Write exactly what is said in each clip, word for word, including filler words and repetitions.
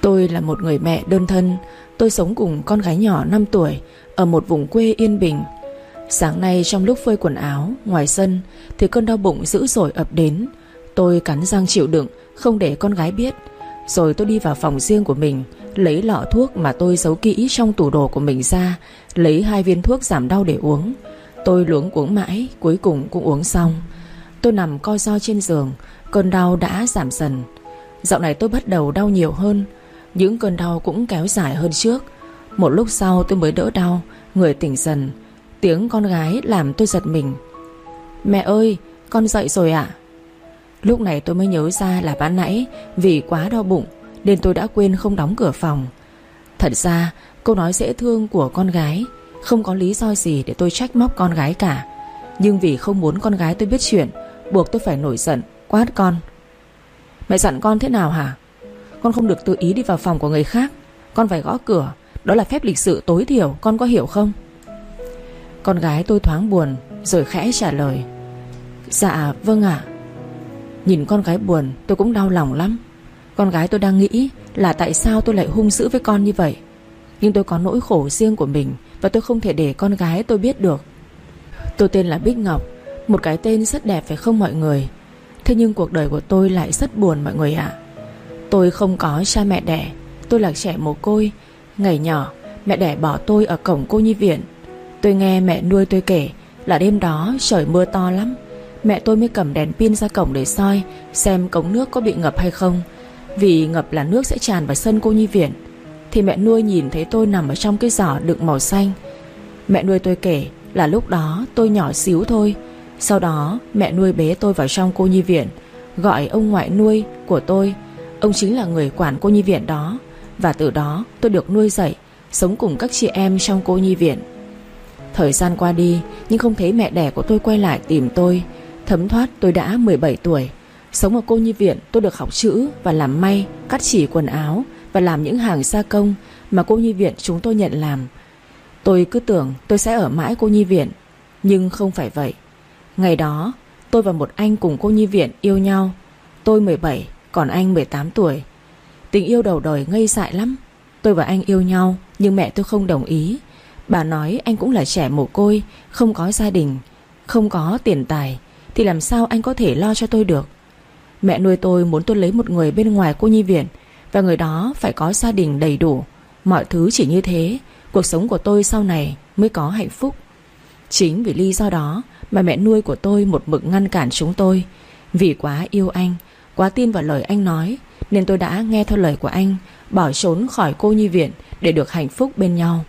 Tôi là một người mẹ đơn thân. Tôi sống cùng con gái nhỏ năm tuổi ở một vùng quê yên bình. Sáng nay trong lúc phơi quần áo ngoài sân thì cơn đau bụng dữ dội ập đến. Tôi cắn răng chịu đựng, không để con gái biết. Rồi tôi đi vào phòng riêng của mình, lấy lọ thuốc mà tôi giấu kỹ trong tủ đồ của mình ra, lấy hai viên thuốc giảm đau để uống. Tôi luống cuống mãi, cuối cùng cũng uống xong. Tôi nằm co ro trên giường. Cơn đau đã giảm dần. Dạo này tôi bắt đầu đau nhiều hơn. Những cơn đau cũng kéo dài hơn trước. Một lúc sau tôi mới đỡ đau, người tỉnh dần. Tiếng con gái làm tôi giật mình. Mẹ ơi, con dậy rồi ạ. Lúc này tôi mới nhớ ra là ban nãy vì quá đau bụng nên tôi đã quên không đóng cửa phòng. Thật ra câu nói dễ thương của con gái không có lý do gì để tôi trách móc con gái cả. Nhưng vì không muốn con gái tôi biết chuyện, buộc tôi phải nổi giận, quát con. Mẹ dặn con thế nào hả? Con không được tự ý đi vào phòng của người khác. Con phải gõ cửa. Đó là phép lịch sự tối thiểu, con có hiểu không? Con gái tôi thoáng buồn rồi khẽ trả lời. Dạ vâng ạ. Nhìn con gái buồn tôi cũng đau lòng lắm. Con gái tôi đang nghĩ là tại sao tôi lại hung dữ với con như vậy. Nhưng tôi có nỗi khổ riêng của mình và tôi không thể để con gái tôi biết được. Tôi tên là Bích Ngọc, một cái tên rất đẹp phải không mọi người? Thế nhưng cuộc đời của tôi lại rất buồn mọi người ạ. Tôi không có cha mẹ đẻ. Tôi là trẻ mồ côi. Ngày nhỏ mẹ đẻ bỏ tôi ở cổng cô nhi viện. Tôi nghe mẹ nuôi tôi kể là đêm đó trời mưa to lắm. Mẹ tôi mới cầm đèn pin ra cổng để soi xem cống nước có bị ngập hay không. Vì ngập là nước sẽ tràn vào sân cô nhi viện. Thì mẹ nuôi nhìn thấy tôi nằm ở trong cái giỏ đựng màu xanh. Mẹ nuôi tôi kể là lúc đó tôi nhỏ xíu thôi. Sau đó mẹ nuôi bế tôi vào trong cô nhi viện, gọi ông ngoại nuôi của tôi. Ông chính là người quản cô nhi viện đó. Và từ đó tôi được nuôi dạy, sống cùng các chị em trong cô nhi viện. Thời gian qua đi nhưng không thấy mẹ đẻ của tôi quay lại tìm tôi. Thấm thoát tôi đã mười bảy tuổi. Sống ở cô nhi viện tôi được học chữ và làm may, cắt chỉ quần áo và làm những hàng gia công mà cô nhi viện chúng tôi nhận làm. Tôi cứ tưởng tôi sẽ ở mãi cô nhi viện, nhưng không phải vậy. Ngày đó tôi và một anh cùng cô nhi viện yêu nhau. Tôi mười bảy, còn anh mười tám tuổi. Tình yêu đầu đời ngây dại lắm. Tôi và anh yêu nhau nhưng mẹ tôi không đồng ý. Bà nói anh cũng là trẻ mồ côi, không có gia đình, không có tiền tài, thì làm sao anh có thể lo cho tôi được. Mẹ nuôi tôi muốn tôi lấy một người bên ngoài cô nhi viện, và người đó phải có gia đình đầy đủ. Mọi thứ chỉ như thế cuộc sống của tôi sau này mới có hạnh phúc. Chính vì lý do đó mà mẹ nuôi của tôi một mực ngăn cản chúng tôi. Vì quá yêu anh, quá tin vào lời anh nói, nên tôi đã nghe theo lời của anh, bỏ trốn khỏi cô nhi viện để được hạnh phúc bên nhau.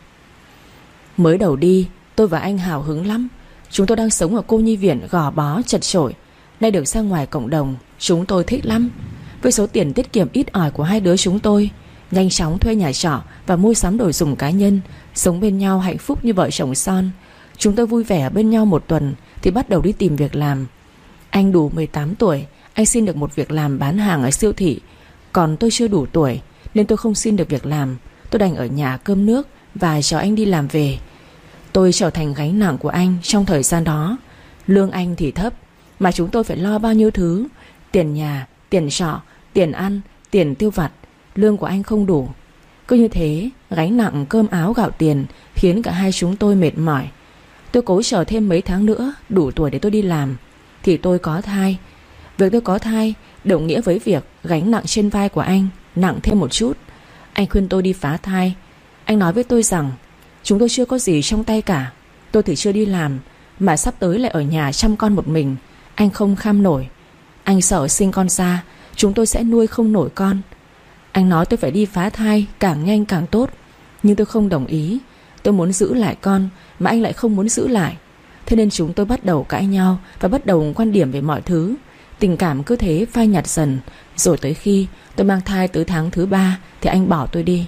Mới đầu đi tôi và anh hào hứng lắm. Chúng tôi đang sống ở cô nhi viện gò bó chật chội. Nay được ra ngoài cộng đồng, chúng tôi thích lắm. Với số tiền tiết kiệm ít ỏi của hai đứa chúng tôi, nhanh chóng thuê nhà trọ và mua sắm đồ dùng cá nhân, sống bên nhau hạnh phúc như vợ chồng son. Chúng tôi vui vẻ ở bên nhau một tuần thì bắt đầu đi tìm việc làm. Anh đủ mười tám tuổi, anh xin được một việc làm bán hàng ở siêu thị. Còn tôi chưa đủ tuổi nên tôi không xin được việc làm. Tôi đành ở nhà cơm nước và chờ anh đi làm về. Tôi trở thành gánh nặng của anh trong thời gian đó. Lương anh thì thấp, mà chúng tôi phải lo bao nhiêu thứ: tiền nhà, tiền trọ, tiền ăn, tiền tiêu vặt. Lương của anh không đủ. Cứ như thế, gánh nặng cơm áo gạo tiền khiến cả hai chúng tôi mệt mỏi. Tôi cố chờ thêm mấy tháng nữa đủ tuổi để tôi đi làm thì tôi có thai. Việc tôi có thai đồng nghĩa với việc gánh nặng trên vai của anh nặng thêm một chút. Anh khuyên tôi đi phá thai. Anh nói với tôi rằng chúng tôi chưa có gì trong tay cả. Tôi thì chưa đi làm, mà sắp tới lại ở nhà chăm con một mình. Anh không kham nổi. Anh sợ sinh con ra chúng tôi sẽ nuôi không nổi con. Anh nói tôi phải đi phá thai càng nhanh càng tốt. Nhưng tôi không đồng ý. Tôi muốn giữ lại con mà anh lại không muốn giữ lại. Thế nên chúng tôi bắt đầu cãi nhau và bất đồng quan điểm về mọi thứ. Tình cảm cứ thế phai nhạt dần. Rồi tới khi tôi mang thai tới tháng thứ ba thì anh bỏ tôi đi.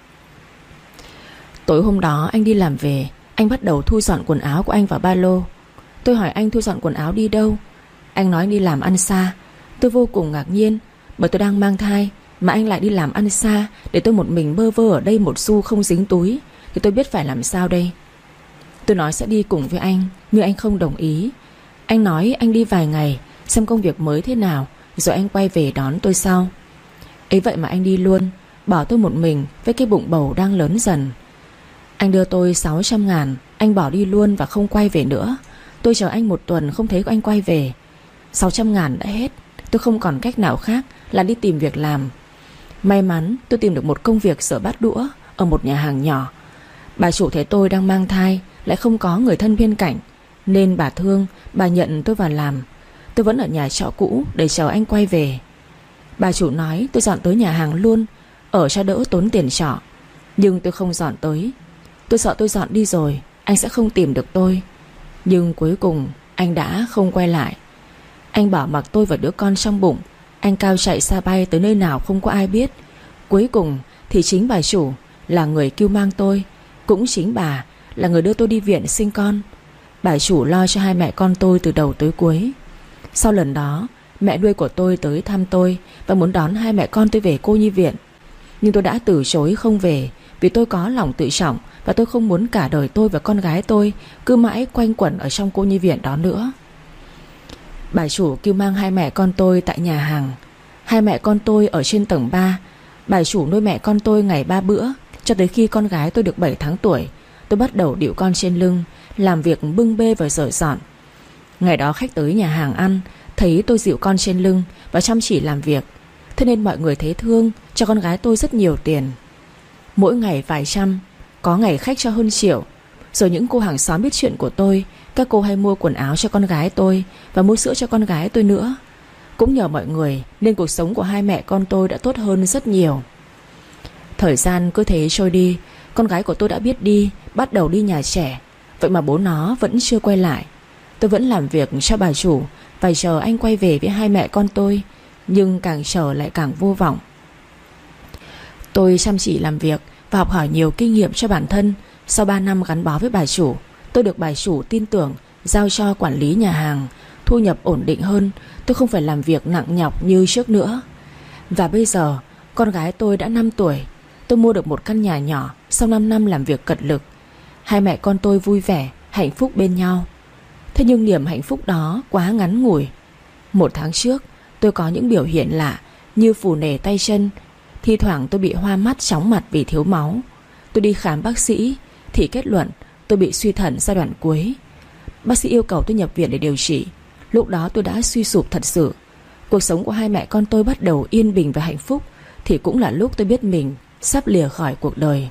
Tối hôm đó anh đi làm về, anh bắt đầu thu dọn quần áo của anh vào ba lô. Tôi hỏi anh thu dọn quần áo đi đâu. Anh nói đi làm ăn xa. Tôi vô cùng ngạc nhiên, bởi tôi đang mang thai mà anh lại đi làm ăn xa để tôi một mình bơ vơ ở đây một xu không dính túi. Thì tôi biết phải làm sao đây. Tôi nói sẽ đi cùng với anh, nhưng anh không đồng ý. Anh nói anh đi vài ngày xem công việc mới thế nào, rồi anh quay về đón tôi sau. Ấy vậy mà anh đi luôn. bỏ tôi một mình với cái bụng bầu đang lớn dần. Anh đưa tôi sáu trăm ngàn, anh bỏ đi luôn và không quay về nữa. Tôi chờ anh một tuần không thấy anh quay về. Sáu trăm ngàn đã hết. Tôi không còn cách nào khác là đi tìm việc làm. May mắn tôi tìm được một công việc rửa bát đũa ở một nhà hàng nhỏ. Bà chủ thấy tôi đang mang thai, lại không có người thân bên cạnh, nên bà thương, bà nhận tôi vào làm. Tôi vẫn ở nhà trọ cũ để chờ anh quay về. Bà chủ nói tôi dọn tới nhà hàng luôn, ở cho đỡ tốn tiền trọ. Nhưng tôi không dọn tới. Tôi sợ tôi dọn đi rồi anh sẽ không tìm được tôi. Nhưng cuối cùng anh đã không quay lại. Anh bỏ mặc tôi và đứa con trong bụng. Anh cao chạy xa bay tới nơi nào không có ai biết. Cuối cùng thì chính bà chủ là người kêu mang tôi. Cũng chính bà là người đưa tôi đi viện sinh con. Bà chủ lo cho hai mẹ con tôi từ đầu tới cuối. Sau lần đó, mẹ nuôi của tôi tới thăm tôi và muốn đón hai mẹ con tôi về cô nhi viện. Nhưng tôi đã từ chối không về, vì tôi có lòng tự trọng và tôi không muốn cả đời tôi và con gái tôi cứ mãi quanh quẩn ở trong cô nhi viện đó nữa. Bà chủ kêu mang hai mẹ con tôi tại nhà hàng. Hai mẹ con tôi ở trên tầng ba. Bà chủ nuôi mẹ con tôi ngày ba bữa, cho tới khi con gái tôi được bảy tháng tuổi. Tôi bắt đầu điệu con trên lưng, làm việc bưng bê và dở dọn. Ngày đó khách tới nhà hàng ăn, thấy tôi dịu con trên lưng và chăm chỉ làm việc, thế nên mọi người thấy thương, cho con gái tôi rất nhiều tiền. Mỗi ngày vài trăm, có ngày khách cho hơn triệu. Rồi những cô hàng xóm biết chuyện của tôi, các cô hay mua quần áo cho con gái tôi và mua sữa cho con gái tôi nữa. Cũng nhờ mọi người nên cuộc sống của hai mẹ con tôi đã tốt hơn rất nhiều. Thời gian cứ thế trôi đi. Con gái của tôi đã biết đi, bắt đầu đi nhà trẻ. Vậy mà bố nó vẫn chưa quay lại. Tôi vẫn làm việc cho bà chủ và chờ anh quay về với hai mẹ con tôi. Nhưng càng chờ lại càng vô vọng. Tôi chăm chỉ làm việc và học hỏi nhiều kinh nghiệm cho bản thân. Sau ba năm gắn bó với bà chủ, tôi được bà chủ tin tưởng, giao cho quản lý nhà hàng. Thu nhập ổn định hơn. Tôi không phải làm việc nặng nhọc như trước nữa. Và bây giờ con gái tôi đã năm tuổi. Tôi mua được một căn nhà nhỏ sau năm năm làm việc cật lực. Hai mẹ con tôi vui vẻ, hạnh phúc bên nhau. Thế nhưng niềm hạnh phúc đó quá ngắn ngủi. Một tháng trước tôi có những biểu hiện lạ, như phù nề tay chân. Thi thoảng tôi bị hoa mắt, chóng mặt vì thiếu máu. Tôi đi khám bác sĩ thì kết luận tôi bị suy thận giai đoạn cuối. Bác sĩ yêu cầu tôi nhập viện để điều trị. Lúc đó tôi đã suy sụp thật sự. Cuộc sống của hai mẹ con tôi bắt đầu yên bình và hạnh phúc. Thì cũng là lúc tôi biết mình sắp lìa khỏi cuộc đời.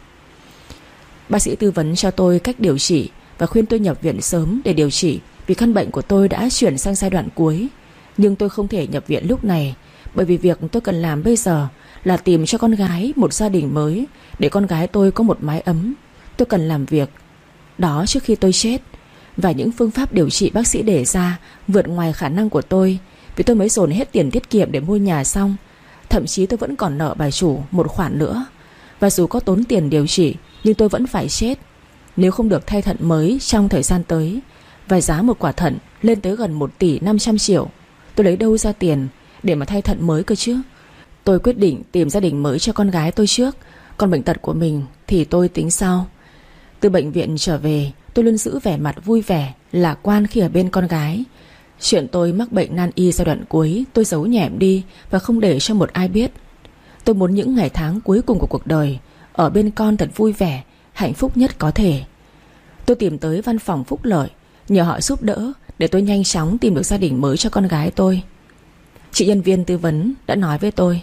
Bác sĩ tư vấn cho tôi cách điều trị và khuyên tôi nhập viện sớm để điều trị, vì căn bệnh của tôi đã chuyển sang giai đoạn cuối. Nhưng tôi không thể nhập viện lúc này, bởi vì việc tôi cần làm bây giờ là tìm cho con gái một gia đình mới, để con gái tôi có một mái ấm. Tôi cần làm việc đó trước khi tôi chết. Và những phương pháp điều trị bác sĩ đề ra vượt ngoài khả năng của tôi, vì tôi mới dồn hết tiền tiết kiệm để mua nhà xong. Thậm chí tôi vẫn còn nợ bà chủ một khoản nữa. Và dù có tốn tiền điều trị, nhưng tôi vẫn phải chết nếu không được thay thận mới trong thời gian tới. Và giá một quả thận lên tới gần một tỷ năm trăm triệu. Tôi lấy đâu ra tiền để mà thay thận mới cơ chứ? Tôi quyết định tìm gia đình mới cho con gái tôi trước. Còn bệnh tật của mình thì tôi tính sau. Từ bệnh viện trở về, tôi luôn giữ vẻ mặt vui vẻ, lạc quan khi ở bên con gái. Chuyện tôi mắc bệnh nan y giai đoạn cuối tôi giấu nhẹm đi và không để cho một ai biết. Tôi muốn những ngày tháng cuối cùng của cuộc đời ở bên con thật vui vẻ, hạnh phúc nhất có thể. Tôi tìm tới văn phòng Phúc Lợi, nhờ họ giúp đỡ để tôi nhanh chóng tìm được gia đình mới cho con gái tôi. Chị nhân viên tư vấn đã nói với tôi: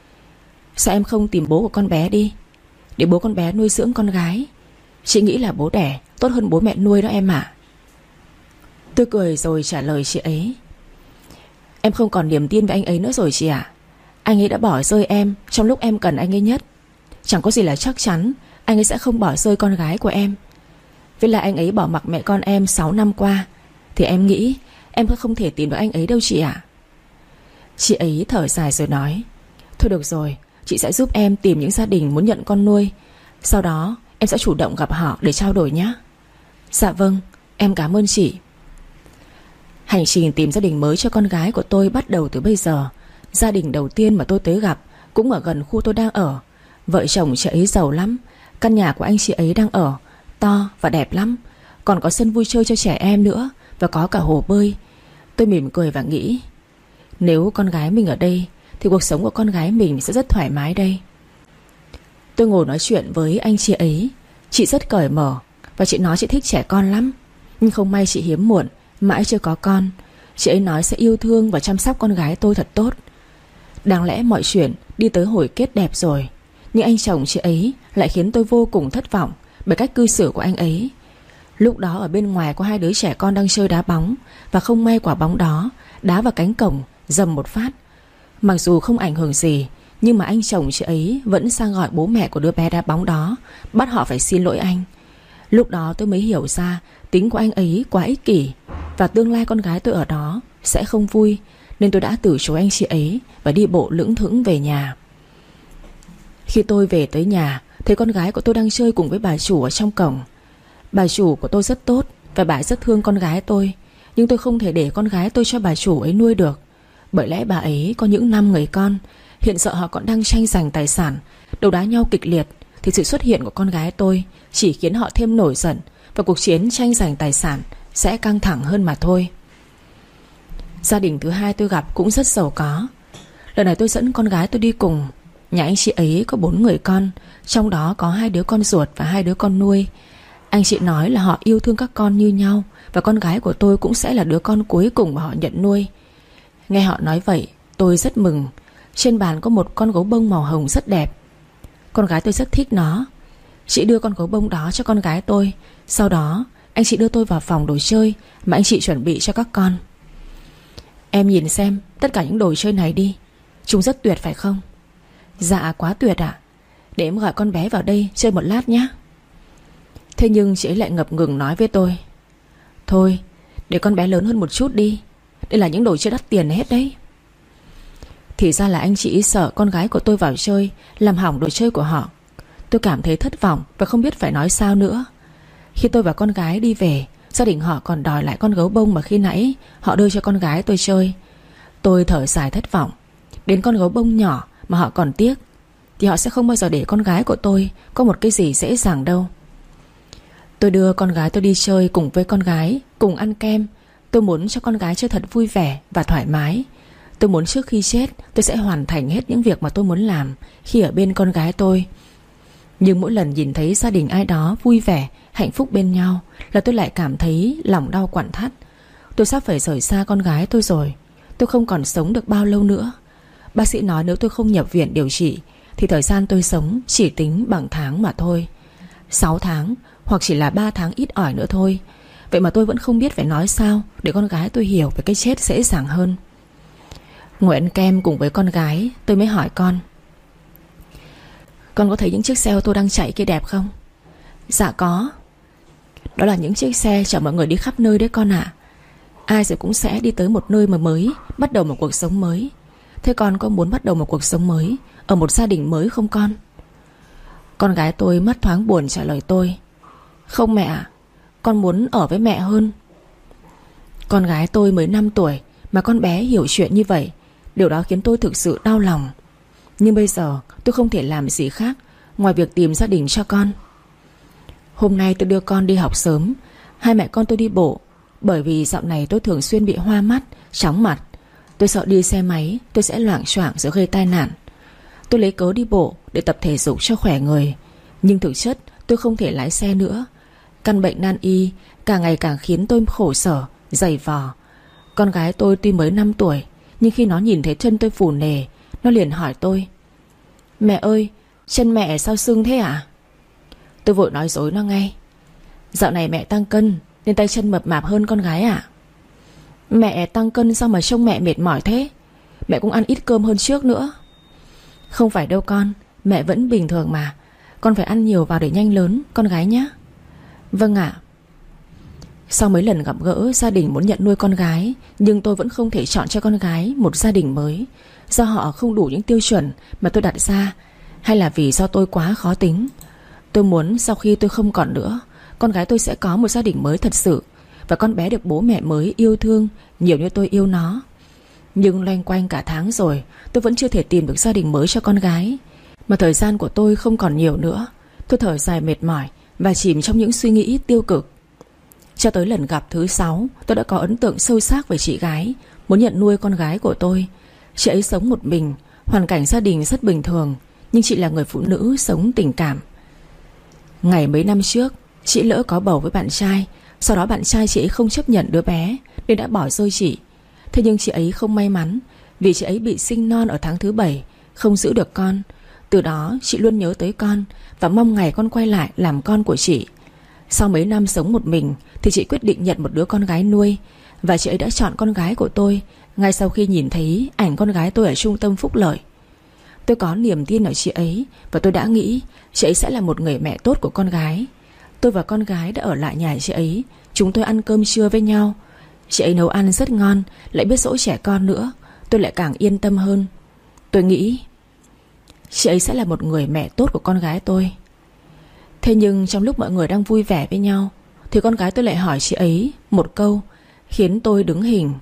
sao em không tìm bố của con bé đi, để bố con bé nuôi dưỡng con gái. Chị nghĩ là bố đẻ tốt hơn bố mẹ nuôi đó em ạ. Tôi cười rồi trả lời chị ấy: em không còn niềm tin với anh ấy nữa rồi chị ạ. Anh ấy đã bỏ rơi em trong lúc em cần anh ấy nhất. Chẳng có gì là chắc chắn anh ấy sẽ không bỏ rơi con gái của em. Với lại anh ấy bỏ mặc mẹ con em sáu năm qua, thì em nghĩ em không thể tìm được anh ấy đâu chị ạ. Chị ấy thở dài rồi nói: thôi được rồi, chị sẽ giúp em tìm những gia đình muốn nhận con nuôi. Sau đó em sẽ chủ động gặp họ để trao đổi nhé. Dạ vâng, em cảm ơn chị. Hành trình tìm gia đình mới cho con gái của tôi bắt đầu từ bây giờ. Gia đình đầu tiên mà tôi tới gặp cũng ở gần khu tôi đang ở. Vợ chồng chị ấy giàu lắm. Căn nhà của anh chị ấy đang ở to và đẹp lắm. Còn có sân vui chơi cho trẻ em nữa, và có cả hồ bơi. Tôi mỉm cười và nghĩ, nếu con gái mình ở đây thì cuộc sống của con gái mình sẽ rất thoải mái đây. Tôi ngồi nói chuyện với anh chị ấy. Chị rất cởi mở và chị nói chị thích trẻ con lắm. Nhưng không may chị hiếm muộn, mãi chưa có con. Chị ấy nói sẽ yêu thương và chăm sóc con gái tôi thật tốt. Đáng lẽ mọi chuyện đi tới hồi kết đẹp rồi, nhưng anh chồng chị ấy lại khiến tôi vô cùng thất vọng bởi cách cư xử của anh ấy. Lúc đó ở bên ngoài có hai đứa trẻ con đang chơi đá bóng, và không may quả bóng đó đá vào cánh cổng, dầm một phát. Mặc dù không ảnh hưởng gì, nhưng mà anh chồng chị ấy vẫn sang gọi bố mẹ của đứa bé đá bóng đó, bắt họ phải xin lỗi anh. Lúc đó tôi mới hiểu ra tính của anh ấy quá ích kỷ, và tương lai con gái tôi ở đó sẽ không vui. Nên tôi đã từ chối anh chị ấy và đi bộ lững thững về nhà. Khi tôi về tới nhà, thấy con gái của tôi đang chơi cùng với bà chủ ở trong cổng. Bà chủ của tôi rất tốt và bà rất thương con gái tôi. Nhưng tôi không thể để con gái tôi cho bà chủ ấy nuôi được. Bởi lẽ bà ấy có những năm người con. Hiện giờ họ còn đang tranh giành tài sản, đấu đá nhau kịch liệt. Thì sự xuất hiện của con gái tôi chỉ khiến họ thêm nổi giận, và cuộc chiến tranh giành tài sản sẽ căng thẳng hơn mà thôi. Gia đình thứ hai tôi gặp cũng rất giàu có. Lần này tôi dẫn con gái tôi đi cùng. Nhà anh chị ấy có bốn người con, trong đó có hai đứa con ruột và hai đứa con nuôi. Anh chị nói là họ yêu thương các con như nhau, và con gái của tôi cũng sẽ là đứa con cuối cùng mà họ nhận nuôi. Nghe họ nói vậy, tôi rất mừng. Trên bàn có một con gấu bông màu hồng rất đẹp. Con gái tôi rất thích nó. Chị đưa con gấu bông đó cho con gái tôi. Sau đó anh chị đưa tôi vào phòng đồ chơi mà anh chị chuẩn bị cho các con. Em nhìn xem tất cả những đồ chơi này đi, chúng rất tuyệt phải không? Dạ quá tuyệt ạ. Để em gọi con bé vào đây chơi một lát nhé. Thế nhưng chị ấy lại ngập ngừng nói với tôi: Thôi để con bé lớn hơn một chút đi, đây là những đồ chơi đắt tiền hết đấy. Thì ra là anh chị sợ con gái của tôi vào chơi làm hỏng đồ chơi của họ. Tôi cảm thấy thất vọng và không biết phải nói sao nữa. Khi tôi và con gái đi về, gia đình họ còn đòi lại con gấu bông mà khi nãy họ đưa cho con gái tôi chơi. Tôi thở dài thất vọng. Đến con gấu bông nhỏ mà họ còn tiếc, thì họ sẽ không bao giờ để con gái của tôi có một cái gì dễ dàng đâu. Tôi đưa con gái tôi đi chơi cùng với con gái, cùng ăn kem. Tôi muốn cho con gái chơi thật vui vẻ và thoải mái. Tôi muốn trước khi chết tôi sẽ hoàn thành hết những việc mà tôi muốn làm khi ở bên con gái tôi. Nhưng mỗi lần nhìn thấy gia đình ai đó vui vẻ, hạnh phúc bên nhau là tôi lại cảm thấy lòng đau quặn thắt. Tôi sắp phải rời xa con gái tôi rồi. Tôi không còn sống được bao lâu nữa. Bác sĩ nói nếu tôi không nhập viện điều trị thì thời gian tôi sống chỉ tính bằng tháng mà thôi. Sáu tháng hoặc chỉ là ba tháng ít ỏi nữa thôi. Vậy mà tôi vẫn không biết phải nói sao để con gái tôi hiểu về cái chết dễ dàng hơn. Ngồi ăn kem cùng với con gái, tôi mới hỏi con: Con có thấy những chiếc xe ô tô đang chạy kia đẹp không? Dạ có. Đó là những chiếc xe chở mọi người đi khắp nơi đấy con ạ. Ai rồi cũng sẽ đi tới một nơi mà mới, bắt đầu một cuộc sống mới. Thế con có muốn bắt đầu một cuộc sống mới ở một gia đình mới không con? Con gái tôi mắt thoáng buồn trả lời tôi: Không mẹ ạ, con muốn ở với mẹ hơn. Con gái tôi mới năm tuổi mà con bé hiểu chuyện như vậy. Điều đó khiến tôi thực sự đau lòng. Nhưng bây giờ tôi không thể làm gì khác ngoài việc tìm gia đình cho con. Hôm nay tôi đưa con đi học sớm. Hai mẹ con tôi đi bộ, bởi vì dạo này tôi thường xuyên bị hoa mắt, chóng mặt. Tôi sợ đi xe máy tôi sẽ loạng choạng rồi gây tai nạn. Tôi lấy cớ đi bộ để tập thể dục cho khỏe người. Nhưng thực chất tôi không thể lái xe nữa. Căn bệnh nan y càng ngày càng khiến tôi khổ sở, dày vò. Con gái tôi tuy mới năm tuổi, nhưng khi nó nhìn thấy chân tôi phù nề, nó liền hỏi tôi: Mẹ ơi, chân mẹ sao sưng thế ạ? Tôi vội nói dối nó ngay: Dạo này mẹ tăng cân nên tay chân mập mạp hơn con gái ạ. Mẹ tăng cân sao mà trông mẹ mệt mỏi thế? Mẹ cũng ăn ít cơm hơn trước nữa. Không phải đâu con, mẹ vẫn bình thường mà. Con phải ăn nhiều vào để nhanh lớn, con gái nhé. Vâng ạ. Sau mấy lần gặp gỡ, gia đình muốn nhận nuôi con gái, nhưng tôi vẫn không thể chọn cho con gái một gia đình mới, do họ không đủ những tiêu chuẩn mà tôi đặt ra, hay là vì do tôi quá khó tính. Tôi muốn sau khi tôi không còn nữa, con gái tôi sẽ có một gia đình mới thật sự, và con bé được bố mẹ mới yêu thương nhiều như tôi yêu nó. Nhưng loanh quanh cả tháng rồi, tôi vẫn chưa thể tìm được gia đình mới cho con gái. Mà thời gian của tôi không còn nhiều nữa. Tôi thở dài mệt mỏi và chìm trong những suy nghĩ tiêu cực. Cho tới lần gặp thứ sáu, tôi đã có ấn tượng sâu sắc về chị gái muốn nhận nuôi con gái của tôi. Chị ấy sống một mình, hoàn cảnh gia đình rất bình thường, Nhưng chị là người phụ nữ sống tình cảm. Ngày mấy năm trước chị lỡ có bầu với bạn trai. Sau đó bạn trai chị ấy không chấp nhận đứa bé nên đã bỏ rơi chị. Thế nhưng chị ấy không may mắn, vì chị ấy bị sinh non ở tháng thứ bảy, không giữ được con. Từ đó chị luôn nhớ tới con và mong ngày con quay lại làm con của chị. Sau mấy năm sống một mình thì chị quyết định nhận một đứa con gái nuôi. Và chị ấy đã chọn con gái của tôi ngay sau khi nhìn thấy ảnh con gái tôi ở trung tâm phúc lợi. Tôi có niềm tin ở chị ấy và tôi đã nghĩ chị ấy sẽ là một người mẹ tốt của con gái. Tôi và con gái đã ở lại nhà chị ấy. Chúng tôi ăn cơm trưa với nhau. Chị ấy nấu ăn rất ngon, lại biết dỗ trẻ con nữa. Tôi lại càng yên tâm hơn. Tôi nghĩ chị ấy sẽ là một người mẹ tốt của con gái tôi. Thế nhưng trong lúc mọi người đang vui vẻ với nhau thì con gái tôi lại hỏi chị ấy một câu khiến tôi đứng hình.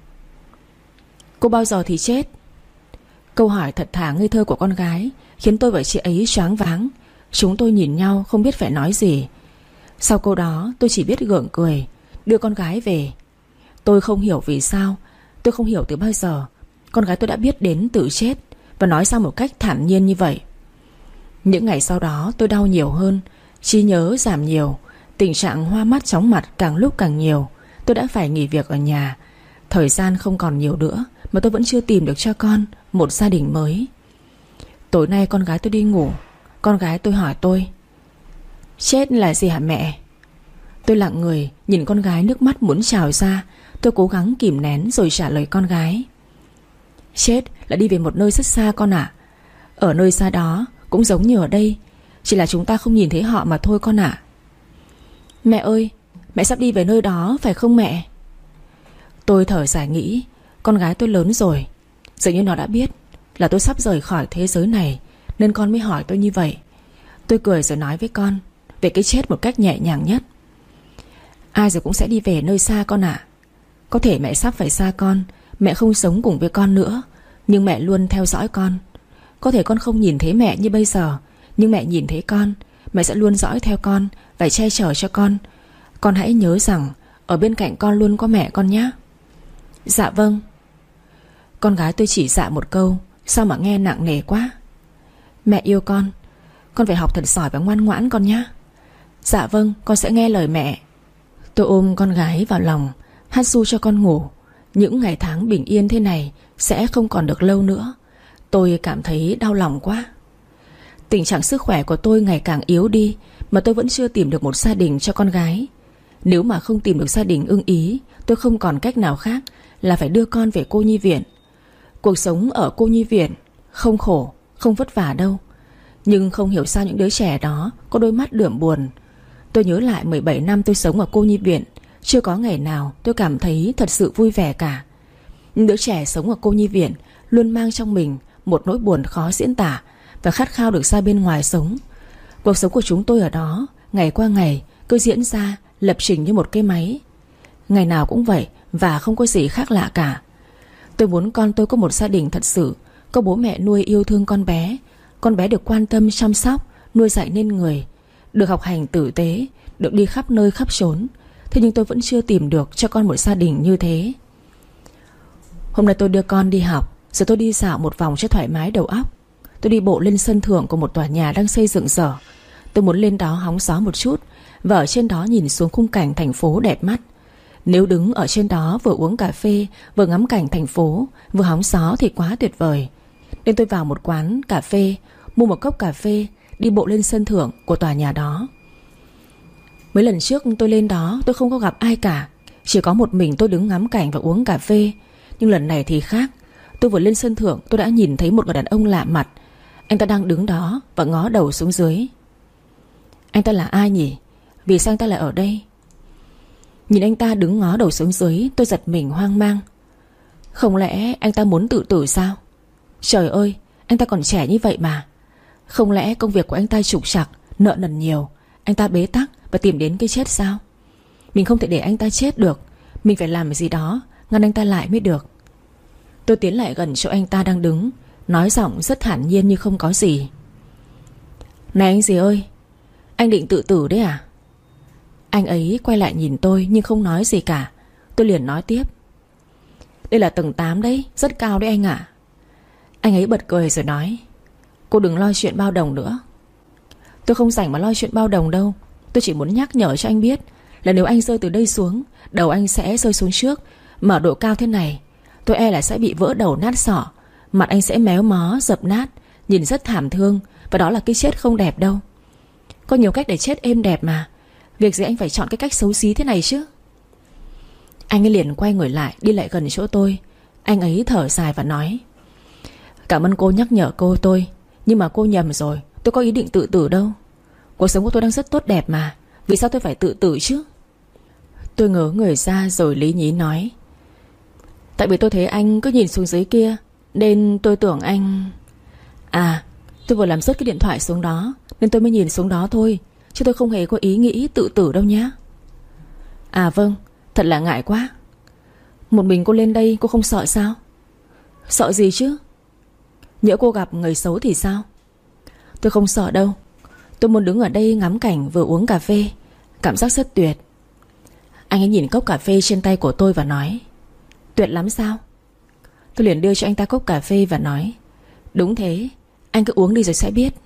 Cô bao giờ thì chết? Câu hỏi thật thà ngây thơ của con gái khiến tôi và chị ấy choáng váng. Chúng tôi nhìn nhau không biết phải nói gì. Sau câu đó tôi chỉ biết gượng cười, đưa con gái về. Tôi không hiểu vì sao, tôi không hiểu từ bao giờ con gái tôi đã biết đến tự chết và nói ra một cách thản nhiên như vậy. Những ngày sau đó tôi đau nhiều hơn, trí nhớ giảm nhiều, tình trạng hoa mắt chóng mặt càng lúc càng nhiều. Tôi đã phải nghỉ việc ở nhà. Thời gian không còn nhiều nữa mà tôi vẫn chưa tìm được cho con một gia đình mới. Tối nay con gái tôi đi ngủ. Con gái tôi hỏi tôi: chết là gì hả mẹ? Tôi lặng người nhìn con gái, nước mắt muốn trào ra. Tôi cố gắng kìm nén rồi trả lời con gái: chết là đi về một nơi rất xa con ạ. Ở nơi xa đó cũng giống như ở đây, chỉ là chúng ta không nhìn thấy họ mà thôi con ạ. Mẹ ơi, mẹ sắp đi về nơi đó phải không mẹ? Tôi thở dài nghĩ con gái tôi lớn rồi, dường như nó đã biết là tôi sắp rời khỏi thế giới này, nên con mới hỏi tôi như vậy. Tôi cười rồi nói với con về cái chết một cách nhẹ nhàng nhất. Ai rồi cũng sẽ đi về nơi xa con ạ. Có thể mẹ sắp phải xa con, mẹ không sống cùng với con nữa, nhưng mẹ luôn theo dõi con. Có thể con không nhìn thấy mẹ như bây giờ, nhưng mẹ nhìn thấy con. Mẹ sẽ luôn dõi theo con và che chở cho con. Con hãy nhớ rằng ở bên cạnh con luôn có mẹ con nhé. Dạ vâng. Con gái tôi chỉ dạ một câu, sao mà nghe nặng nề quá. Mẹ yêu con. Con phải học thật giỏi và ngoan ngoãn con nhé. Dạ vâng, con sẽ nghe lời mẹ. Tôi ôm con gái vào lòng, hát ru cho con ngủ. Những ngày tháng bình yên thế này sẽ không còn được lâu nữa. Tôi cảm thấy đau lòng quá. Tình trạng sức khỏe của tôi ngày càng yếu đi, mà tôi vẫn chưa tìm được một gia đình cho con gái. Nếu mà không tìm được gia đình ưng ý, tôi không còn cách nào khác là phải đưa con về cô nhi viện. Cuộc sống ở cô nhi viện không khổ, không vất vả đâu. Nhưng không hiểu sao những đứa trẻ đó có đôi mắt đượm buồn. Tôi nhớ lại mười bảy năm tôi sống ở cô nhi viện, chưa có ngày nào tôi cảm thấy thật sự vui vẻ cả. Những đứa trẻ sống ở cô nhi viện luôn mang trong mình một nỗi buồn khó diễn tả và khát khao được ra bên ngoài sống. Cuộc sống của chúng tôi ở đó ngày qua ngày cứ diễn ra lập trình như một cái máy. Ngày nào cũng vậy và không có gì khác lạ cả. Tôi muốn con tôi có một gia đình thật sự, có bố mẹ nuôi yêu thương con bé. Con bé được quan tâm chăm sóc, nuôi dạy nên người, được học hành tử tế, được đi khắp nơi khắp chốn. Thế nhưng tôi vẫn chưa tìm được cho con một gia đình như thế. Hôm nay tôi đưa con đi học, rồi tôi đi dạo một vòng cho thoải mái đầu óc. Tôi đi bộ lên sân thượng của một tòa nhà đang xây dựng dở. Tôi muốn lên đó hóng gió một chút, và ở trên đó nhìn xuống khung cảnh thành phố đẹp mắt. Nếu đứng ở trên đó vừa uống cà phê, vừa ngắm cảnh thành phố, vừa hóng gió thì quá tuyệt vời. Nên tôi vào một quán cà phê, mua một cốc cà phê, đi bộ lên sân thượng của tòa nhà đó. Mấy lần trước tôi lên đó tôi không có gặp ai cả, chỉ có một mình tôi đứng ngắm cảnh và uống cà phê. Nhưng lần này thì khác. Tôi vừa lên sân thượng tôi đã nhìn thấy một người đàn ông lạ mặt. Anh ta đang đứng đó và ngó đầu xuống dưới. Anh ta là ai nhỉ? Vì sao anh ta lại ở đây? Nhìn anh ta đứng ngó đầu xuống dưới, tôi giật mình hoang mang. Không lẽ anh ta muốn tự tử sao? Trời ơi, anh ta còn trẻ như vậy mà. Không lẽ công việc của anh ta trục trặc, nợ nần nhiều, anh ta bế tắc và tìm đến cái chết sao? Mình không thể để anh ta chết được. Mình phải làm gì đó ngăn anh ta lại mới được. Tôi tiến lại gần chỗ anh ta đang đứng, nói giọng rất thản nhiên như không có gì. Này anh gì ơi, anh định tự tử đấy à? Anh ấy quay lại nhìn tôi nhưng không nói gì cả. Tôi liền nói tiếp. Đây là tầng tám đấy, rất cao đấy anh ạ. Anh ấy bật cười rồi nói. Cô đừng lo chuyện bao đồng nữa. Tôi không rảnh mà lo chuyện bao đồng đâu. Tôi chỉ muốn nhắc nhở cho anh biết là nếu anh rơi từ đây xuống, đầu anh sẽ rơi xuống trước. Mà ở độ cao thế này, tôi e là sẽ bị vỡ đầu nát sọ. Mặt anh sẽ méo mó, dập nát, nhìn rất thảm thương. Và đó là cái chết không đẹp đâu. Có nhiều cách để chết êm đẹp mà. Việc gì anh phải chọn cái cách xấu xí thế này chứ? Anh ấy liền quay người lại, đi lại gần chỗ tôi. Anh ấy thở dài và nói: Cảm ơn cô nhắc nhở cô tôi, nhưng mà cô nhầm rồi. Tôi có ý định tự tử đâu. Cuộc sống của tôi đang rất tốt đẹp mà. Vì sao tôi phải tự tử chứ? Tôi ngớ người ra rồi lý nhí nói: Tại vì tôi thấy anh cứ nhìn xuống dưới kia, nên tôi tưởng anh... À, tôi vừa làm rớt cái điện thoại xuống đó, nên tôi mới nhìn xuống đó thôi, chứ tôi không hề có ý nghĩ tự tử đâu nhá. À vâng, thật là ngại quá. Một mình cô lên đây cô không sợ sao? Sợ gì chứ? Nhỡ cô gặp người xấu thì sao? Tôi không sợ đâu. Tôi muốn đứng ở đây ngắm cảnh vừa uống cà phê. Cảm giác rất tuyệt. Anh ấy nhìn cốc cà phê trên tay của tôi và nói: Tuyệt lắm sao? Tôi liền đưa cho anh ta cốc cà phê và nói: Đúng thế, anh cứ uống đi rồi sẽ biết.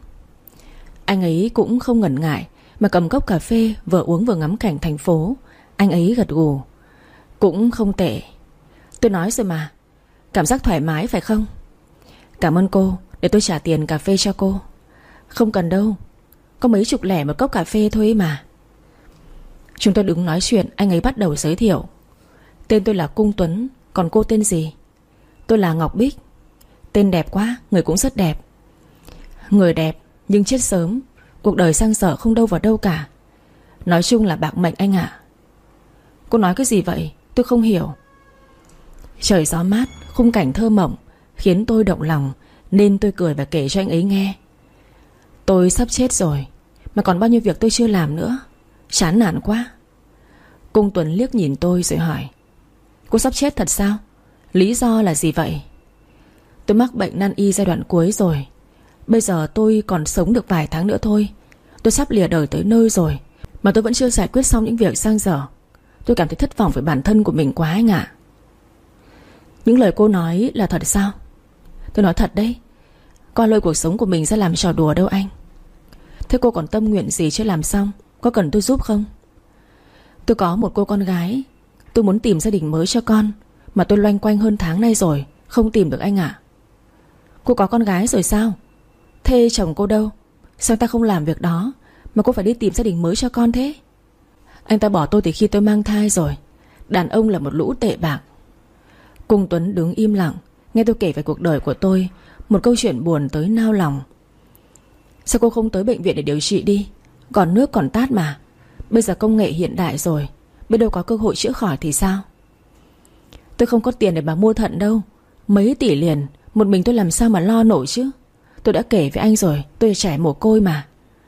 Anh ấy cũng không ngần ngại mà cầm cốc cà phê vừa uống vừa ngắm cảnh thành phố. Anh ấy gật gù: Cũng không tệ. Tôi nói rồi mà, cảm giác thoải mái phải không? Cảm ơn cô, để tôi trả tiền cà phê cho cô. Không cần đâu, có mấy chục lẻ một cốc cà phê thôi mà. Chúng tôi đứng nói chuyện. Anh ấy bắt đầu giới thiệu: Tên tôi là Cung Tuấn. Còn cô tên gì? Tôi là Ngọc Bích. Tên đẹp quá, người cũng rất đẹp. Người đẹp nhưng chết sớm. Cuộc đời sang dở không đâu vào đâu cả. Nói chung là bạc mệnh anh ạ. Cô nói cái gì vậy? Tôi không hiểu. Trời gió mát, khung cảnh thơ mộng khiến tôi động lòng, nên tôi cười và kể cho anh ấy nghe. Tôi sắp chết rồi, mà còn bao nhiêu việc tôi chưa làm nữa. Chán nản quá. Cung Tuấn liếc nhìn tôi rồi hỏi: Cô sắp chết thật sao? Lý do là gì vậy? Tôi mắc bệnh nan y giai đoạn cuối rồi. Bây giờ tôi còn sống được vài tháng nữa thôi. Tôi sắp lìa đời tới nơi rồi, mà tôi vẫn chưa giải quyết xong những việc dang dở. Tôi cảm thấy thất vọng với bản thân của mình quá anh ạ. Những lời cô nói là thật sao? Tôi nói thật đấy. Coi lôi cuộc sống của mình ra làm trò đùa đâu anh. Thế cô còn tâm nguyện gì chưa làm xong? Có cần tôi giúp không? Tôi có một cô con gái. Tôi muốn tìm gia đình mới cho con, mà tôi loanh quanh hơn tháng nay rồi, không tìm được anh ạ. Cô có con gái rồi sao? Thế chồng cô đâu? Sao anh ta không làm việc đó mà cô phải đi tìm gia đình mới cho con thế? Anh ta bỏ tôi từ khi tôi mang thai rồi. Đàn ông là một lũ tệ bạc. Cung Tuấn đứng im lặng nghe tôi kể về cuộc đời của tôi, một câu chuyện buồn tới nao lòng. Sao cô không tới bệnh viện để điều trị đi? Còn nước còn tát mà. Bây giờ công nghệ hiện đại rồi, biết đâu có cơ hội chữa khỏi thì sao? Tôi không có tiền để mà mua thận đâu. Mấy tỷ liền, một mình tôi làm sao mà lo nổi chứ? Tôi đã kể với anh rồi, tôi là trẻ mồ côi mà.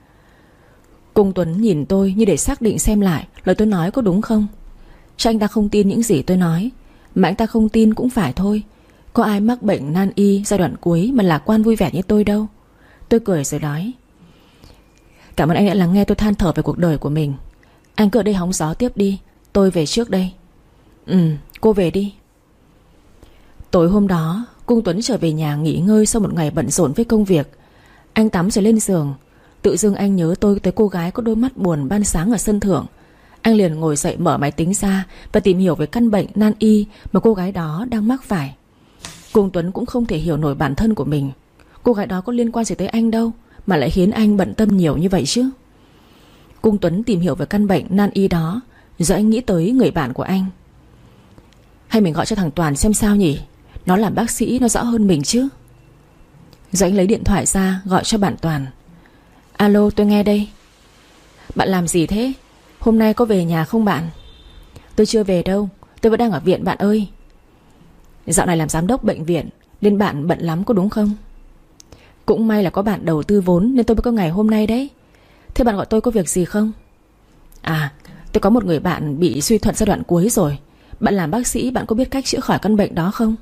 Cung Tuấn nhìn tôi như để xác định xem lại lời tôi nói có đúng không. Cho anh ta không tin những gì tôi nói, mà anh ta không tin cũng phải thôi. Có ai mắc bệnh nan y giai đoạn cuối mà lạc quan vui vẻ như tôi đâu. Tôi cười rồi nói: Cảm ơn anh đã lắng nghe tôi than thở về cuộc đời của mình. Anh cứ ở đây hóng gió tiếp đi, tôi về trước đây. Ừ, cô về đi. Tối hôm đó, Cung Tuấn trở về nhà nghỉ ngơi sau một ngày bận rộn với công việc. Anh tắm rồi lên giường. Tự dưng anh nhớ tôi tới cô gái có đôi mắt buồn ban sáng ở sân thượng. Anh liền ngồi dậy mở máy tính ra và tìm hiểu về căn bệnh nan y mà cô gái đó đang mắc phải. Cung Tuấn cũng không thể hiểu nổi bản thân của mình. Cô gái đó có liên quan gì tới anh đâu mà lại khiến anh bận tâm nhiều như vậy chứ. Cung Tuấn tìm hiểu về căn bệnh nan y đó, rồi anh nghĩ tới người bạn của anh. Hay mình gọi cho thằng Toàn xem sao nhỉ? Nó là bác sĩ, nó rõ hơn mình chứ. Rồi anh lấy điện thoại ra gọi cho bạn Toàn. Alo, tôi nghe đây. Bạn làm gì thế? Hôm nay có về nhà không bạn? Tôi chưa về đâu, tôi vẫn đang ở viện bạn ơi. Dạo này làm giám đốc bệnh viện nên bạn bận lắm có đúng không? Cũng may là có bạn đầu tư vốn nên tôi mới có ngày hôm nay đấy. Thế bạn gọi tôi có việc gì không? À, tôi có một người bạn bị suy thận giai đoạn cuối rồi. Bạn làm bác sĩ, bạn có biết cách chữa khỏi căn bệnh đó không?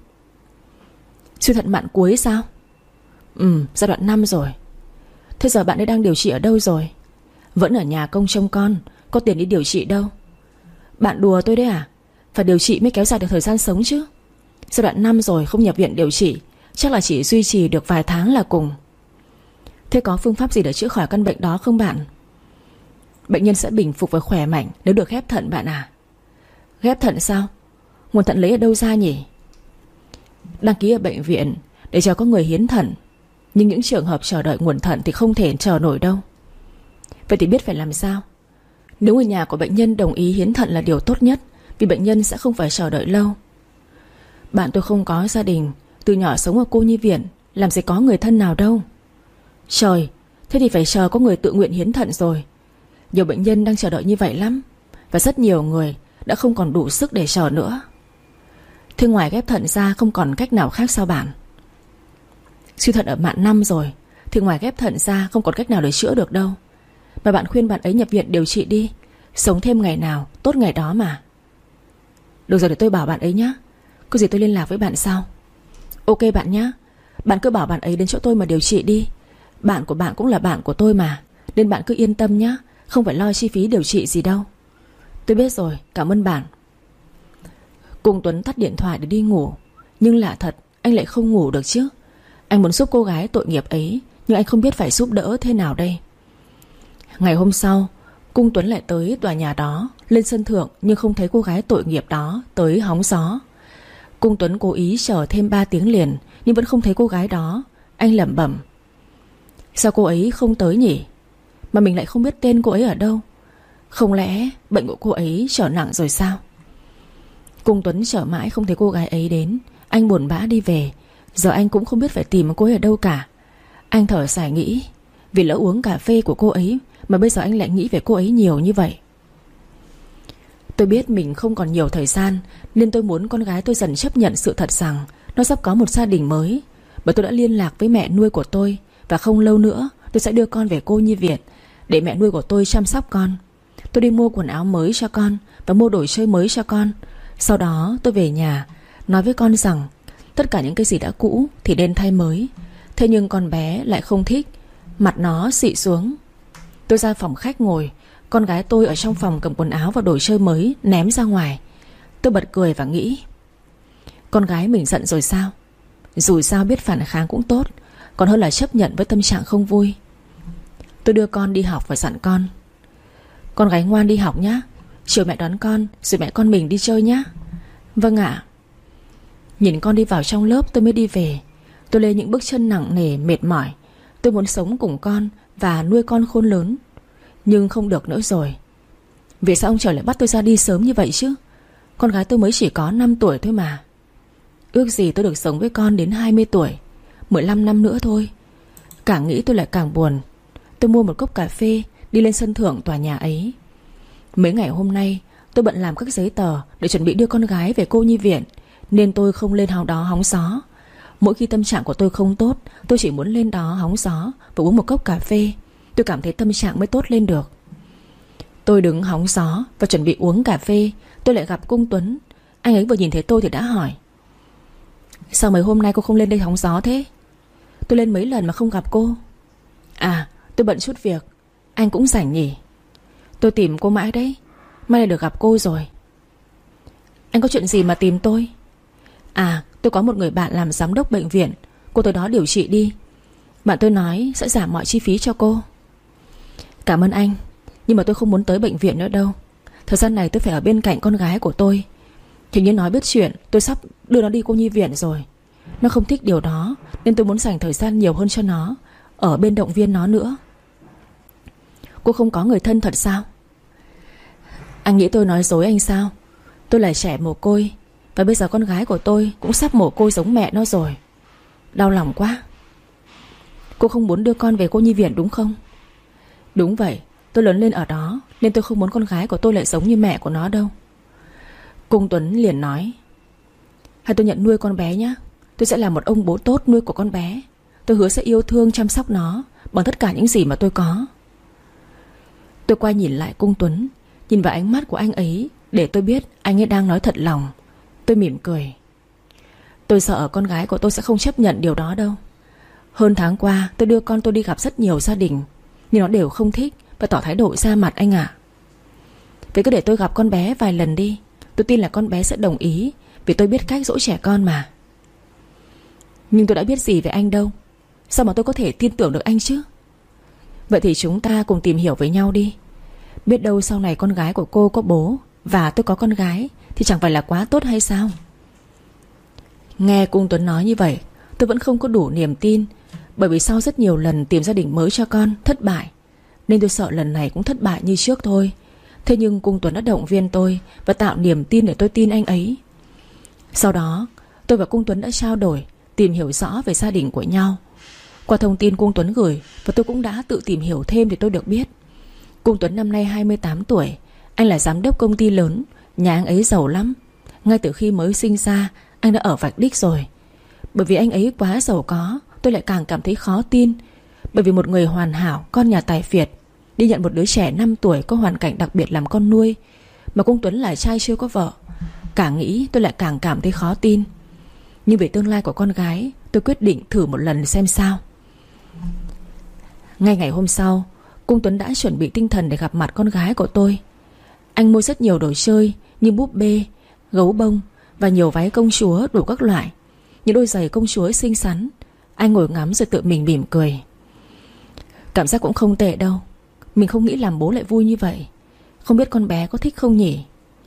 Suy thận mạng cuối sao? Ừ, giai đoạn năm rồi. Thế giờ bạn ấy đang điều trị ở đâu rồi? Vẫn ở nhà công trông con, có tiền đi điều trị đâu. Bạn đùa tôi đấy à? Phải điều trị mới kéo dài được thời gian sống chứ. Giai đoạn năm rồi không nhập viện điều trị, chắc là chỉ duy trì được vài tháng là cùng. Thế có phương pháp gì để chữa khỏi căn bệnh đó không bạn? Bệnh nhân sẽ bình phục và khỏe mạnh nếu được ghép thận bạn à? Ghép thận sao? Nguồn thận lấy ở đâu ra nhỉ? Đăng ký ở bệnh viện để cho có người hiến thận, nhưng những trường hợp chờ đợi nguồn thận thì không thể chờ nổi đâu. Vậy thì biết phải làm sao? Nếu người nhà của bệnh nhân đồng ý hiến thận là điều tốt nhất, vì bệnh nhân sẽ không phải chờ đợi lâu. Bạn tôi không có gia đình, từ nhỏ sống ở cô nhi viện, làm gì có người thân nào đâu. Trời, thế thì phải chờ có người tự nguyện hiến thận rồi. Nhiều bệnh nhân đang chờ đợi như vậy lắm, và rất nhiều người đã không còn đủ sức để chờ nữa. Thế ngoài ghép thận ra không còn cách nào khác sao bạn? Suy thận ở mạn năm rồi, thì ngoài ghép thận ra không còn cách nào để chữa được đâu. Mà bạn khuyên bạn ấy nhập viện điều trị đi, sống thêm ngày nào tốt ngày đó mà. Được rồi, để tôi bảo bạn ấy nhé. Có gì tôi liên lạc với bạn sau. Ok bạn nhé. Bạn cứ bảo bạn ấy đến chỗ tôi mà điều trị đi. Bạn của bạn cũng là bạn của tôi mà, nên bạn cứ yên tâm nhé. Không phải lo chi phí điều trị gì đâu. Tôi biết rồi, cảm ơn bạn. Cùng Tuấn tắt điện thoại để đi ngủ. Nhưng lạ thật, anh lại không ngủ được chứ. Anh muốn giúp cô gái tội nghiệp ấy, nhưng anh không biết phải giúp đỡ thế nào đây. Ngày hôm sau, Cung Tuấn lại tới tòa nhà đó, lên sân thượng, nhưng không thấy cô gái tội nghiệp đó tới hóng gió. Cung Tuấn cố ý chờ thêm ba tiếng liền, nhưng vẫn không thấy cô gái đó. Anh lẩm bẩm, sao cô ấy không tới nhỉ? Mà mình lại không biết tên cô ấy ở đâu. Không lẽ bệnh của cô ấy trở nặng rồi sao? Cung Tuấn chờ mãi không thấy cô gái ấy đến. Anh buồn bã đi về. Giờ anh cũng không biết phải tìm cô ấy ở đâu cả. Anh thở dài nghĩ, vì lỡ uống cà phê của cô ấy mà bây giờ anh lại nghĩ về cô ấy nhiều như vậy. Tôi biết mình không còn nhiều thời gian, nên tôi muốn con gái tôi dần chấp nhận sự thật rằng nó sắp có một gia đình mới. Bởi tôi đã liên lạc với mẹ nuôi của tôi, và không lâu nữa tôi sẽ đưa con về cô nhi viện để mẹ nuôi của tôi chăm sóc con. Tôi đi mua quần áo mới cho con và mua đồ chơi mới cho con. Sau đó tôi về nhà nói với con rằng tất cả những cái gì đã cũ thì nên thay mới. Thế nhưng con bé lại không thích, mặt nó xị xuống. Tôi ra phòng khách ngồi, con gái tôi ở trong phòng cầm quần áo và đồ chơi mới ném ra ngoài. Tôi bật cười và nghĩ, con gái mình giận rồi sao? Dù sao biết phản kháng cũng tốt, còn hơn là chấp nhận với tâm trạng không vui. Tôi đưa con đi học và dặn con, con gái ngoan đi học nhá, chiều mẹ đón con, rồi mẹ con mình đi chơi nhá. Vâng ạ. Nhìn con đi vào trong lớp tôi mới đi về. Tôi lê những bước chân nặng nề mệt mỏi. Tôi muốn sống cùng con và nuôi con khôn lớn, nhưng không được nữa rồi. Vì sao ông trời lại bắt tôi ra đi sớm như vậy chứ? Con gái tôi mới chỉ có năm tuổi thôi mà. Ước gì tôi được sống với con đến hai mươi tuổi, mười lăm năm nữa thôi. Càng nghĩ tôi lại càng buồn. Tôi mua một cốc cà phê, đi lên sân thượng tòa nhà ấy. Mấy ngày hôm nay tôi bận làm các giấy tờ để chuẩn bị đưa con gái về cô nhi viện, nên tôi không lên hóng đó hóng gió. Mỗi khi tâm trạng của tôi không tốt, tôi chỉ muốn lên đó hóng gió và uống một cốc cà phê. Tôi cảm thấy tâm trạng mới tốt lên được. Tôi đứng hóng gió và chuẩn bị uống cà phê, tôi lại gặp Cung Tuấn. Anh ấy vừa nhìn thấy tôi thì đã hỏi, sao mấy hôm nay cô không lên đây hóng gió thế? Tôi lên mấy lần mà không gặp cô. À, tôi bận chút việc. Anh cũng rảnh nhỉ? Tôi tìm cô mãi đấy, may là được gặp cô rồi. Anh có chuyện gì mà tìm tôi? À, tôi có một người bạn làm giám đốc bệnh viện, cô tới đó điều trị đi. Bạn tôi nói sẽ giảm mọi chi phí cho cô. Cảm ơn anh, nhưng mà tôi không muốn tới bệnh viện nữa đâu. Thời gian này tôi phải ở bên cạnh con gái của tôi. Hình như nói biết chuyện tôi sắp đưa nó đi cô nhi viện rồi. Nó không thích điều đó, nên tôi muốn dành thời gian nhiều hơn cho nó, ở bên động viên nó nữa. Cô không có người thân thật sao? Anh nghĩ tôi nói dối anh sao? Tôi là trẻ mồ côi, và bây giờ con gái của tôi cũng sắp mồ côi giống mẹ nó rồi. Đau lòng quá. Cô không muốn đưa con về cô nhi viện đúng không? Đúng vậy, tôi lớn lên ở đó, nên tôi không muốn con gái của tôi lại giống như mẹ của nó đâu. Cung Tuấn liền nói, hay tôi nhận nuôi con bé nhé. Tôi sẽ là một ông bố tốt nuôi của con bé. Tôi hứa sẽ yêu thương chăm sóc nó bằng tất cả những gì mà tôi có. Tôi quay nhìn lại Cung Tuấn, nhìn vào ánh mắt của anh ấy để tôi biết anh ấy đang nói thật lòng. Tôi mỉm cười. Tôi sợ con gái của tôi sẽ không chấp nhận điều đó đâu. Hơn tháng qua tôi đưa con tôi đi gặp rất nhiều gia đình, nhưng nó đều không thích và tỏ thái độ ra mặt anh ạ. Vậy cứ để tôi gặp con bé vài lần đi. Tôi tin là con bé sẽ đồng ý, vì tôi biết cách dỗ trẻ con mà. Nhưng tôi đã biết gì về anh đâu. Sao mà tôi có thể tin tưởng được anh chứ? Vậy thì chúng ta cùng tìm hiểu với nhau đi. Biết đâu sau này con gái của cô có bố và tôi có con gái thì chẳng phải là quá tốt hay sao? Nghe Cung Tuấn nói như vậy, tôi vẫn không có đủ niềm tin. Bởi vì sau rất nhiều lần tìm gia đình mới cho con thất bại, nên tôi sợ lần này cũng thất bại như trước thôi. Thế nhưng Cung Tuấn đã động viên tôi và tạo niềm tin để tôi tin anh ấy. Sau đó tôi và Cung Tuấn đã trao đổi, tìm hiểu rõ về gia đình của nhau. Qua thông tin Cung Tuấn gửi, và tôi cũng đã tự tìm hiểu thêm thì tôi được biết Cung Tuấn năm nay hai mươi tám tuổi. Anh là giám đốc công ty lớn. Nhà anh ấy giàu lắm. Ngay từ khi mới sinh ra, anh đã ở vạch đích rồi. Bởi vì anh ấy quá giàu có, tôi lại càng cảm thấy khó tin. Bởi vì một người hoàn hảo, con nhà tài phiệt, đi nhận một đứa trẻ năm tuổi có hoàn cảnh đặc biệt làm con nuôi, mà Cung Tuấn là trai chưa có vợ. Càng nghĩ tôi lại càng cảm thấy khó tin. Nhưng vì tương lai của con gái, tôi quyết định thử một lần xem sao. Ngay ngày hôm sau, Cung Tuấn đã chuẩn bị tinh thần để gặp mặt con gái của tôi. Anh mua rất nhiều đồ chơi như búp bê, gấu bông và nhiều váy công chúa đủ các loại, những đôi giày công chúa xinh xắn. Anh ngồi ngắm rồi tự mình mỉm cười. Cảm giác cũng không tệ đâu. Mình không nghĩ làm bố lại vui như vậy. Không biết con bé có thích không nhỉ?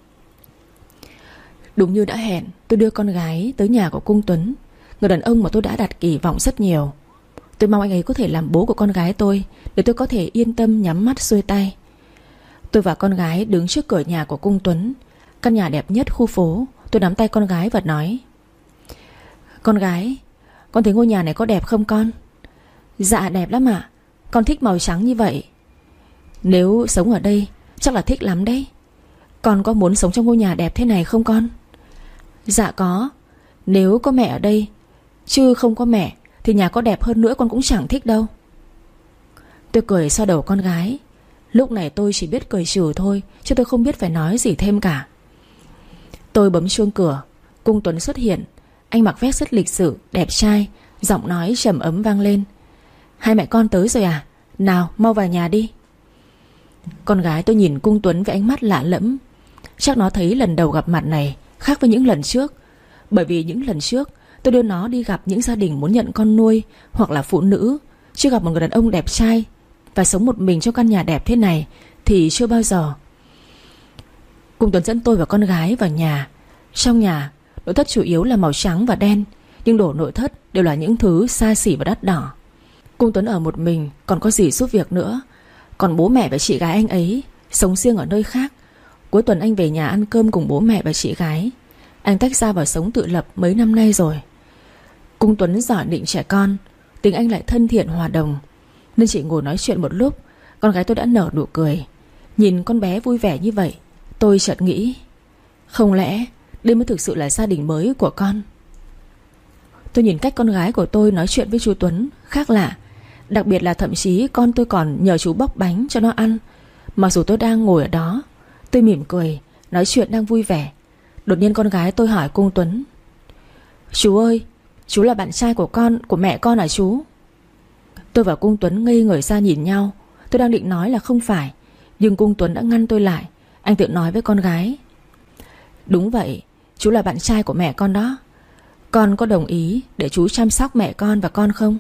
Đúng như đã hẹn, tôi đưa con gái tới nhà của Cung Tuấn, người đàn ông mà tôi đã đặt kỳ vọng rất nhiều. Tôi mong anh ấy có thể làm bố của con gái tôi, để tôi có thể yên tâm nhắm mắt xuôi tay. Tôi và con gái đứng trước cửa nhà của Cung Tuấn, căn nhà đẹp nhất khu phố. Tôi nắm tay con gái và nói: Con gái, con thấy ngôi nhà này có đẹp không con? Dạ đẹp lắm ạ. Con thích màu trắng như vậy. Nếu sống ở đây chắc là thích lắm đấy. Con có muốn sống trong ngôi nhà đẹp thế này không con? Dạ có. Nếu có mẹ ở đây, chứ không có mẹ thì nhà có đẹp hơn nữa con cũng chẳng thích đâu. Tôi cười xoa đầu con gái. Lúc này tôi chỉ biết cười trừ thôi, chứ tôi không biết phải nói gì thêm cả. Tôi bấm chuông cửa. Cung Tuấn xuất hiện. Anh mặc vest rất lịch sự, đẹp trai. Giọng nói trầm ấm vang lên: Hai mẹ con tới rồi à? Nào mau vào nhà đi. Con gái tôi nhìn Cung Tuấn với ánh mắt lạ lẫm. Chắc nó thấy lần đầu gặp mặt này khác với những lần trước. Bởi vì những lần trước tôi đưa nó đi gặp những gia đình muốn nhận con nuôi, hoặc là phụ nữ, chưa gặp một người đàn ông đẹp trai và sống một mình trong căn nhà đẹp thế này thì chưa bao giờ. Cung Tuấn dẫn tôi và con gái vào nhà. Trong nhà, nội thất chủ yếu là màu trắng và đen, nhưng đồ nội thất đều là những thứ xa xỉ và đắt đỏ. Cung Tuấn ở một mình, còn có gì giúp việc nữa. Còn bố mẹ và chị gái anh ấy sống riêng ở nơi khác. Cuối tuần anh về nhà ăn cơm cùng bố mẹ và chị gái. Anh tách ra và sống tự lập mấy năm nay rồi. Cung Tuấn giỏi định trẻ con, tính anh lại thân thiện hòa đồng, nên chỉ ngồi nói chuyện một lúc, con gái tôi đã nở nụ cười. Nhìn con bé vui vẻ như vậy, tôi chợt nghĩ, không lẽ đây mới thực sự là gia đình mới của con? Tôi nhìn cách con gái của tôi nói chuyện với chú Tuấn khác lạ. Đặc biệt là thậm chí con tôi còn nhờ chú bóc bánh cho nó ăn. Mặc dù tôi đang ngồi ở đó, tôi mỉm cười, nói chuyện đang vui vẻ. Đột nhiên con gái tôi hỏi Cung Tuấn: Chú ơi, chú là bạn trai của con, của mẹ con à chú? Tôi và Cung Tuấn ngây người ra nhìn nhau. Tôi đang định nói là không phải, nhưng Cung Tuấn đã ngăn tôi lại. Anh tự nói với con gái: Đúng vậy, chú là bạn trai của mẹ con đó. Con có đồng ý để chú chăm sóc mẹ con và con không?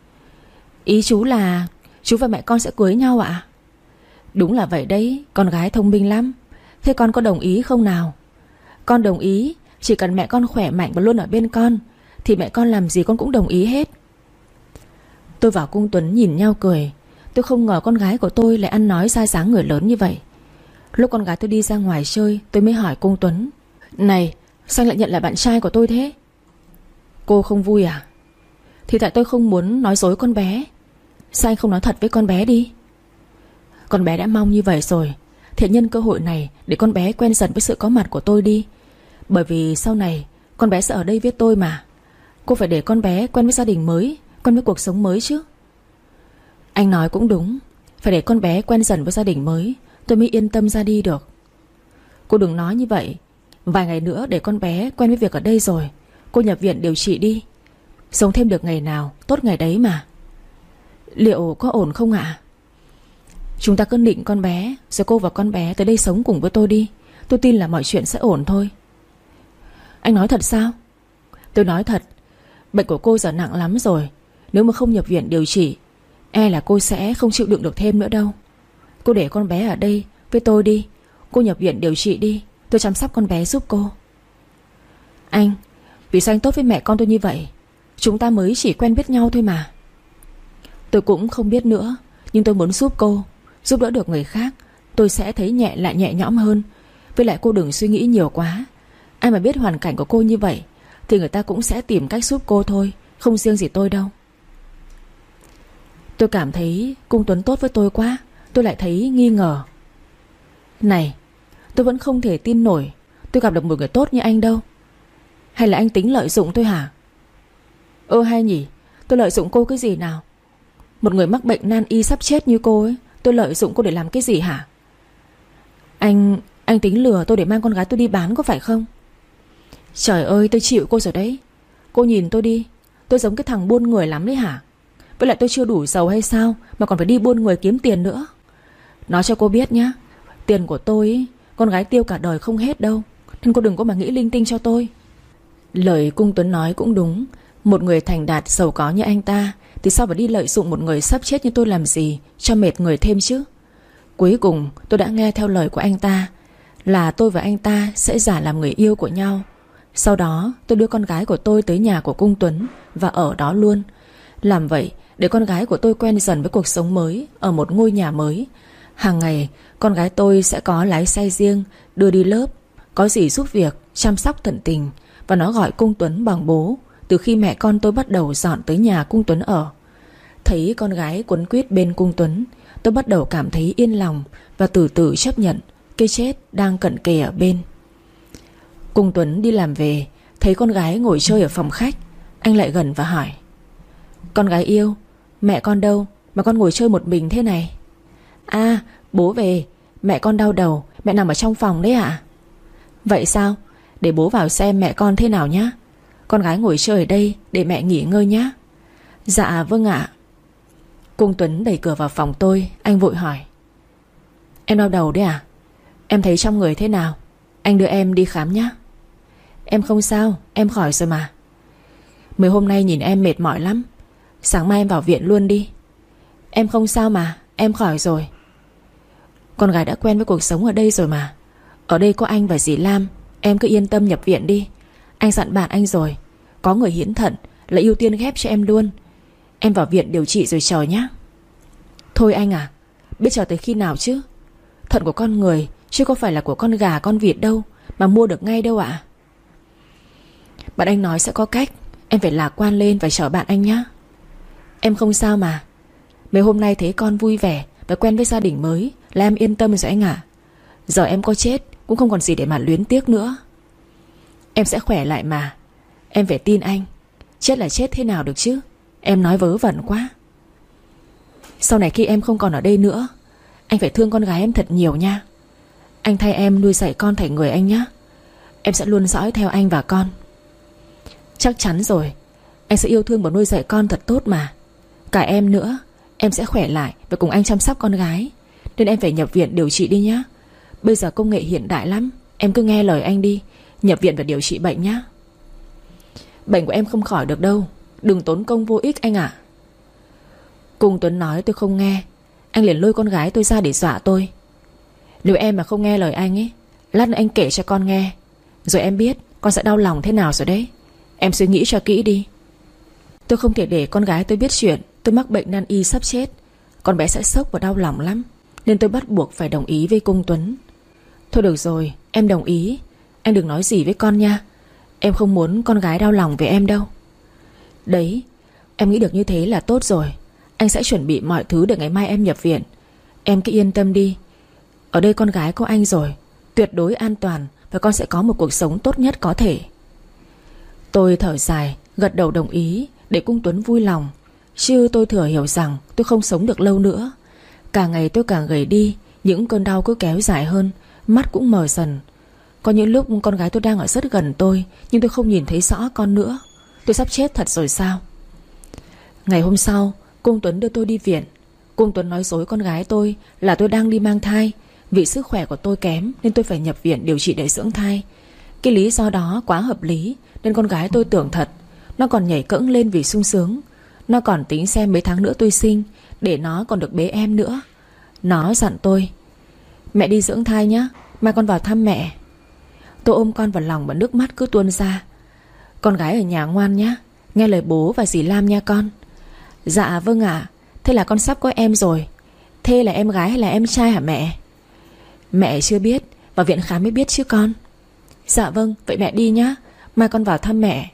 Ý chú là chú và mẹ con sẽ cưới nhau ạ? Đúng là vậy đấy, con gái thông minh lắm. Thế con có đồng ý không nào? Con đồng ý, chỉ cần mẹ con khỏe mạnh và luôn ở bên con thì mẹ con làm gì con cũng đồng ý hết. Tôi và Cung Tuấn nhìn nhau cười. Tôi không ngờ con gái của tôi lại ăn nói ra dáng người lớn như vậy. Lúc con gái tôi đi ra ngoài chơi, tôi mới hỏi Cung Tuấn: Này, sao anh lại nhận là bạn trai của tôi thế? Cô không vui à? Thì tại tôi không muốn nói dối con bé. Sao anh không nói thật với con bé đi? Con bé đã mong như vậy rồi, thì nhân cơ hội này để con bé quen dần với sự có mặt của tôi đi. Bởi vì sau này con bé sẽ ở đây với tôi mà. Cô phải để con bé quen với gia đình mới, quen với cuộc sống mới chứ. Anh nói cũng đúng, phải để con bé quen dần với gia đình mới, tôi mới yên tâm ra đi được. Cô đừng nói như vậy. Vài ngày nữa để con bé quen với việc ở đây rồi, cô nhập viện điều trị đi. Sống thêm được ngày nào tốt ngày đấy mà. Liệu có ổn không ạ? Chúng ta cứ định con bé, rồi cô và con bé tới đây sống cùng với tôi đi. Tôi tin là mọi chuyện sẽ ổn thôi. Anh nói thật sao? Tôi nói thật. Bệnh của cô giờ nặng lắm rồi. Nếu mà không nhập viện điều trị, E là cô sẽ không chịu đựng được thêm nữa đâu. Cô để con bé ở đây với tôi đi. Cô nhập viện điều trị đi, tôi chăm sóc con bé giúp cô. Anh, vì sao anh tốt với mẹ con tôi như vậy? Chúng ta mới chỉ quen biết nhau thôi mà. Tôi cũng không biết nữa, nhưng tôi muốn giúp cô. Giúp đỡ được người khác, tôi sẽ thấy nhẹ lại nhẹ nhõm hơn. Với lại cô đừng suy nghĩ nhiều quá. Ai mà biết hoàn cảnh của cô như vậy thì người ta cũng sẽ tìm cách giúp cô thôi, không riêng gì tôi đâu. Tôi cảm thấy Cung Tuấn tốt với tôi quá. Tôi lại thấy nghi ngờ. Này, tôi vẫn không thể tin nổi tôi gặp được một người tốt như anh đâu. Hay là anh tính lợi dụng tôi hả? Ơ hay nhỉ, tôi lợi dụng cô cái gì nào? Một người mắc bệnh nan y sắp chết như cô ấy, tôi lợi dụng cô để làm cái gì hả? Anh, anh tính lừa tôi để mang con gái tôi đi bán có phải không? Trời ơi, tôi chịu cô rồi đấy. Cô nhìn tôi đi, tôi giống cái thằng buôn người lắm đấy hả? Với lại tôi chưa đủ giàu hay sao mà còn phải đi buôn người kiếm tiền nữa. Nói cho cô biết nhá, tiền của tôi ấy, con gái tiêu cả đời không hết đâu. Nên cô đừng có mà nghĩ linh tinh cho tôi. Lời Cung Tuấn nói cũng đúng. Một người thành đạt giàu có như anh ta thì sao phải đi lợi dụng một người sắp chết như tôi làm gì, cho mệt người thêm chứ. Cuối cùng tôi đã nghe theo lời của anh ta, là tôi và anh ta sẽ giả làm người yêu của nhau. Sau đó tôi đưa con gái của tôi tới nhà của Cung Tuấn và ở đó luôn. Làm vậy để con gái của tôi quen dần với cuộc sống mới ở một ngôi nhà mới. Hàng ngày con gái tôi sẽ có lái xe riêng, đưa đi lớp, có gì giúp việc, chăm sóc tận tình. Và nó gọi Cung Tuấn bằng bố từ khi mẹ con tôi bắt đầu dọn tới nhà Cung Tuấn ở. Thấy con gái quấn quýt bên Cung Tuấn, tôi bắt đầu cảm thấy yên lòng và từ từ chấp nhận cái chết đang cận kề ở bên. Cung Tuấn đi làm về, thấy con gái ngồi chơi ở phòng khách. Anh lại gần và hỏi: Con gái yêu, mẹ con đâu mà con ngồi chơi một mình thế này? À, bố về, mẹ con đau đầu, mẹ nằm ở trong phòng đấy ạ. Vậy sao? Để bố vào xem mẹ con thế nào nhá. Con gái ngồi chơi ở đây để mẹ nghỉ ngơi nhá. Dạ vâng ạ. Cung Tuấn đẩy cửa vào phòng tôi. Anh vội hỏi: Em đau đầu đấy à? Em thấy trong người thế nào? Anh đưa em đi khám nhá. Em không sao, em khỏi rồi mà. Mấy hôm nay nhìn em mệt mỏi lắm, sáng mai em vào viện luôn đi. Em không sao mà, em khỏi rồi. Con gái đã quen với cuộc sống ở đây rồi mà. Ở đây có anh và dì Lam, em cứ yên tâm nhập viện đi. Anh dặn bạn anh rồi, có người hiến thận là ưu tiên ghép cho em luôn. Em vào viện điều trị rồi chờ nhé. Thôi anh à, biết chờ tới khi nào chứ? Thận của con người chứ có phải là của con gà con vịt đâu mà mua được ngay đâu ạ. Bạn anh nói sẽ có cách. Em phải lạc quan lên và chờ bạn anh nhé. Em không sao mà. Mấy hôm nay thấy con vui vẻ và quen với gia đình mới là em yên tâm rồi anh ạ. Giờ em có chết cũng không còn gì để mà luyến tiếc nữa. Em sẽ khỏe lại mà. Em phải tin anh. Chết là chết thế nào được chứ? Em nói vớ vẩn quá. Sau này khi em không còn ở đây nữa, anh phải thương con gái em thật nhiều nha. Anh thay em nuôi dạy con thành người anh nhé. Em sẽ luôn dõi theo anh và con. Chắc chắn rồi. Anh sẽ yêu thương và nuôi dạy con thật tốt mà. Cả em nữa. Em sẽ khỏe lại và cùng anh chăm sóc con gái. Nên em phải nhập viện điều trị đi nhé. Bây giờ công nghệ hiện đại lắm. Em cứ nghe lời anh đi. Nhập viện và điều trị bệnh nhé. Bệnh của em không khỏi được đâu. Đừng tốn công vô ích anh ạ. Cung Tuấn nói tôi không nghe. Anh liền lôi con gái tôi ra để dọa tôi. Nếu em mà không nghe lời anh ấy, lát nữa anh kể cho con nghe, rồi em biết con sẽ đau lòng thế nào rồi đấy. Em suy nghĩ cho kỹ đi. Tôi không thể để con gái tôi biết chuyện tôi mắc bệnh nan y sắp chết. Con bé sẽ sốc và đau lòng lắm. Nên tôi bắt buộc phải đồng ý với Cung Tuấn. Thôi được rồi, em đồng ý. Anh đừng nói gì với con nha. Em không muốn con gái đau lòng về em đâu. Đấy, em nghĩ được như thế là tốt rồi. Anh sẽ chuẩn bị mọi thứ để ngày mai em nhập viện. Em cứ yên tâm đi. Ở đây con gái có anh rồi, tuyệt đối an toàn. Và con sẽ có một cuộc sống tốt nhất có thể. Tôi thở dài, gật đầu đồng ý để Cung Tuấn vui lòng. Chứ tôi thừa hiểu rằng tôi không sống được lâu nữa. Càng ngày tôi càng gầy đi. Những cơn đau cứ kéo dài hơn. Mắt cũng mờ dần. Có những lúc con gái tôi đang ở rất gần tôi, nhưng tôi không nhìn thấy rõ con nữa. Tôi sắp chết thật rồi sao? Ngày hôm sau, Cung Tuấn đưa tôi đi viện. Cung Tuấn nói dối con gái tôi là tôi đang đi mang thai. Vì sức khỏe của tôi kém nên tôi phải nhập viện điều trị để dưỡng thai. Cái lý do đó quá hợp lý nên con gái tôi tưởng thật. Nó còn nhảy cẫng lên vì sung sướng. Nó còn tính xem mấy tháng nữa tôi sinh, để nó còn được bế em nữa. Nó dặn tôi: mẹ đi dưỡng thai nhá, mai con vào thăm mẹ. Tôi ôm con vào lòng và nước mắt cứ tuôn ra. Con gái ở nhà ngoan nhá, nghe lời bố và dì Lam nha con. Dạ vâng ạ. À, thế là con sắp có em rồi. Thế là em gái hay là em trai hả mẹ? Mẹ chưa biết, vào viện khám mới biết chứ con. Dạ vâng, vậy mẹ đi nhá, mai con vào thăm mẹ.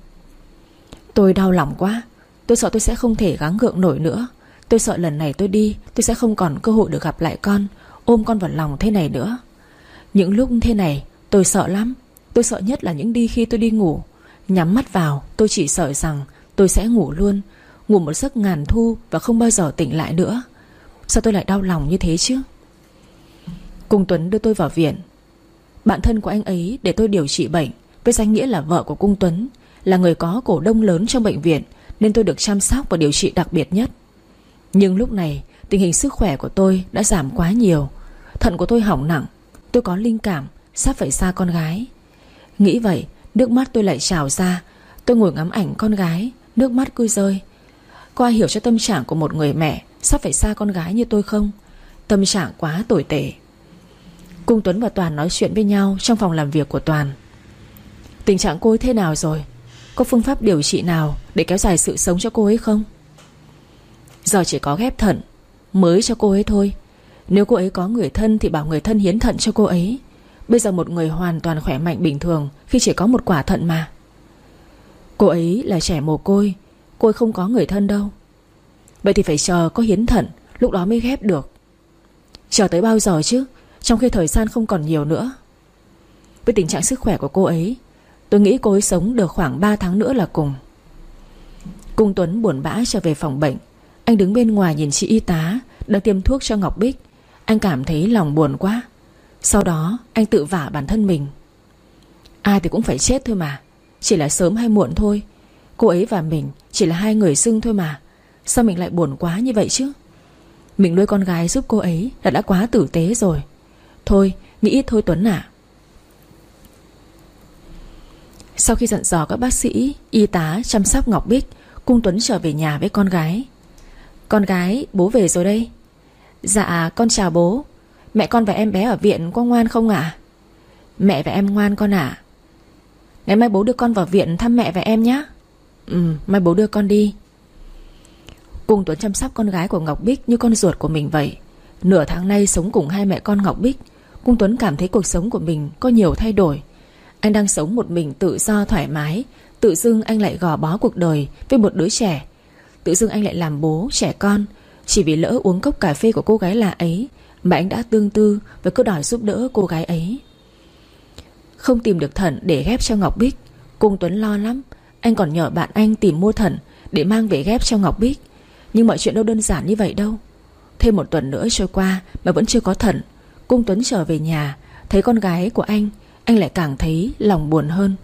Tôi đau lòng quá. Tôi sợ tôi sẽ không thể gắng gượng nổi nữa. Tôi sợ lần này tôi đi, tôi sẽ không còn cơ hội được gặp lại con, ôm con vào lòng thế này nữa. Những lúc thế này tôi sợ lắm. Tôi sợ nhất là những đi khi tôi đi ngủ. Nhắm mắt vào tôi chỉ sợ rằng tôi sẽ ngủ luôn, ngủ một giấc ngàn thu và không bao giờ tỉnh lại nữa. Sao tôi lại đau lòng như thế chứ? Cung Tuấn đưa tôi vào viện. Bạn thân của anh ấy để tôi điều trị bệnh, với danh nghĩa là vợ của Cung Tuấn, là người có cổ đông lớn trong bệnh viện, nên tôi được chăm sóc và điều trị đặc biệt nhất. Nhưng lúc này tình hình sức khỏe của tôi đã giảm quá nhiều. Thận của tôi hỏng nặng. Tôi có linh cảm sắp phải xa con gái. Nghĩ vậy, nước mắt tôi lại trào ra. Tôi ngồi ngắm ảnh con gái, nước mắt cứ rơi. Có ai hiểu cho tâm trạng của một người mẹ sắp phải xa con gái như tôi không? Tâm trạng quá tồi tệ. Cung Tuấn và Toàn nói chuyện với nhau trong phòng làm việc của Toàn. Tình trạng cô ấy thế nào rồi? Có phương pháp điều trị nào để kéo dài sự sống cho cô ấy không? Giờ chỉ có ghép thận mới cho cô ấy thôi. Nếu cô ấy có người thân thì bảo người thân hiến thận cho cô ấy. Bây giờ một người hoàn toàn khỏe mạnh bình thường khi chỉ có một quả thận mà. Cô ấy là trẻ mồ côi, cô ấy không có người thân đâu. Vậy thì phải chờ có hiến thận, lúc đó mới ghép được. Chờ tới bao giờ chứ, trong khi thời gian không còn nhiều nữa. Với tình trạng sức khỏe của cô ấy, tôi nghĩ cô ấy sống được khoảng ba tháng nữa là cùng. Cung Tuấn buồn bã trở về phòng bệnh. Anh đứng bên ngoài nhìn chị y tá đang tiêm thuốc cho Ngọc Bích. Anh cảm thấy lòng buồn quá. Sau đó anh tự vả bản thân mình. Ai thì cũng phải chết thôi mà, chỉ là sớm hay muộn thôi. Cô ấy và mình chỉ là hai người xưng thôi mà. Sao mình lại buồn quá như vậy chứ? Mình nuôi con gái giúp cô ấy là đã quá tử tế rồi. Thôi, nghĩ ít thôi Tuấn ạ. Sau khi dặn dò các bác sĩ, y tá chăm sóc Ngọc Bích, Cung Tuấn trở về nhà với con gái. Con gái, bố về rồi đây. Dạ, con chào bố. Mẹ con và em bé ở viện có ngoan không ạ? À? Mẹ và em ngoan con ạ. À? Ngày mai bố đưa con vào viện thăm mẹ và em nhé. Ừ, mai bố đưa con đi. Cung Tuấn chăm sóc con gái của Ngọc Bích như con ruột của mình vậy. Nửa tháng nay sống cùng hai mẹ con Ngọc Bích, Cung Tuấn cảm thấy cuộc sống của mình có nhiều thay đổi. Anh đang sống một mình tự do thoải mái. Tự dưng anh lại gò bó cuộc đời với một đứa trẻ. Tự dưng anh lại làm bố trẻ con. Chỉ vì lỡ uống cốc cà phê của cô gái lạ ấy mà anh đã tương tư và cứ đòi giúp đỡ cô gái ấy. Không tìm được thận để ghép cho Ngọc Bích, Cung Tuấn lo lắm. Anh còn nhờ bạn anh tìm mua thận để mang về ghép cho Ngọc Bích. Nhưng mọi chuyện đâu đơn giản như vậy đâu. Thêm một tuần nữa trôi qua mà vẫn chưa có thận. Cung Tuấn trở về nhà, thấy con gái của anh, anh lại càng thấy lòng buồn hơn.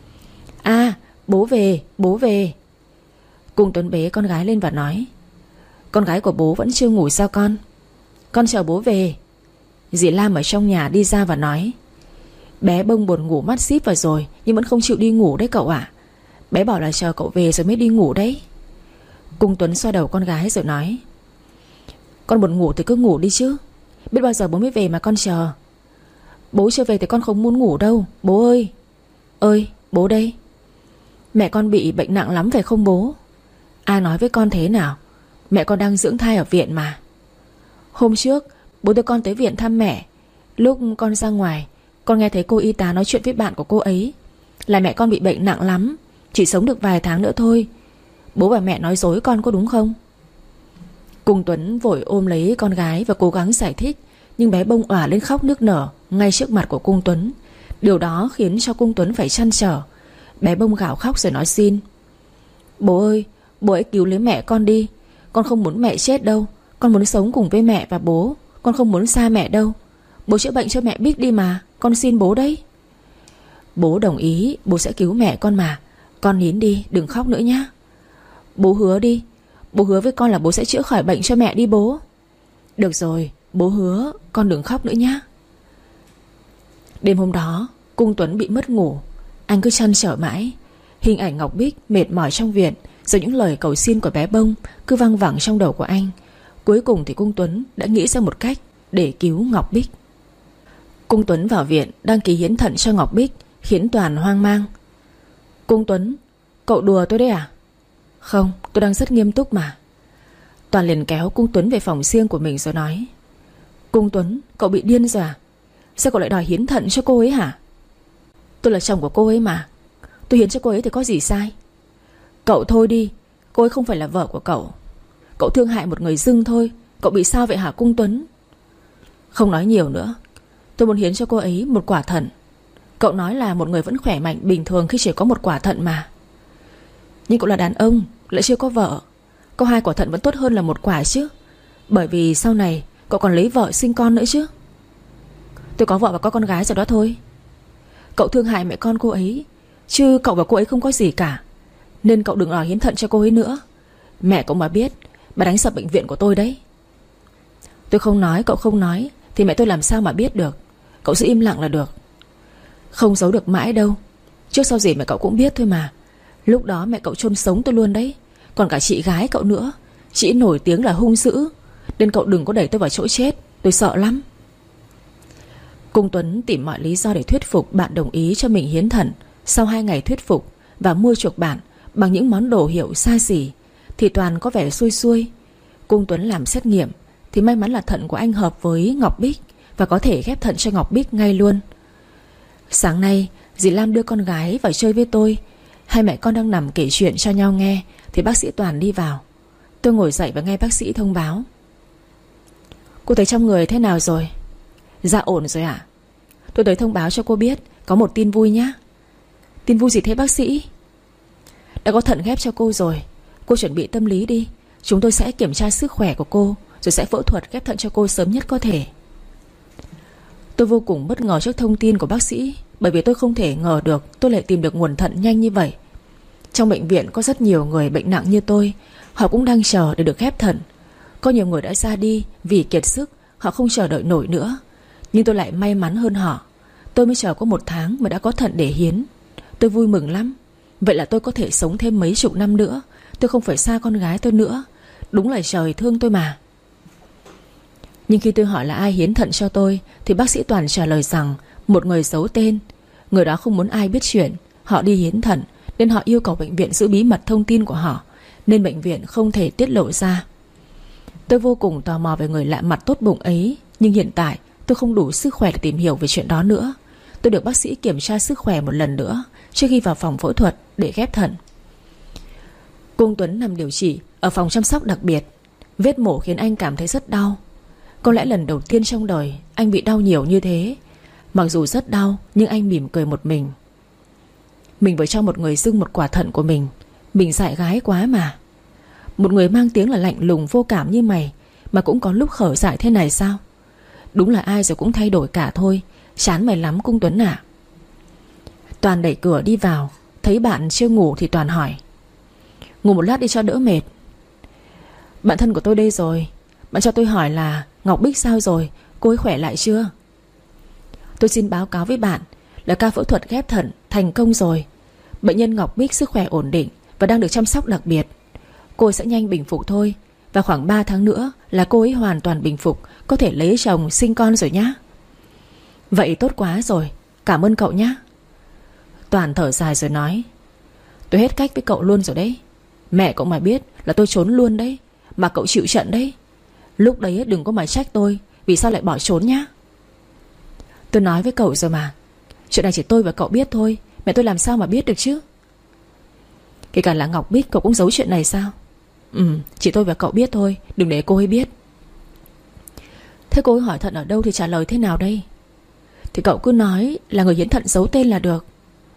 À, bố về, bố về. Cung Tuấn bế con gái lên và nói: con gái của bố vẫn chưa ngủ sao con? Con chờ bố về. Dì Lam ở trong nhà đi ra và nói: bé bông buồn ngủ mắt díp vào rồi, nhưng vẫn không chịu đi ngủ đấy cậu ạ. Bé bảo là chờ cậu về rồi mới đi ngủ đấy. Cung Tuấn xoa đầu con gái rồi nói: con buồn ngủ thì cứ ngủ đi chứ, biết bao giờ bố mới về mà con chờ. Bố chưa về thì con không muốn ngủ đâu, bố ơi. Ơi, bố đây. Mẹ con bị bệnh nặng lắm phải không bố? Ai nói với con thế nào? Mẹ con đang dưỡng thai ở viện mà. Hôm trước bố đưa con tới viện thăm mẹ. Lúc con ra ngoài, con nghe thấy cô y tá nói chuyện với bạn của cô ấy là mẹ con bị bệnh nặng lắm, chỉ sống được vài tháng nữa thôi. Bố và mẹ nói dối con có đúng không? Cung Tuấn vội ôm lấy con gái và cố gắng giải thích. Nhưng bé bông òa lên khóc nức nở ngay trước mặt của Cung Tuấn. Điều đó khiến cho Cung Tuấn phải trăn trở. Bé bông gào khóc rồi nói xin: bố ơi, bố hãy cứu lấy mẹ con đi. Con không muốn mẹ chết đâu. Con muốn sống cùng với mẹ và bố. Con không muốn xa mẹ đâu. Bố chữa bệnh cho mẹ Bích đi mà. Con xin bố đấy. Bố đồng ý, bố sẽ cứu mẹ con mà. Con nín đi, đừng khóc nữa nhá. Bố hứa đi. Bố hứa với con là bố sẽ chữa khỏi bệnh cho mẹ đi bố. Được rồi, bố hứa, con đừng khóc nữa nhá. Đêm hôm đó, Cung Tuấn bị mất ngủ. Anh cứ trăn trở mãi. Hình ảnh Ngọc Bích mệt mỏi trong viện Rồi những lời cầu xin của bé Bông cứ văng vẳng trong đầu của anh. Cuối cùng thì Cung Tuấn đã nghĩ ra một cách để cứu Ngọc Bích. Cung Tuấn vào viện đăng ký hiến thận cho Ngọc Bích, khiến Toàn hoang mang. Cung Tuấn, cậu đùa tôi đấy à? Không, tôi đang rất nghiêm túc mà. Toàn liền kéo Cung Tuấn về phòng riêng của mình rồi nói: Cung Tuấn, cậu bị điên rồi à? Sao cậu lại đòi hiến thận cho cô ấy hả? Tôi là chồng của cô ấy mà. Tôi hiến cho cô ấy thì có gì sai? Cậu thôi đi, cô ấy không phải là vợ của cậu. Cậu thương hại một người dưng thôi. Cậu bị sao vậy hả Cung Tuấn? Không nói nhiều nữa. Tôi muốn hiến cho cô ấy một quả thận. Cậu nói là một người vẫn khỏe mạnh bình thường khi chỉ có một quả thận mà. Nhưng cậu là đàn ông, lại chưa có vợ. Có hai quả thận vẫn tốt hơn là một quả chứ. Bởi vì sau này cậu còn lấy vợ sinh con nữa chứ. Tôi có vợ và có con gái rồi đó thôi. Cậu thương hại mẹ con cô ấy, chứ cậu và cô ấy không có gì cả. Nên cậu đừng đòi hiến thận cho cô ấy nữa. Mẹ cậu mà biết, bà đánh sập bệnh viện của tôi đấy. Tôi không nói, cậu không nói thì mẹ tôi làm sao mà biết được. Cậu giữ im lặng là được. Không giấu được mãi đâu. Trước sau gì mẹ cậu cũng biết thôi mà. Lúc đó mẹ cậu chôn sống tôi luôn đấy. Còn cả chị gái cậu nữa. Chị nổi tiếng là hung dữ. Nên cậu đừng có đẩy tôi vào chỗ chết. Tôi sợ lắm. Cung Tuấn tìm mọi lý do để thuyết phục bạn đồng ý cho mình hiến thận. Sau hai ngày thuyết phục và mua chuộc bạn bằng những món đồ hiệu xa xỉ thì Toàn có vẻ xuôi xuôi. Cung Tuấn làm xét nghiệm thì may mắn là thận của anh hợp với Ngọc Bích và có thể ghép thận cho Ngọc Bích ngay luôn. Sáng nay dì Lam đưa con gái vào chơi với tôi. Hai mẹ con đang nằm kể chuyện cho nhau nghe thì bác sĩ Toàn đi vào. Tôi ngồi dậy và nghe bác sĩ thông báo: Cô thấy trong người thế nào rồi? Dạ ổn rồi ạ. Tôi tới thông báo cho cô biết có một tin vui nhé. Tin vui gì thế bác sĩ? Đã có thận ghép cho cô rồi. Cô chuẩn bị tâm lý đi. Chúng tôi sẽ kiểm tra sức khỏe của cô, rồi sẽ phẫu thuật ghép thận cho cô sớm nhất có thể. Tôi vô cùng bất ngờ trước thông tin của bác sĩ. Bởi vì tôi không thể ngờ được tôi lại tìm được nguồn thận nhanh như vậy. Trong bệnh viện có rất nhiều người bệnh nặng như tôi. Họ cũng đang chờ để được ghép thận. Có nhiều người đã ra đi vì kiệt sức, họ không chờ đợi nổi nữa. Nhưng tôi lại may mắn hơn họ. Tôi mới chờ có một tháng mà đã có thận để hiến. Tôi vui mừng lắm. Vậy là tôi có thể sống thêm mấy chục năm nữa. Tôi không phải xa con gái tôi nữa. Đúng là trời thương tôi mà. Nhưng khi tôi hỏi là ai hiến thận cho tôi thì bác sĩ Toàn trả lời rằng một người giấu tên. Người đó không muốn ai biết chuyện họ đi hiến thận, nên họ yêu cầu bệnh viện giữ bí mật thông tin của họ, nên bệnh viện không thể tiết lộ ra. Tôi vô cùng tò mò về người lạ mặt tốt bụng ấy. Nhưng hiện tại tôi không đủ sức khỏe để tìm hiểu về chuyện đó nữa. Tôi được bác sĩ kiểm tra sức khỏe một lần nữa trước khi vào phòng phẫu thuật để ghép thận. Cung Tuấn nằm điều trị ở phòng chăm sóc đặc biệt. Vết mổ khiến anh cảm thấy rất đau. Có lẽ lần đầu tiên trong đời anh bị đau nhiều như thế. Mặc dù rất đau nhưng anh mỉm cười một mình. Mình vừa cho một người dưng một quả thận của mình. Mình dại gái quá mà. Một người mang tiếng là lạnh lùng vô cảm như mày mà cũng có lúc khở dại thế này sao? Đúng là ai rồi cũng thay đổi cả thôi. Chán mày lắm Cung Tuấn à. Toàn đẩy cửa đi vào. Thấy bạn chưa ngủ thì Toàn hỏi: Ngủ một lát đi cho đỡ mệt. Bạn thân của tôi đây rồi. Bạn cho tôi hỏi là Ngọc Bích sao rồi? Cô ấy khỏe lại chưa? Tôi xin báo cáo với bạn là ca phẫu thuật ghép thận thành công rồi. Bệnh nhân Ngọc Bích sức khỏe ổn định và đang được chăm sóc đặc biệt. Cô ấy sẽ nhanh bình phục thôi. Và khoảng ba tháng nữa là cô ấy hoàn toàn bình phục, có thể lấy chồng sinh con rồi nhá. Vậy tốt quá rồi. Cảm ơn cậu nhá. Toàn thở dài rồi nói: Tôi hết cách với cậu luôn rồi đấy. Mẹ cậu mà biết là tôi trốn luôn đấy. Mà cậu chịu trận đấy. Lúc đấy đừng có mà trách tôi vì sao lại bỏ trốn nhá. Tôi nói với cậu rồi mà. Chuyện này chỉ tôi và cậu biết thôi. Mẹ tôi làm sao mà biết được chứ. Kể cả là Ngọc Bích cậu cũng giấu chuyện này sao? Ừ, chỉ tôi và cậu biết thôi. Đừng để cô ấy biết. Thế cô ấy hỏi thận ở đâu thì trả lời thế nào đây? Thì cậu cứ nói là người hiến thận giấu tên là được.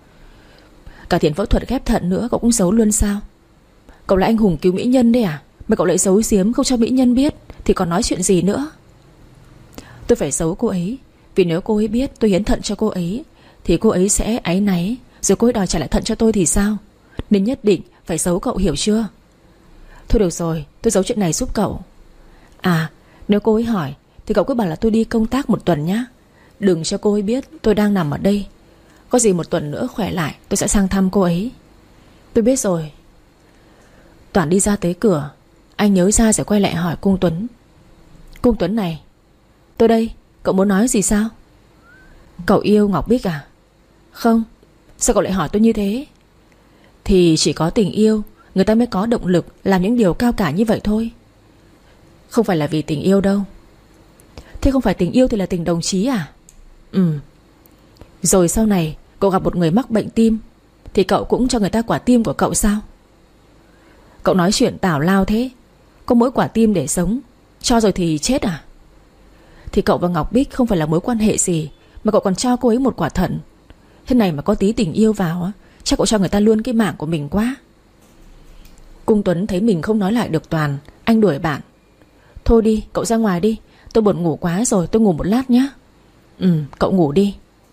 Cả tiền phẫu thuật ghép thận nữa cậu cũng giấu luôn sao? Cậu là anh hùng cứu mỹ nhân đấy à? Mà cậu lại giấu giếm không cho mỹ nhân biết thì còn nói chuyện gì nữa? Tôi phải giấu cô ấy vì nếu cô ấy biết tôi hiến thận cho cô ấy thì cô ấy sẽ áy náy, rồi cô ấy đòi trả lại thận cho tôi thì sao? Nên nhất định phải giấu cậu, hiểu chưa? Thôi được rồi, tôi giấu chuyện này giúp cậu. À, nếu cô ấy hỏi thì cậu cứ bảo là tôi đi công tác một tuần nhá. Đừng cho cô ấy biết tôi đang nằm ở đây. Có gì một tuần nữa khỏe lại tôi sẽ sang thăm cô ấy. Tôi biết rồi. Toàn đi ra tới cửa, anh nhớ ra rồi quay lại hỏi Cung Tuấn. Cung Tuấn này, tôi đây, cậu muốn nói gì sao? Cậu yêu Ngọc Bích à? Không. Sao cậu lại hỏi tôi như thế? Thì chỉ có tình yêu người ta mới có động lực làm những điều cao cả như vậy thôi. Không phải là vì tình yêu đâu. Thế không phải tình yêu thì là tình đồng chí à? Ừ. Rồi sau này cậu gặp một người mắc bệnh tim thì cậu cũng cho người ta quả tim của cậu sao? Cậu nói chuyện tào lao thế. Có mỗi quả tim để sống, cho rồi thì chết à? Thì cậu và Ngọc Bích không phải là mối quan hệ gì mà cậu còn cho cô ấy một quả thận. Thế này mà có tí tình yêu vào á, chắc cậu cho người ta luôn cái mạng của mình quá. Cung Tuấn thấy mình không nói lại được Toàn, anh đuổi bạn. Thôi đi, cậu ra ngoài đi, tôi buồn ngủ quá rồi, tôi ngủ một lát nhé. Ừ, cậu ngủ đi.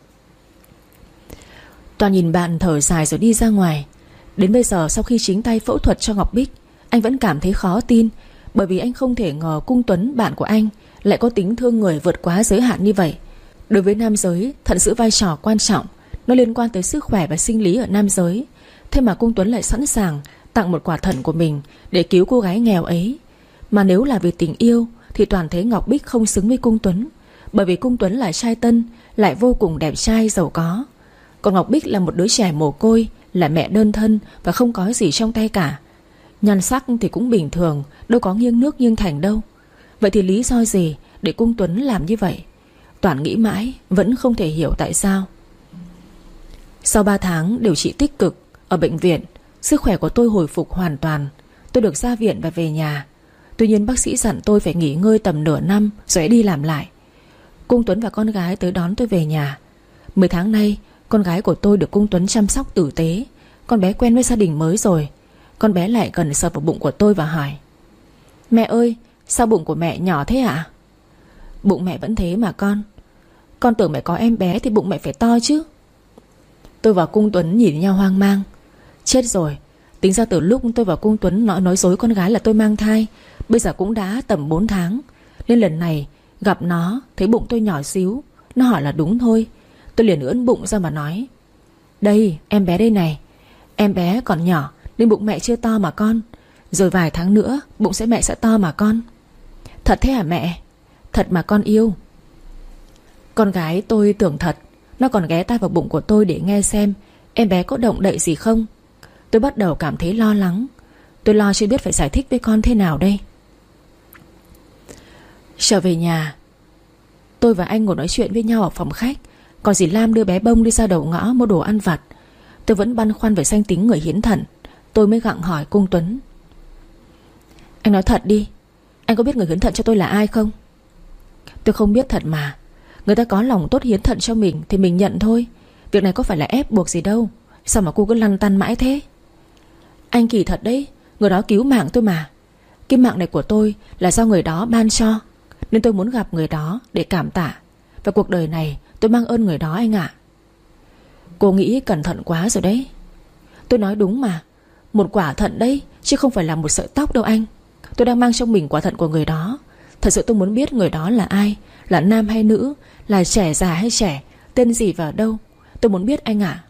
Toàn nhìn bạn thở dài rồi đi ra ngoài. Đến bây giờ sau khi chính tay phẫu thuật cho Ngọc Bích, anh vẫn cảm thấy khó tin. Bởi vì anh không thể ngờ Cung Tuấn, bạn của anh, lại có tính thương người vượt quá giới hạn như vậy. Đối với nam giới, thận giữ vai trò quan trọng. Nó liên quan tới sức khỏe và sinh lý ở nam giới. Thế mà Cung Tuấn lại sẵn sàng tặng một quả thận của mình để cứu cô gái nghèo ấy. Mà nếu là vì tình yêu thì Toàn thấy Ngọc Bích không xứng với Cung Tuấn. Bởi vì Cung Tuấn là trai tân, lại vô cùng đẹp trai, giàu có. Còn Ngọc Bích là một đứa trẻ mồ côi, là mẹ đơn thân và không có gì trong tay cả. Nhan sắc thì cũng bình thường, đâu có nghiêng nước nghiêng thành đâu. Vậy thì lý do gì để Cung Tuấn làm như vậy? Toàn nghĩ mãi vẫn không thể hiểu tại sao. Sau ba tháng điều trị tích cực ở bệnh viện, sức khỏe của tôi hồi phục hoàn toàn. Tôi được ra viện và về nhà. Tuy nhiên bác sĩ dặn tôi phải nghỉ ngơi tầm nửa năm rồi đi làm lại. Cung Tuấn và con gái tới đón tôi về nhà. Mười tháng nay con gái của tôi được Cung Tuấn chăm sóc tử tế. Con bé quen với gia đình mới rồi. Con bé lại gần sờ vào bụng của tôi và hỏi: Mẹ ơi, sao bụng của mẹ nhỏ thế ạ? Bụng mẹ vẫn thế mà con. Con tưởng mẹ có em bé thì bụng mẹ phải to chứ. Tôi và Cung Tuấn nhìn nhau hoang mang. Chết rồi, tính ra từ lúc tôi và Cung Tuấn nói, nói dối con gái là tôi mang thai, bây giờ cũng đã tầm bốn tháng. Nên lần này gặp nó thấy bụng tôi nhỏ xíu. Nó hỏi là đúng thôi. Tôi liền ưỡn bụng ra mà nói: Đây, em bé đây này. Em bé còn nhỏ nên bụng mẹ chưa to mà con. Rồi vài tháng nữa bụng sẽ mẹ sẽ to mà con. Thật thế hả mẹ? Thật mà con yêu. Con gái tôi tưởng thật. Nó còn ghé tai vào bụng của tôi để nghe xem em bé có động đậy gì không. Tôi bắt đầu cảm thấy lo lắng. Tôi lo chưa biết phải giải thích với con thế nào đây. Trở về nhà, tôi và anh ngồi nói chuyện với nhau ở phòng khách. Còn dì Lam đưa bé Bông đi ra đầu ngõ mua đồ ăn vặt. Tôi vẫn băn khoăn về danh tính người hiến thận. Tôi mới gặng hỏi Cung Tuấn: Anh nói thật đi, anh có biết người hiến thận cho tôi là ai không? Tôi không biết thật mà. Người ta có lòng tốt hiến thận cho mình thì mình nhận thôi. Việc này có phải là ép buộc gì đâu. Sao mà cô cứ lăn tăn mãi thế? Anh kỳ thật đấy, người đó cứu mạng tôi mà. Cái mạng này của tôi là do người đó ban cho, nên tôi muốn gặp người đó để cảm tạ. Và cuộc đời này tôi mang ơn người đó anh ạ. Cô nghĩ cẩn thận quá rồi đấy. Tôi nói đúng mà. Một quả thận đấy, chứ không phải là một sợi tóc đâu anh. Tôi đang mang trong mình quả thận của người đó. Thật sự tôi muốn biết người đó là ai, là nam hay nữ, là trẻ già hay trẻ, tên gì và ở đâu. Tôi muốn biết anh ạ.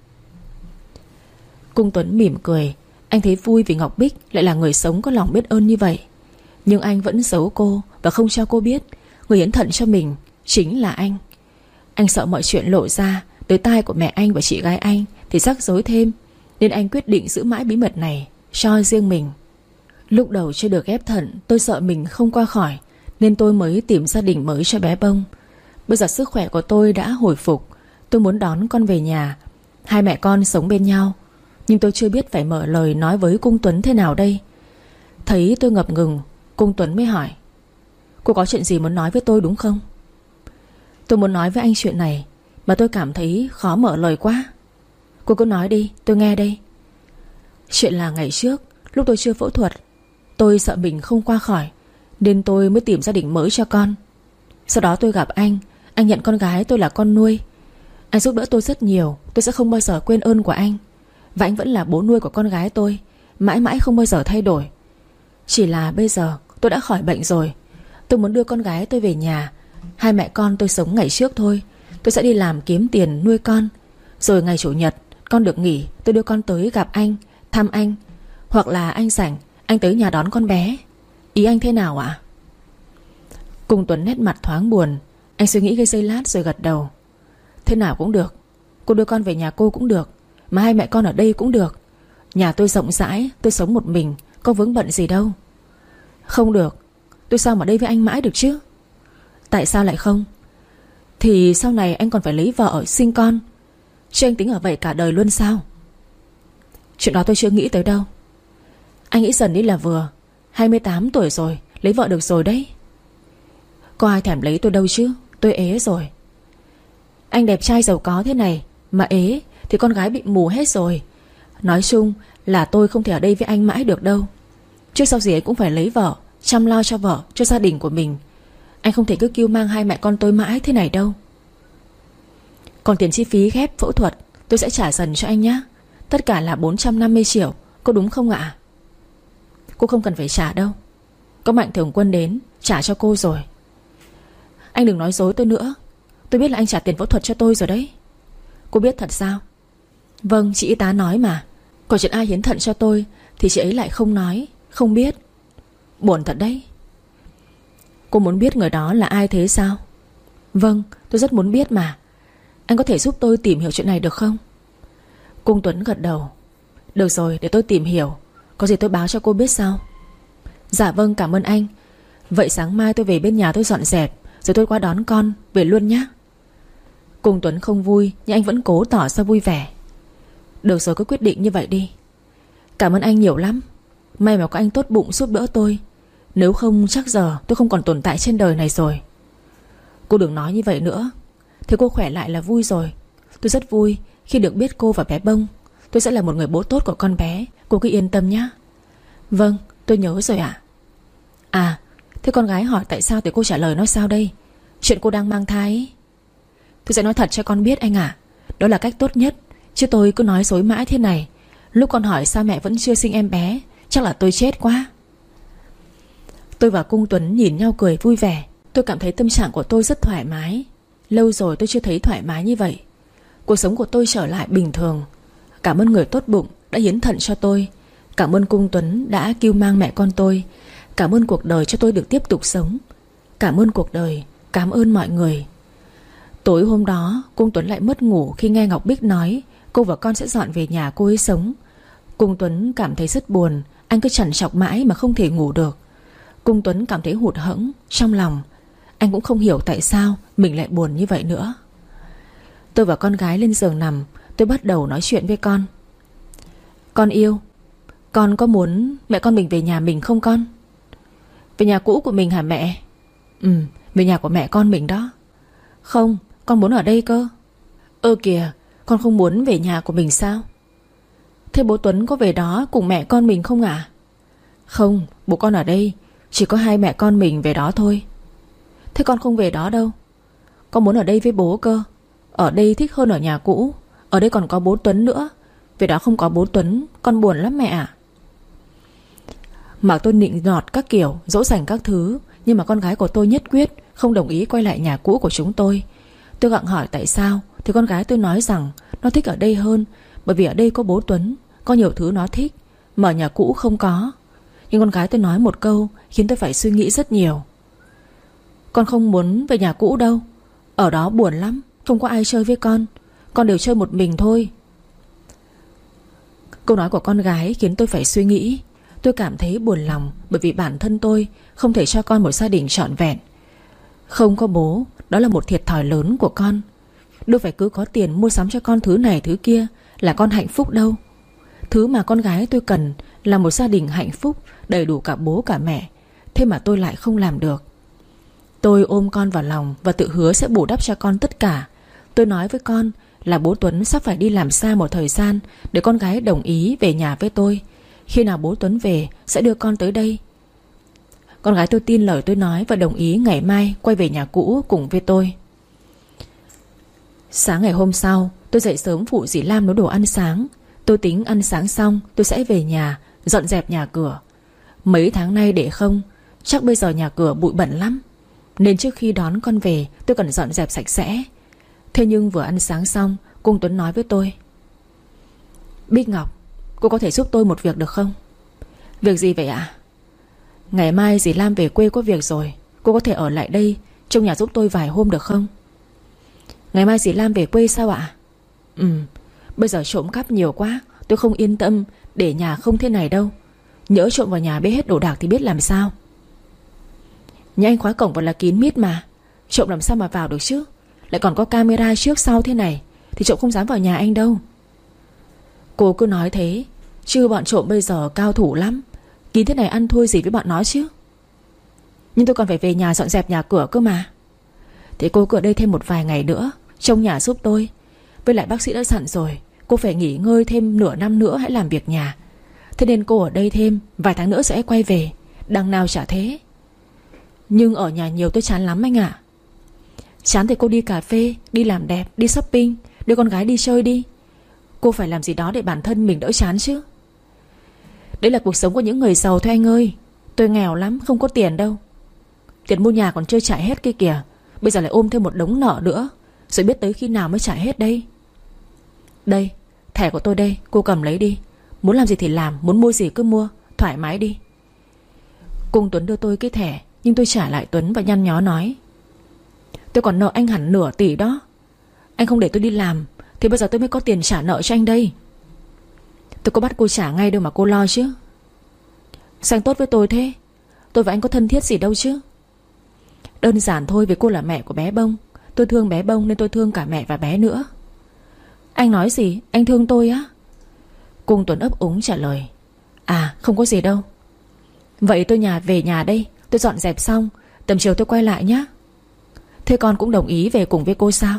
Cung Tuấn mỉm cười. Anh thấy vui vì Ngọc Bích lại là người sống có lòng biết ơn như vậy. Nhưng anh vẫn giấu cô và không cho cô biết người hiến thận cho mình chính là anh. Anh sợ mọi chuyện lộ ra tới tai của mẹ anh và chị gái anh thì rắc rối thêm. Nên anh quyết định giữ mãi bí mật này cho riêng mình. Lúc đầu chưa được ghép thận, tôi sợ mình không qua khỏi, nên tôi mới tìm gia đình mới cho bé Bông. Bây giờ sức khỏe của tôi đã hồi phục. Tôi muốn đón con về nhà, hai mẹ con sống bên nhau. Nhưng tôi chưa biết phải mở lời nói với Cung Tuấn thế nào đây. Thấy tôi ngập ngừng, Cung Tuấn mới hỏi: Cô có chuyện gì muốn nói với tôi đúng không? Tôi muốn nói với anh chuyện này mà tôi cảm thấy khó mở lời quá. Cô cứ nói đi, tôi nghe đây. Chuyện là ngày trước, lúc tôi chưa phẫu thuật, tôi sợ mình không qua khỏi, nên tôi mới tìm gia đình mới cho con. Sau đó tôi gặp anh. Anh nhận con gái tôi là con nuôi. Anh giúp đỡ tôi rất nhiều. Tôi sẽ không bao giờ quên ơn của anh. Và anh vẫn là bố nuôi của con gái tôi, mãi mãi không bao giờ thay đổi. Chỉ là bây giờ tôi đã khỏi bệnh rồi. Tôi muốn đưa con gái tôi về nhà. Hai mẹ con tôi sống ngày trước thôi. Tôi sẽ đi làm kiếm tiền nuôi con. Rồi ngày chủ nhật con được nghỉ, tôi đưa con tới gặp anh, thăm anh. Hoặc là anh rảnh, Anh tới nhà đón con bé. Ý anh thế nào ạ? Cung Tuấn nét mặt thoáng buồn. Anh suy nghĩ cái giây lát rồi gật đầu. Thế nào cũng được. Cô đưa con về nhà cô cũng được, mà hai mẹ con ở đây cũng được. Nhà tôi rộng rãi, tôi sống một mình, có vướng bận gì đâu. Không được. Tôi sao mà ở đây với anh mãi được chứ? Tại sao lại không? Thì sau này anh còn phải lấy vợ sinh con, chứ anh tính ở vậy cả đời luôn sao? Chuyện đó tôi chưa nghĩ tới đâu. Anh nghĩ dần đi là vừa. Hai mươi tám tuổi rồi, lấy vợ được rồi đấy. Có ai thèm lấy tôi đâu chứ. Tôi ế rồi. Anh đẹp trai giàu có thế này mà ế thì con gái bị mù hết rồi. Nói chung là tôi không thể ở đây với anh mãi được đâu. Trước sau gì ấy cũng phải lấy vợ, chăm lo cho vợ, cho gia đình của mình. Anh không thể cứ kêu mang hai mẹ con tôi mãi thế này đâu. Còn tiền chi phí ghép phẫu thuật tôi sẽ trả dần cho anh nhé. Tất cả là bốn trăm năm mươi triệu. Có đúng không ạ? Cô không cần phải trả đâu. Có Mạnh Thường Quân đến trả cho cô rồi. Anh đừng nói dối tôi nữa. Tôi biết là anh trả tiền phẫu thuật cho tôi rồi đấy. Cô biết thật sao? Vâng, chị y tá nói mà. Còn chuyện ai hiến thận cho tôi thì chị ấy lại không nói, không biết. Buồn thật đấy. Cô muốn biết người đó là ai thế sao? Vâng, tôi rất muốn biết mà. Anh có thể giúp tôi tìm hiểu chuyện này được không? Cung Tuấn gật đầu. Được rồi, để tôi tìm hiểu. Có gì tôi báo cho cô biết sau. Dạ vâng, cảm ơn anh. Vậy sáng mai tôi về bên nhà tôi dọn dẹp, rồi tôi qua đón con về luôn nhé. Cung Tuấn không vui, nhưng anh vẫn cố tỏ ra vui vẻ. Được rồi, cứ quyết định như vậy đi. Cảm ơn anh nhiều lắm. May mà có anh tốt bụng giúp đỡ tôi. Nếu không chắc giờ tôi không còn tồn tại trên đời này rồi. Cô đừng nói như vậy nữa. Thế cô khỏe lại là vui rồi. Tôi rất vui khi được biết cô và bé Bông. Tôi sẽ là một người bố tốt của con bé. Cô cứ yên tâm nhé. Vâng, tôi nhớ rồi ạ. À. à Thế con gái hỏi tại sao thì cô trả lời nói sao đây? Chuyện cô đang mang thai ấy. Tôi sẽ nói thật cho con biết anh ạ. Đó là cách tốt nhất. Chứ tôi cứ nói dối mãi thế này, lúc con hỏi sao mẹ vẫn chưa sinh em bé, chắc là tôi chết quá. Tôi và Cung Tuấn nhìn nhau cười vui vẻ. Tôi cảm thấy tâm trạng của tôi rất thoải mái. Lâu rồi tôi chưa thấy thoải mái như vậy. Cuộc sống của tôi trở lại bình thường. Cảm ơn người tốt bụng đã hiến thận cho tôi. Cảm ơn Cung Tuấn đã cưu mang mẹ con tôi. Cảm ơn cuộc đời cho tôi được tiếp tục sống. Cảm ơn cuộc đời. Cảm ơn mọi người. Tối hôm đó Cung Tuấn lại mất ngủ khi nghe Ngọc Bích nói cô và con sẽ dọn về nhà cô ấy sống. Cung Tuấn cảm thấy rất buồn. Anh cứ trằn trọc mãi mà không thể ngủ được. Cung Tuấn cảm thấy hụt hẫng trong lòng. Anh cũng không hiểu tại sao mình lại buồn như vậy nữa. Tôi và con gái lên giường nằm. Tôi bắt đầu nói chuyện với con. Con yêu, con có muốn mẹ con mình về nhà mình không con? Về nhà cũ của mình hả mẹ? Ừ, về nhà của mẹ con mình đó. Không, con muốn ở đây cơ. Ơ kìa, con không muốn về nhà của mình sao? Thế bố Tuấn có về đó cùng mẹ con mình không ạ? À? Không, bố con ở đây. Chỉ có hai mẹ con mình về đó thôi. Thế con không về đó đâu. Con muốn ở đây với bố cơ. Ở đây thích hơn ở nhà cũ. Ở đây còn có bố Tuấn nữa. Về đó không có bố Tuấn, con buồn lắm mẹ ạ. Mặc tôi nịnh nọt các kiểu, dỗ dành các thứ, nhưng mà con gái của tôi nhất quyết không đồng ý quay lại nhà cũ của chúng tôi. Tôi gặng hỏi tại sao, thì con gái tôi nói rằng nó thích ở đây hơn, bởi vì ở đây có bố Tuấn, có nhiều thứ nó thích mà ở nhà cũ không có. Nhưng con gái tôi nói một câu khiến tôi phải suy nghĩ rất nhiều. Con không muốn về nhà cũ đâu. Ở đó buồn lắm, không có ai chơi với con. Con đều chơi một mình thôi. Câu nói của con gái khiến tôi phải suy nghĩ. Tôi cảm thấy buồn lòng bởi vì bản thân tôi không thể cho con một gia đình trọn vẹn. Không có bố, đó là một thiệt thòi lớn của con. Đâu phải cứ có tiền mua sắm cho con thứ này thứ kia là con hạnh phúc đâu. Thứ mà con gái tôi cần là một gia đình hạnh phúc, đầy đủ cả bố cả mẹ. Thế mà tôi lại không làm được. Tôi ôm con vào lòng và tự hứa sẽ bù đắp cho con tất cả. Tôi nói với con là bố Tuấn sắp phải đi làm xa một thời gian để con gái đồng ý về nhà với tôi. Khi nào bố Tuấn về sẽ đưa con tới đây. Con gái tôi tin lời tôi nói và đồng ý ngày mai quay về nhà cũ cùng với tôi. Sáng ngày hôm sau, tôi dậy sớm phụ dì Lam nấu đồ ăn sáng. Tôi tính ăn sáng xong tôi sẽ về nhà dọn dẹp nhà cửa. Mấy tháng nay để không, chắc bây giờ nhà cửa bụi bẩn lắm, nên trước khi đón con về tôi cần dọn dẹp sạch sẽ. Thế nhưng vừa ăn sáng xong, Cung Tuấn nói với tôi: Bích Ngọc, cô có thể giúp tôi một việc được không? Việc gì vậy ạ? Ngày mai dì Lam về quê có việc rồi. Cô có thể ở lại đây trong nhà giúp tôi vài hôm được không? Ngày mai dì Lam về quê sao ạ? Ừ. Bây giờ trộm cắp nhiều quá, tôi không yên tâm để nhà không thế này đâu. Nhỡ trộm vào nhà bê hết đồ đạc thì biết làm sao. Nhà anh khóa cổng vào là kín mít mà, trộm làm sao mà vào được chứ. Lại còn có camera trước sau thế này thì trộm không dám vào nhà anh đâu. Cô cứ nói thế, chứ bọn trộm bây giờ cao thủ lắm. Kín thế này ăn thua gì với bọn nó chứ. Nhưng tôi còn phải về nhà dọn dẹp nhà cửa cơ mà. Thì cô cứ ở đây thêm một vài ngày nữa, trông nhà giúp tôi. Với lại bác sĩ đã dặn rồi, cô phải nghỉ ngơi thêm nửa năm nữa hãy làm việc nhà. Thế nên cô ở đây thêm vài tháng nữa sẽ quay về. Đằng nào chả thế. Nhưng ở nhà nhiều tôi chán lắm anh ạ. Chán thì cô đi cà phê, đi làm đẹp, đi shopping, đưa con gái đi chơi đi. Cô phải làm gì đó để bản thân mình đỡ chán chứ. Đấy là cuộc sống của những người giàu thôi anh ơi. Tôi nghèo lắm, không có tiền đâu. Tiền mua nhà còn chưa trả hết kia kìa. Bây giờ lại ôm thêm một đống nợ nữa. Rồi biết tới khi nào mới trả hết đây. Đây, thẻ của tôi đây, cô cầm lấy đi. Muốn làm gì thì làm, muốn mua gì cứ mua, thoải mái đi. Cung Tuấn đưa tôi cái thẻ, nhưng tôi trả lại Tuấn và nhăn nhó nói: tôi còn nợ anh hẳn nửa tỷ đó. Anh không để tôi đi làm thì bây giờ tôi mới có tiền trả nợ cho anh đây. Tôi có bắt cô trả ngay đâu mà cô lo chứ. Sao anh tốt với tôi thế? Tôi và anh có thân thiết gì đâu chứ. Đơn giản thôi, vì cô là mẹ của bé Bông. Tôi thương bé Bông nên tôi thương cả mẹ và bé nữa. Anh nói gì? Anh thương tôi á? Cung Tuấn ấp úng trả lời: à không có gì đâu. Vậy tôi nhà về nhà đây. Tôi dọn dẹp xong tầm chiều tôi quay lại nhé. Thế con cũng đồng ý về cùng với cô sao?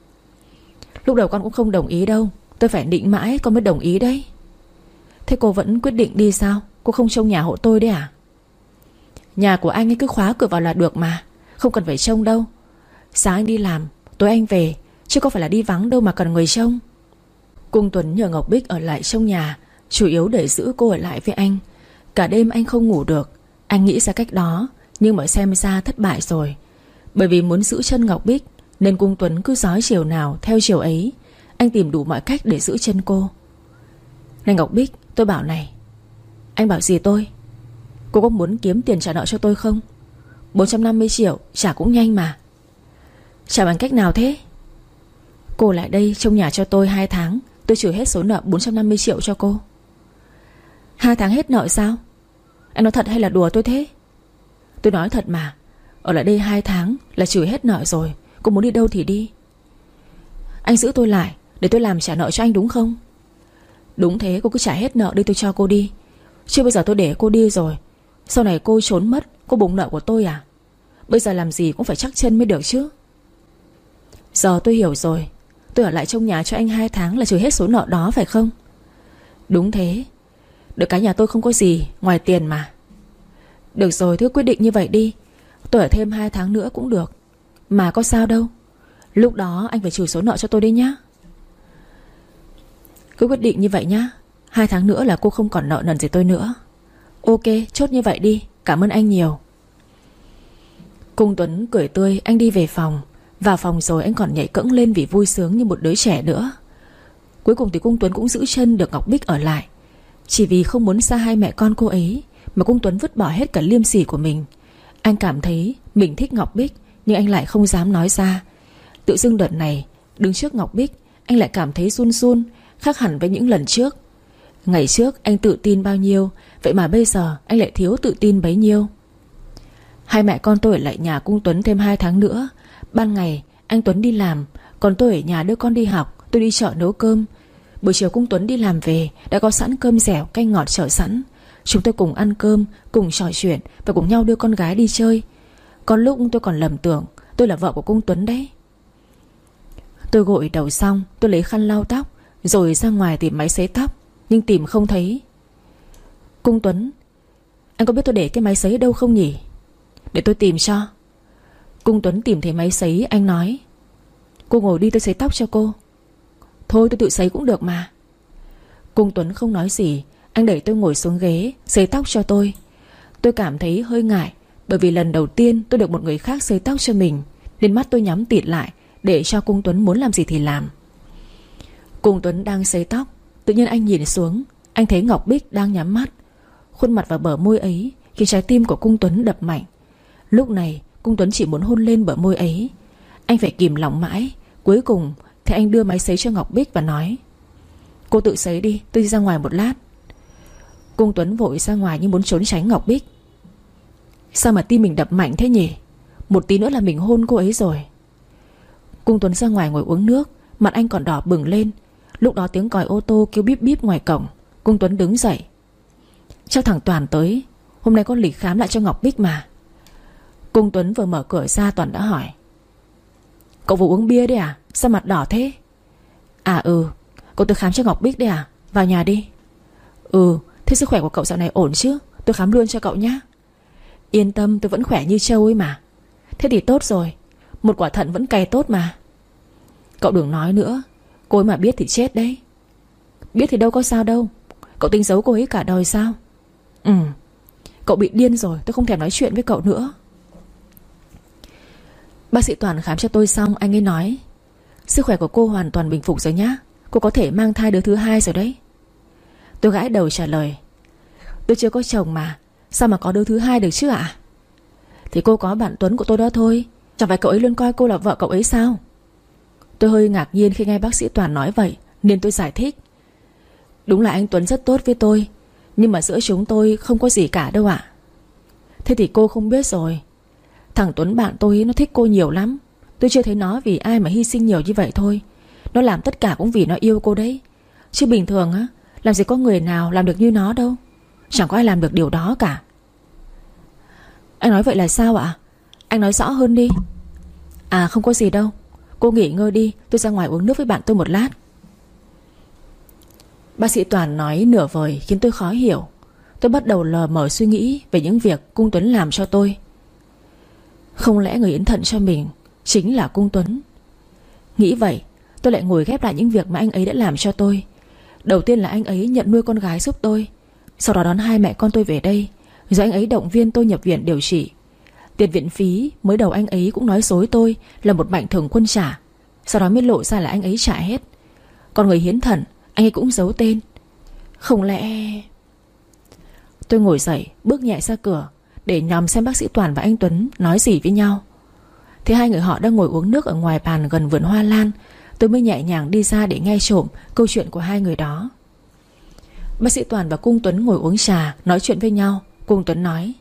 Lúc đầu con cũng không đồng ý đâu. Tôi phải định mãi con mới đồng ý đấy. Thế cô vẫn quyết định đi sao? Cô không trông nhà hộ tôi đấy à? Nhà của anh ấy cứ khóa cửa vào là được mà, không cần phải trông đâu. Sáng anh đi làm, tối anh về, chứ có phải là đi vắng đâu mà cần người trông. Cung Tuấn nhờ Ngọc Bích ở lại trong nhà, chủ yếu để giữ cô ở lại với anh. Cả đêm anh không ngủ được. Anh nghĩ ra cách đó, nhưng mà xem ra thất bại rồi. Bởi vì muốn giữ chân Ngọc Bích nên Cung Tuấn cứ dõi chiều nào theo chiều ấy. Anh tìm đủ mọi cách để giữ chân cô. Này Ngọc Bích, tôi bảo này. Anh bảo gì tôi? Cô có muốn kiếm tiền trả nợ cho tôi không? bốn trăm năm mươi triệu trả cũng nhanh mà. Trả bằng cách nào thế? Cô lại đây trông nhà cho tôi hai tháng, tôi trừ hết số nợ bốn trăm năm mươi triệu cho cô. Hai tháng hết nợ sao? Anh nói thật hay là đùa tôi thế? Tôi nói thật mà. Ở lại đây hai tháng là trừ hết nợ rồi. Cô muốn đi đâu thì đi. Anh giữ tôi lại để tôi làm trả nợ cho anh đúng không? Đúng thế, cô cứ trả hết nợ đi tôi cho cô đi. Chứ bây giờ tôi để cô đi rồi, sau này cô trốn mất, cô bùng nợ của tôi à? Bây giờ làm gì cũng phải chắc chân mới được chứ. Giờ tôi hiểu rồi. Tôi ở lại trong nhà cho anh hai tháng là trừ hết số nợ đó phải không? Đúng thế. Được cái nhà tôi không có gì ngoài tiền mà. Được rồi, cứ quyết định như vậy đi. Tôi ở thêm hai tháng nữa cũng được. Mà có sao đâu. Lúc đó anh phải trừ số nợ cho tôi đấy nhá. Cứ quyết định như vậy nhá. Hai tháng nữa là cô không còn nợ nần gì tôi nữa. Ok, chốt như vậy đi. Cảm ơn anh nhiều. Cung Tuấn cười tươi, anh đi về phòng. Vào phòng rồi anh còn nhảy cẫng lên vì vui sướng như một đứa trẻ nữa. Cuối cùng thì Cung Tuấn cũng giữ chân được Ngọc Bích ở lại. Chỉ vì không muốn xa hai mẹ con cô ấy mà Cung Tuấn vứt bỏ hết cả liêm sỉ của mình. Anh cảm thấy mình thích Ngọc Bích, nhưng anh lại không dám nói ra. Tự dưng đợt này đứng trước Ngọc Bích, anh lại cảm thấy run run, khác hẳn với những lần trước. Ngày trước anh tự tin bao nhiêu, vậy mà bây giờ anh lại thiếu tự tin bấy nhiêu. Hai mẹ con tôi ở lại nhà Cung Tuấn thêm hai tháng nữa. Ban ngày anh Tuấn đi làm, còn tôi ở nhà đưa con đi học. Tôi đi chợ nấu cơm. Buổi chiều Cung Tuấn đi làm về, đã có sẵn cơm dẻo canh ngọt chở sẵn. Chúng tôi cùng ăn cơm, cùng trò chuyện và cùng nhau đưa con gái đi chơi. Có lúc tôi còn lầm tưởng tôi là vợ của Cung Tuấn đấy. Tôi gội đầu xong, tôi lấy khăn lau tóc, rồi ra ngoài tìm máy sấy tóc, nhưng tìm không thấy. Cung Tuấn, anh có biết tôi để cái máy sấy ở đâu không nhỉ? Để tôi tìm cho. Cung Tuấn tìm thấy máy sấy, anh nói: cô ngồi đi tôi sấy tóc cho cô. Thôi tôi tự sấy cũng được mà. Cung Tuấn không nói gì. Anh đẩy tôi ngồi xuống ghế sấy tóc cho tôi. Tôi cảm thấy hơi ngại, bởi vì lần đầu tiên tôi được một người khác sấy tóc cho mình, nên mắt tôi nhắm tịt lại để cho Cung Tuấn muốn làm gì thì làm. Cung Tuấn đang sấy tóc, tự nhiên anh nhìn xuống. Anh thấy Ngọc Bích đang nhắm mắt. Khuôn mặt và bờ môi ấy khiến trái tim của Cung Tuấn đập mạnh. Lúc này Cung Tuấn chỉ muốn hôn lên bờ môi ấy. Anh phải kìm lòng mãi. Cuối cùng thì anh đưa máy sấy cho Ngọc Bích và nói: cô tự sấy đi, tôi đi ra ngoài một lát. Cung Tuấn vội ra ngoài như muốn trốn tránh Ngọc Bích. Sao mà tim mình đập mạnh thế nhỉ? Một tí nữa là mình hôn cô ấy rồi. Cung Tuấn ra ngoài ngồi uống nước. Mặt anh còn đỏ bừng lên. Lúc đó tiếng còi ô tô kêu bíp bíp ngoài cổng. Cung Tuấn đứng dậy. Chắc thằng Toàn tới. Hôm nay có lịch khám lại cho Ngọc Bích mà. Cung Tuấn vừa mở cửa ra, Toàn đã hỏi: cậu vừa uống bia đấy à? Sao mặt đỏ thế? À ừ, cậu tới khám cho Ngọc Bích đấy à? Vào nhà đi. Ừ, thế sức khỏe của cậu dạo này ổn chứ? Tôi khám luôn cho cậu nhé. Yên tâm, tôi vẫn khỏe như trâu ấy mà. Thế thì tốt rồi. Một quả thận vẫn cày tốt mà. Cậu đừng nói nữa. Cô ấy mà biết thì chết đấy. Biết thì đâu có sao đâu. Cậu tính giấu cô ấy cả đời sao? Ừ. Cậu bị điên rồi, tôi không thèm nói chuyện với cậu nữa. Bác sĩ Toàn khám cho tôi xong, anh ấy nói: sức khỏe của cô hoàn toàn bình phục rồi nhá. Cô có thể mang thai đứa thứ hai rồi đấy. Tôi gãi đầu trả lời: tôi chưa có chồng mà, sao mà có đứa thứ hai được chứ ạ? À? Thì cô có bạn Tuấn của tôi đó thôi. Chẳng phải cậu ấy luôn coi cô là vợ cậu ấy sao? Tôi hơi ngạc nhiên khi nghe bác sĩ Toàn nói vậy, nên tôi giải thích: đúng là anh Tuấn rất tốt với tôi, nhưng mà giữa chúng tôi không có gì cả đâu ạ. Thế thì cô không biết rồi. Thằng Tuấn bạn tôi nó thích cô nhiều lắm. Tôi chưa thấy nó vì ai mà hy sinh nhiều như vậy thôi. Nó làm tất cả cũng vì nó yêu cô đấy. Chứ bình thường á, làm gì có người nào làm được như nó đâu. Chẳng có ai làm được điều đó cả. Anh nói vậy là sao ạ? Anh nói rõ hơn đi. À không có gì đâu. Cô nghỉ ngơi đi, tôi ra ngoài uống nước với bạn tôi một lát. Bác sĩ Toàn nói nửa vời khiến tôi khó hiểu. Tôi bắt đầu lờ mờ suy nghĩ về những việc Cung Tuấn làm cho tôi. Không lẽ người yến thận cho mình chính là Cung Tuấn? Nghĩ vậy, tôi lại ngồi ghép lại những việc mà anh ấy đã làm cho tôi. Đầu tiên là anh ấy nhận nuôi con gái giúp tôi, sau đó đón hai mẹ con tôi về đây, rồi anh ấy động viên tôi nhập viện điều trị. Tiền viện phí mới đầu anh ấy cũng nói dối tôi là một mạnh thường quân trả, sau đó mới lộ ra là anh ấy trả hết. Còn người hiến thận, anh ấy cũng giấu tên. Không lẽ... Tôi ngồi dậy, bước nhẹ ra cửa để nhòm xem bác sĩ Toàn và anh Tuấn nói gì với nhau. Thế hai người họ đang ngồi uống nước ở ngoài bàn gần vườn hoa lan. Tôi mới nhẹ nhàng đi ra để nghe trộm câu chuyện của hai người đó. Bác sĩ Toàn và Cung Tuấn ngồi uống trà, nói chuyện với nhau. Cung Tuấn nói: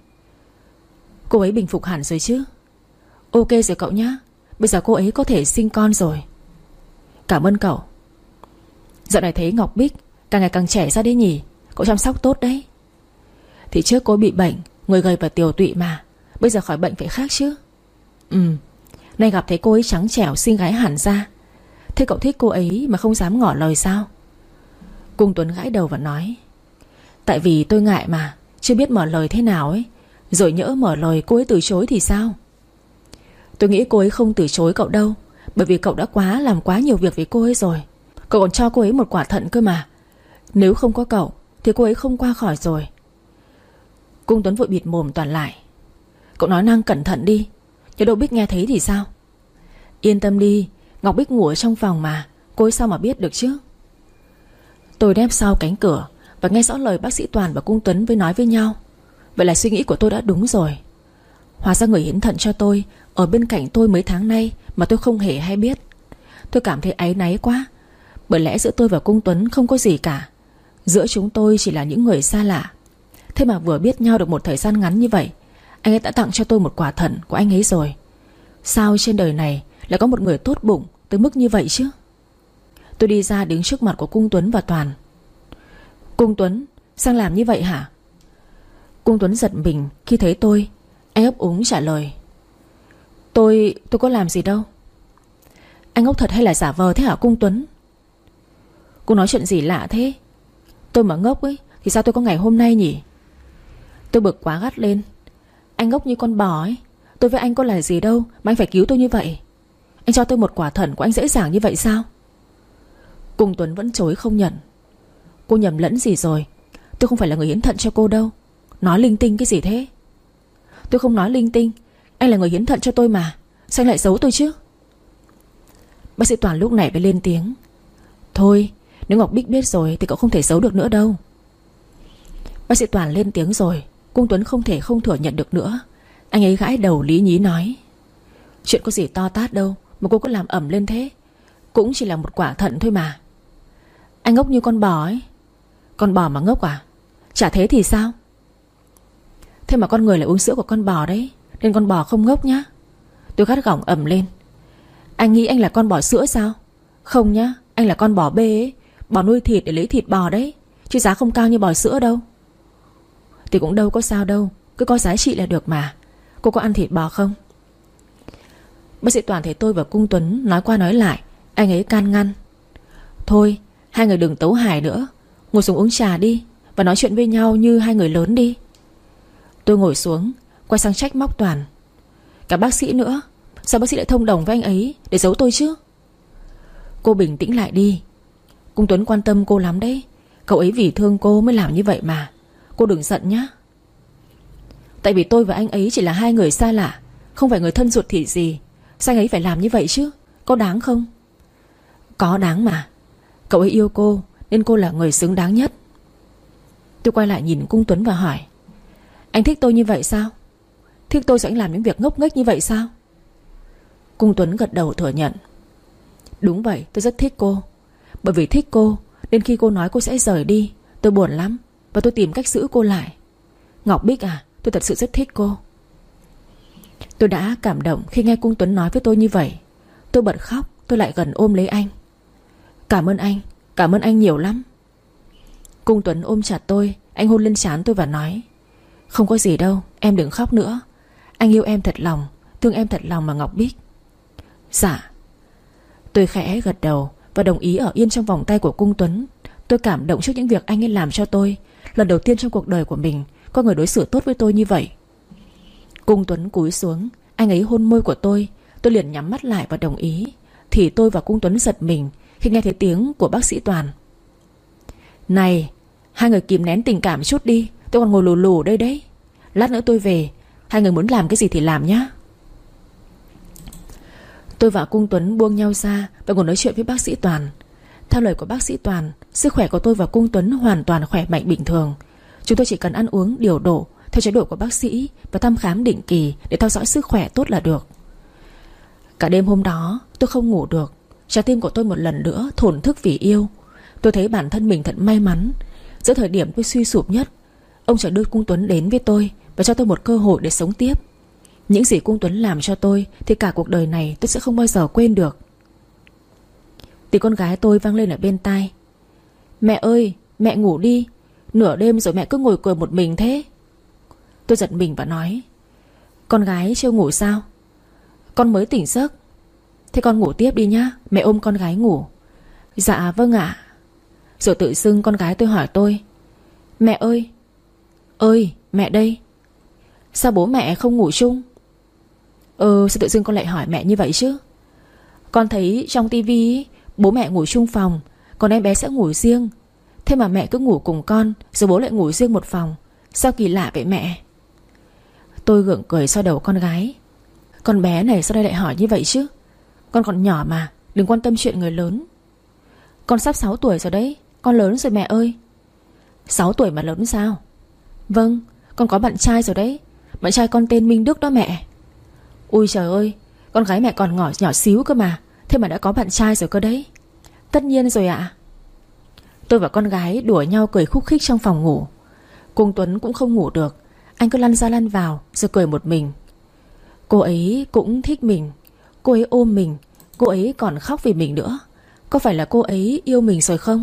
cô ấy bình phục hẳn rồi chứ? Ok rồi cậu nhá. Bây giờ cô ấy có thể sinh con rồi. Cảm ơn cậu. Dạo này thấy Ngọc Bích càng ngày càng trẻ ra đấy nhỉ? Cậu chăm sóc tốt đấy. Thì trước cô bị bệnh, người gầy và tiều tụy mà. Bây giờ khỏi bệnh phải khác chứ. Ừ. Nay gặp thấy cô ấy trắng trẻo, xinh gái hẳn ra. Thế cậu thích cô ấy mà không dám ngỏ lời sao? Cung Tuấn gãi đầu và nói: tại vì tôi ngại mà, chưa biết mở lời thế nào ấy. Rồi nhỡ mở lời cô ấy từ chối thì sao? Tôi nghĩ cô ấy không từ chối cậu đâu, bởi vì cậu đã quá làm quá nhiều việc với cô ấy rồi. Cậu còn cho cô ấy một quả thận cơ mà. Nếu không có cậu thì cô ấy không qua khỏi rồi. Cung Tuấn vội bịt mồm Toàn lại: cậu nói năng cẩn thận đi, nhớ đâu Bích nghe thấy thì sao? Yên tâm đi, Ngọc Bích ngủ ở trong phòng mà, cô ấy sao mà biết được chứ? Tôi nép sau cánh cửa và nghe rõ lời bác sĩ Toàn và Cung Tuấn với nói với nhau. Vậy là suy nghĩ của tôi đã đúng rồi. Hóa ra người hiến thận cho tôi ở bên cạnh tôi mấy tháng nay mà tôi không hề hay biết. Tôi cảm thấy áy náy quá. Bởi lẽ giữa tôi và Cung Tuấn không có gì cả. Giữa chúng tôi chỉ là những người xa lạ. Thế mà vừa biết nhau được một thời gian ngắn như vậy, anh ấy đã tặng cho tôi một quả thận của anh ấy rồi. Sao trên đời này lại có một người tốt bụng tới mức như vậy chứ? Tôi đi ra đứng trước mặt của Cung Tuấn và Toàn. Cung Tuấn, sang làm như vậy hả? Cung Tuấn giật mình khi thấy tôi. Anh ấp úng trả lời: Tôi, tôi có làm gì đâu. Anh ngốc thật hay là giả vờ thế hả Cung Tuấn? Cô nói chuyện gì lạ thế? Tôi mà ngốc ấy thì sao tôi có ngày hôm nay nhỉ? Tôi bực quá gắt lên: Anh ngốc như con bò ấy. Tôi với anh có là gì đâu mà anh phải cứu tôi như vậy. Anh cho tôi một quả thận của anh dễ dàng như vậy sao? Cung Tuấn vẫn chối không nhận. Cô nhầm lẫn gì rồi. Tôi không phải là người hiến thận cho cô đâu. Nói linh tinh cái gì thế? Tôi không nói linh tinh. Anh là người hiến thận cho tôi mà. Sao anh lại giấu tôi chứ? Bác sĩ Toàn lúc này mới lên tiếng: Thôi, nếu Ngọc Bích biết rồi thì cậu không thể giấu được nữa đâu. Bác sĩ Toàn lên tiếng rồi. Cung Tuấn không thể không thừa nhận được nữa. Anh ấy gãi đầu lý nhí nói: Chuyện có gì to tát đâu mà cô cứ làm ẩm lên thế. Cũng chỉ là một quả thận thôi mà. Anh ngốc như con bò ấy. Con bò mà ngốc à? Chả thế thì sao? Thế mà con người lại uống sữa của con bò đấy, nên con bò không ngốc nhá. Tôi gắt gỏng ẩm lên: Anh nghĩ anh là con bò sữa sao? Không nhá, anh là con bò bê ấy. Bò nuôi thịt để lấy thịt bò đấy, chứ giá không cao như bò sữa đâu. Thì cũng đâu có sao đâu, cứ có giá trị là được mà. Cô có ăn thịt bò không? Bác sĩ Toàn thấy tôi và Cung Tuấn nói qua nói lại, anh ấy can ngăn: Thôi, hai người đừng tấu hài nữa. Ngồi xuống uống trà đi, và nói chuyện với nhau như hai người lớn đi. Tôi ngồi xuống, quay sang trách móc Toàn: Cả bác sĩ nữa, sao bác sĩ lại thông đồng với anh ấy để giấu tôi chứ? Cô bình tĩnh lại đi. Cung Tuấn quan tâm cô lắm đấy. Cậu ấy vì thương cô mới làm như vậy mà. Cô đừng giận nhá. Tại vì tôi và anh ấy chỉ là hai người xa lạ, không phải người thân ruột thịt gì. Sao anh ấy phải làm như vậy chứ? Có đáng không? Có đáng mà. Cậu ấy yêu cô, nên cô là người xứng đáng nhất. Tôi quay lại nhìn Cung Tuấn và hỏi: Anh thích tôi như vậy sao? Thích tôi sẽ anh làm những việc ngốc nghếch như vậy sao? Cung Tuấn gật đầu thừa nhận: Đúng vậy, tôi rất thích cô. Bởi vì thích cô nên khi cô nói cô sẽ rời đi, tôi buồn lắm, và tôi tìm cách giữ cô lại. Ngọc Bích à, tôi thật sự rất thích cô. Tôi đã cảm động khi nghe Cung Tuấn nói với tôi như vậy. Tôi bật khóc. Tôi lại gần ôm lấy anh: Cảm ơn anh, cảm ơn anh nhiều lắm. Cung Tuấn ôm chặt tôi. Anh hôn lên trán tôi và nói: Không có gì đâu, em đừng khóc nữa. Anh yêu em thật lòng, thương em thật lòng mà Ngọc Bích. Dạ. Tôi khẽ gật đầu và đồng ý ở yên trong vòng tay của Cung Tuấn. Tôi cảm động trước những việc anh ấy làm cho tôi. Lần đầu tiên trong cuộc đời của mình có người đối xử tốt với tôi như vậy. Cung Tuấn cúi xuống, anh ấy hôn môi của tôi. Tôi liền nhắm mắt lại và đồng ý. Thì tôi và Cung Tuấn giật mình khi nghe thấy tiếng của bác sĩ Toàn: Này, hai người kìm nén tình cảm chút đi, tôi còn ngồi lù lù đây đấy. Lát nữa tôi về, hai người muốn làm cái gì thì làm nhá. Tôi và Cung Tuấn buông nhau ra và ngồi nói chuyện với bác sĩ Toàn. Theo lời của bác sĩ Toàn, sức khỏe của tôi và Cung Tuấn hoàn toàn khỏe mạnh bình thường. Chúng tôi chỉ cần ăn uống điều độ theo chế độ của bác sĩ và thăm khám định kỳ để theo dõi sức khỏe tốt là được. Cả đêm hôm đó tôi không ngủ được. Trái tim của tôi một lần nữa thổn thức vì yêu. Tôi thấy bản thân mình thật may mắn. Giữa thời điểm tôi suy sụp nhất, ông trời đưa Cung Tuấn đến với tôi và cho tôi một cơ hội để sống tiếp. Những gì Cung Tuấn làm cho tôi thì cả cuộc đời này tôi sẽ không bao giờ quên được. Tiếng con gái tôi vang lên ở bên tai: Mẹ ơi, mẹ ngủ đi. Nửa đêm rồi mẹ cứ ngồi cười một mình thế. Tôi giật mình và nói: Con gái chưa ngủ sao? Con mới tỉnh giấc. Thế con ngủ tiếp đi nhá, mẹ ôm con gái ngủ. Dạ vâng ạ. Rồi tự dưng con gái tôi hỏi tôi: Mẹ ơi. Ơi, mẹ đây. Sao bố mẹ không ngủ chung? Ờ, sao tự dưng con lại hỏi mẹ như vậy chứ? Con thấy trong tivi bố mẹ ngủ chung phòng, còn em bé sẽ ngủ riêng. Thế mà mẹ cứ ngủ cùng con, rồi bố lại ngủ riêng một phòng. Sao kỳ lạ vậy mẹ? Tôi gượng cười xoa đầu con gái: Con bé này sao đây lại hỏi như vậy chứ? Con còn nhỏ mà, đừng quan tâm chuyện người lớn. Con sắp sáu tuổi rồi đấy. Con lớn rồi mẹ ơi. Sáu tuổi mà lớn sao? Vâng, con có bạn trai rồi đấy. Bạn trai con tên Minh Đức đó mẹ. Ui trời ơi, con gái mẹ còn nhỏ, nhỏ xíu cơ mà, thế mà đã có bạn trai rồi cơ đấy. Tất nhiên rồi ạ. Tôi và con gái đùa nhau cười khúc khích trong phòng ngủ. Cung Tuấn cũng không ngủ được. Anh cứ lăn ra lăn vào rồi cười một mình. Cô ấy cũng thích mình. Cô ấy ôm mình. Cô ấy còn khóc vì mình nữa. Có phải là cô ấy yêu mình rồi không?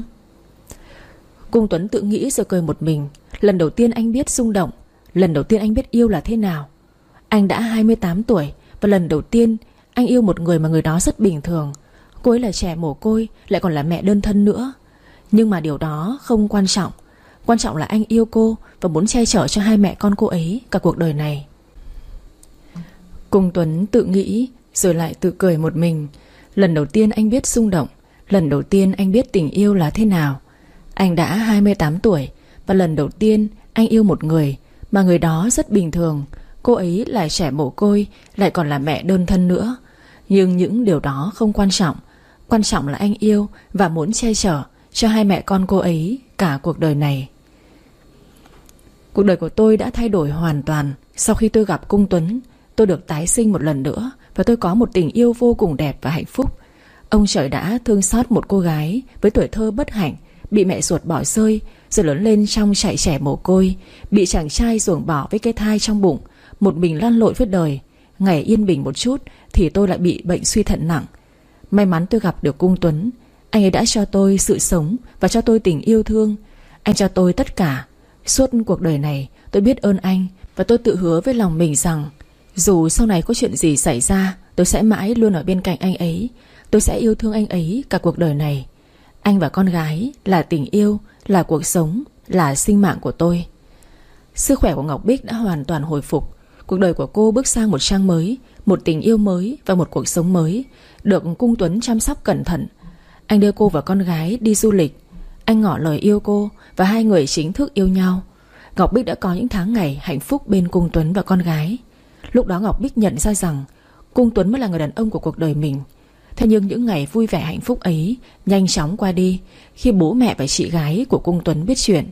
Cung Tuấn tự nghĩ rồi cười một mình. Lần đầu tiên anh biết rung động. Lần đầu tiên anh biết yêu là thế nào. Anh đã hai mươi tám tuổi. Và lần đầu tiên anh yêu một người mà người đó rất bình thường. Cô ấy là trẻ mồ côi, lại còn là mẹ đơn thân nữa. Nhưng mà điều đó không quan trọng. Quan trọng là anh yêu cô và muốn che chở cho hai mẹ con cô ấy cả cuộc đời này. Cung Tuấn tự nghĩ rồi lại tự cười một mình. Lần đầu tiên anh biết rung động. Lần đầu tiên anh biết tình yêu là thế nào. Anh đã hai mươi tám tuổi. Và lần đầu tiên anh yêu một người mà người đó rất bình thường. Cô ấy là trẻ mồ côi, lại còn là mẹ đơn thân nữa. Nhưng những điều đó không quan trọng. Quan trọng là anh yêu và muốn che chở cho hai mẹ con cô ấy cả cuộc đời này. Cuộc đời của tôi đã thay đổi hoàn toàn. Sau khi tôi gặp Cung Tuấn, tôi được tái sinh một lần nữa, và tôi có một tình yêu vô cùng đẹp và hạnh phúc. Ông trời đã thương xót một cô gái với tuổi thơ bất hạnh, bị mẹ ruột bỏ rơi, rồi lớn lên trong trại trẻ mồ côi, bị chàng trai ruồng bỏ với cái thai trong bụng, một mình lăn lộn với đời. Ngày yên bình một chút thì tôi lại bị bệnh suy thận nặng. May mắn tôi gặp được Cung Tuấn. Anh ấy đã cho tôi sự sống và cho tôi tình yêu thương. Anh cho tôi tất cả. Suốt cuộc đời này tôi biết ơn anh, và tôi tự hứa với lòng mình rằng dù sau này có chuyện gì xảy ra, tôi sẽ mãi luôn ở bên cạnh anh ấy. Tôi sẽ yêu thương anh ấy cả cuộc đời này. Anh và con gái là tình yêu, là cuộc sống, là sinh mạng của tôi. Sức khỏe của Ngọc Bích đã hoàn toàn hồi phục. Cuộc đời của cô bước sang một trang mới, một tình yêu mới và một cuộc sống mới, được Cung Tuấn chăm sóc cẩn thận. Anh đưa cô và con gái đi du lịch. Anh ngỏ lời yêu cô, và hai người chính thức yêu nhau. Ngọc Bích đã có những tháng ngày hạnh phúc bên Cung Tuấn và con gái. Lúc đó Ngọc Bích nhận ra rằng Cung Tuấn mới là người đàn ông của cuộc đời mình. Thế nhưng những ngày vui vẻ hạnh phúc ấy nhanh chóng qua đi khi bố mẹ và chị gái của Cung Tuấn biết chuyện.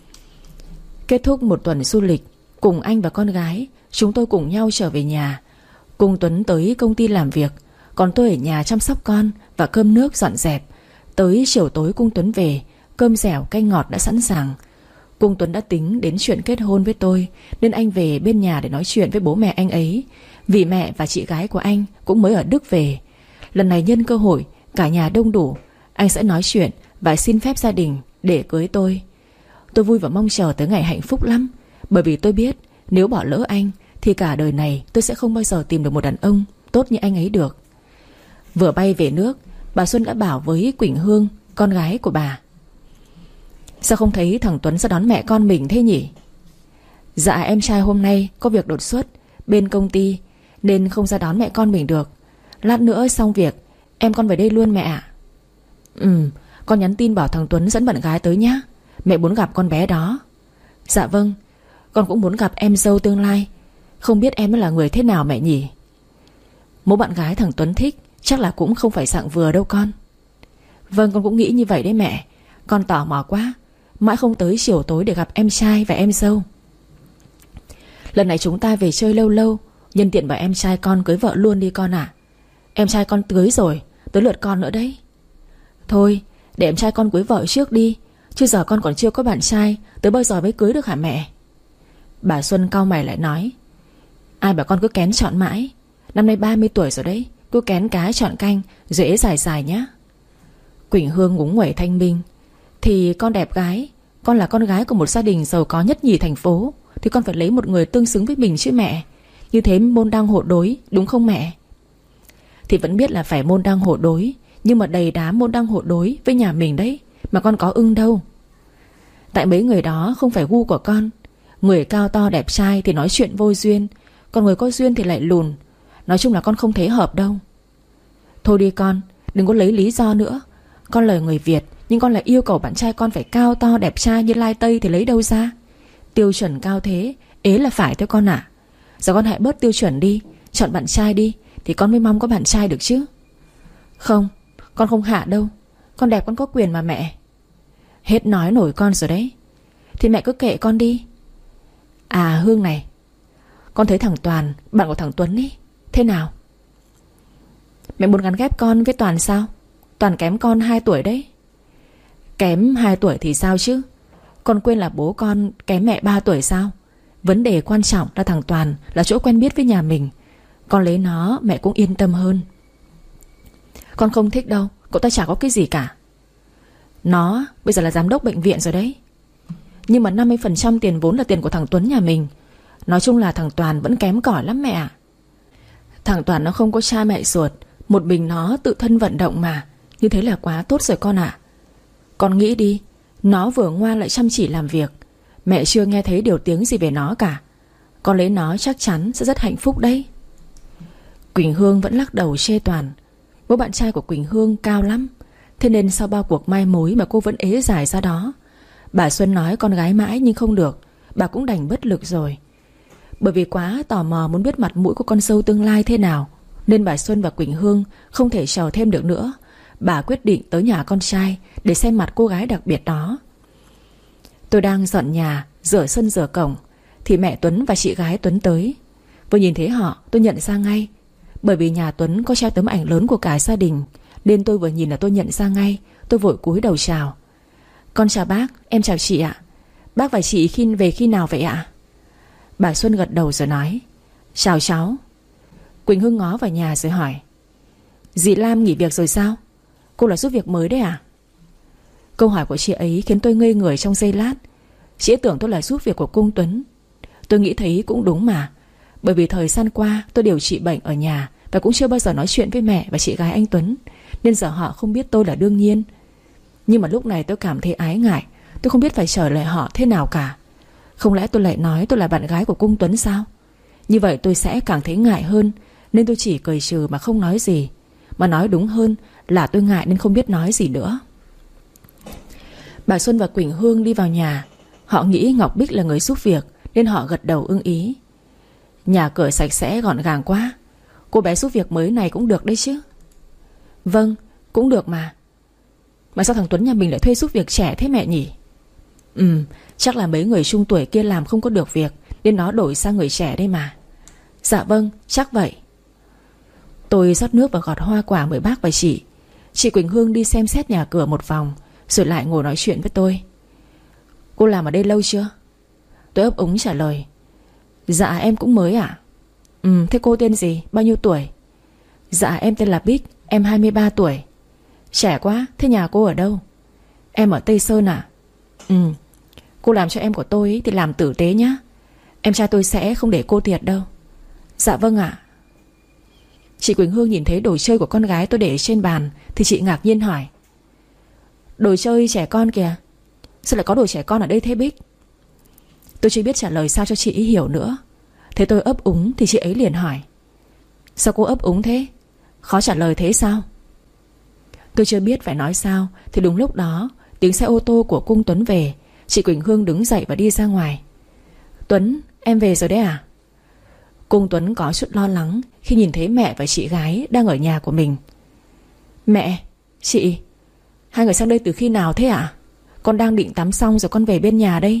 Kết thúc một tuần du lịch, cùng anh và con gái, chúng tôi cùng nhau trở về nhà. Cung Tuấn tới công ty làm việc, còn tôi ở nhà chăm sóc con và cơm nước dọn dẹp. Tới chiều tối Cung Tuấn về, cơm dẻo canh ngọt đã sẵn sàng. Cung Tuấn đã tính đến chuyện kết hôn với tôi, nên anh về bên nhà để nói chuyện với bố mẹ anh ấy, vì mẹ và chị gái của anh cũng mới ở Đức về. Lần này nhân cơ hội cả nhà đông đủ, anh sẽ nói chuyện và xin phép gia đình để cưới tôi. Tôi vui và mong chờ tới ngày hạnh phúc lắm, bởi vì tôi biết nếu bỏ lỡ anh thì cả đời này tôi sẽ không bao giờ tìm được một đàn ông tốt như anh ấy được. Vừa bay về nước, bà Xuân đã bảo với Quỳnh Hương, con gái của bà: sao không thấy thằng Tuấn ra đón mẹ con mình thế nhỉ? Dạ em trai hôm nay có việc đột xuất bên công ty nên không ra đón mẹ con mình được. Lát nữa xong việc em con về đây luôn mẹ ạ. Ừ, con nhắn tin bảo thằng Tuấn dẫn bạn gái tới nhá. Mẹ muốn gặp con bé đó. Dạ vâng, con cũng muốn gặp em dâu tương lai. Không biết em là người thế nào mẹ nhỉ? Mẫu bạn gái thằng Tuấn thích chắc là cũng không phải dạng vừa đâu con. Vâng, con cũng nghĩ như vậy đấy mẹ. Con tò mò quá, mãi không tới chiều tối để gặp em trai và em dâu. Lần này chúng ta về chơi lâu lâu, nhân tiện bảo em trai con cưới vợ luôn đi con ạ. Em trai con cưới rồi, tới lượt con nữa đấy. Thôi, để em trai con cưới vợ trước đi, chứ giờ con còn chưa có bạn trai, tới bao giờ mới cưới được hả mẹ? Bà Xuân cau mày lại nói: ai bảo con cứ kén chọn mãi. Năm nay ba mươi tuổi rồi đấy, cứ kén cá chọn canh, dễ dài dài nhá. Quỳnh Hương ngúng nguẩy thanh minh: thì con đẹp gái, con là con gái của một gia đình giàu có nhất nhì thành phố, thì con phải lấy một người tương xứng với mình chứ mẹ. Như thế môn đăng hộ đối, đúng không mẹ? Thì vẫn biết là phải môn đăng hộ đối, nhưng mà đầy đá môn đăng hộ đối với nhà mình đấy, mà con có ưng đâu. Tại mấy người đó không phải gu của con. Người cao to đẹp trai thì nói chuyện vô duyên, còn người có duyên thì lại lùn. Nói chung là con không thấy hợp đâu. Thôi đi con, đừng có lấy lý do nữa. Con lời người Việt, nhưng con lại yêu cầu bạn trai con phải cao to đẹp trai như Lai Tây thì lấy đâu ra? Tiêu chuẩn cao thế, ế là phải theo con ạ. Giờ con hãy bớt tiêu chuẩn đi, chọn bạn trai đi, thì con mới mong có bạn trai được chứ. Không, con không hạ đâu. Con đẹp con có quyền mà mẹ. Hết nói nổi con rồi đấy. Thì mẹ cứ kệ con đi. À Hương này, con thấy thằng Toàn, bạn của thằng Tuấn ý, thế nào? Mẹ muốn gắn ghép con với Toàn sao? Toàn kém con hai tuổi đấy. Kém hai tuổi thì sao chứ? Con quên là bố con kém mẹ ba tuổi sao? Vấn đề quan trọng là thằng Toàn là chỗ quen biết với nhà mình. Con lấy nó mẹ cũng yên tâm hơn. Con không thích đâu, cậu ta chả có cái gì cả. Nó bây giờ là giám đốc bệnh viện rồi đấy. Nhưng mà năm mươi phần trăm tiền vốn là tiền của thằng Tuấn nhà mình. Nói chung là thằng Toàn vẫn kém cỏi lắm mẹ ạ. Thằng Toàn nó không có cha mẹ ruột, một mình nó tự thân vận động mà. Như thế là quá tốt rồi con ạ. Con nghĩ đi, nó vừa ngoan lại chăm chỉ làm việc. Mẹ chưa nghe thấy điều tiếng gì về nó cả. Con lấy nó chắc chắn sẽ rất hạnh phúc đấy. Quỳnh Hương vẫn lắc đầu chê Toàn. Bố bạn trai của Quỳnh Hương cao lắm, thế nên sau bao cuộc mai mối mà cô vẫn ế dài ra đó. Bà Xuân nói con gái mãi nhưng không được, bà cũng đành bất lực rồi. Bởi vì quá tò mò muốn biết mặt mũi của con dâu tương lai thế nào, nên bà Xuân và Quỳnh Hương không thể chờ thêm được nữa. Bà quyết định tới nhà con trai để xem mặt cô gái đặc biệt đó. Tôi đang dọn nhà, rửa sân rửa cổng thì mẹ Tuấn và chị gái Tuấn tới. Vừa nhìn thấy họ tôi nhận ra ngay, bởi vì nhà Tuấn có treo tấm ảnh lớn của cả gia đình, nên tôi vừa nhìn là tôi nhận ra ngay. Tôi vội cúi đầu chào. Con chào bác, em chào chị ạ. Bác và chị khi về khi nào vậy ạ? Bà Xuân gật đầu rồi nói: Chào cháu. Quỳnh Hương ngó vào nhà rồi hỏi: Dì Lam nghỉ việc rồi sao? Cô là giúp việc mới đấy à? Câu hỏi của chị ấy khiến tôi ngây người trong giây lát. Chị ấy tưởng tôi là giúp việc của cung Tuấn. Tôi nghĩ thấy cũng đúng mà, bởi vì thời gian qua tôi điều trị bệnh ở nhà và cũng chưa bao giờ nói chuyện với mẹ và chị gái anh Tuấn, nên giờ họ không biết tôi là đương nhiên. Nhưng mà lúc này tôi cảm thấy ái ngại. Tôi không biết phải trả lời họ thế nào cả. Không lẽ tôi lại nói tôi là bạn gái của cung Tuấn sao? Như vậy tôi sẽ càng thấy ngại hơn, nên tôi chỉ cười trừ mà không nói gì. Mà nói đúng hơn là tôi ngại nên không biết nói gì nữa. Bà Xuân và Quỳnh Hương đi vào nhà. Họ nghĩ Ngọc Bích là người giúp việc nên họ gật đầu ưng ý. Nhà cửa sạch sẽ gọn gàng quá. Cô bé giúp việc mới này cũng được đấy chứ? Vâng, cũng được mà. Mà sao thằng Tuấn nhà mình lại thuê giúp việc trẻ thế mẹ nhỉ? Ừ, chắc là mấy người trung tuổi kia làm không có được việc nên nó đổi sang người trẻ đây mà. Dạ vâng, chắc vậy. Tôi rót nước và gọt hoa quả mời bác và chị. Chị Quỳnh Hương đi xem xét nhà cửa một vòng rồi lại ngồi nói chuyện với tôi. Cô làm ở đây lâu chưa? Tôi ấp úng trả lời: Dạ em cũng mới ạ. Ừ, thế cô tên gì? Bao nhiêu tuổi? Dạ em tên là Bích, em hai mươi ba tuổi. Trẻ quá, thế nhà cô ở đâu? Em ở Tây Sơn à? Ừ. Cô làm cho em của tôi ý, thì làm tử tế nhá. Em trai tôi sẽ không để cô thiệt đâu. Dạ vâng ạ. Chị Quỳnh Hương nhìn thấy đồ chơi của con gái tôi để trên bàn thì chị ngạc nhiên hỏi: Đồ chơi trẻ con kìa? Sao lại có đồ trẻ con ở đây thế Bích? Tôi chưa biết trả lời sao cho chị ý hiểu nữa. Thế tôi ấp úng thì chị ấy liền hỏi: Sao cô ấp úng thế? Khó trả lời thế sao? Tôi chưa biết phải nói sao thì đúng lúc đó tiếng xe ô tô của cung Tuấn về. Chị Quỳnh Hương đứng dậy và đi ra ngoài. Tuấn, em về rồi đấy à? Cung Tuấn có chút lo lắng khi nhìn thấy mẹ và chị gái đang ở nhà của mình. Mẹ, chị, hai người sang đây từ khi nào thế ạ? Con đang định tắm xong rồi con về bên nhà đây.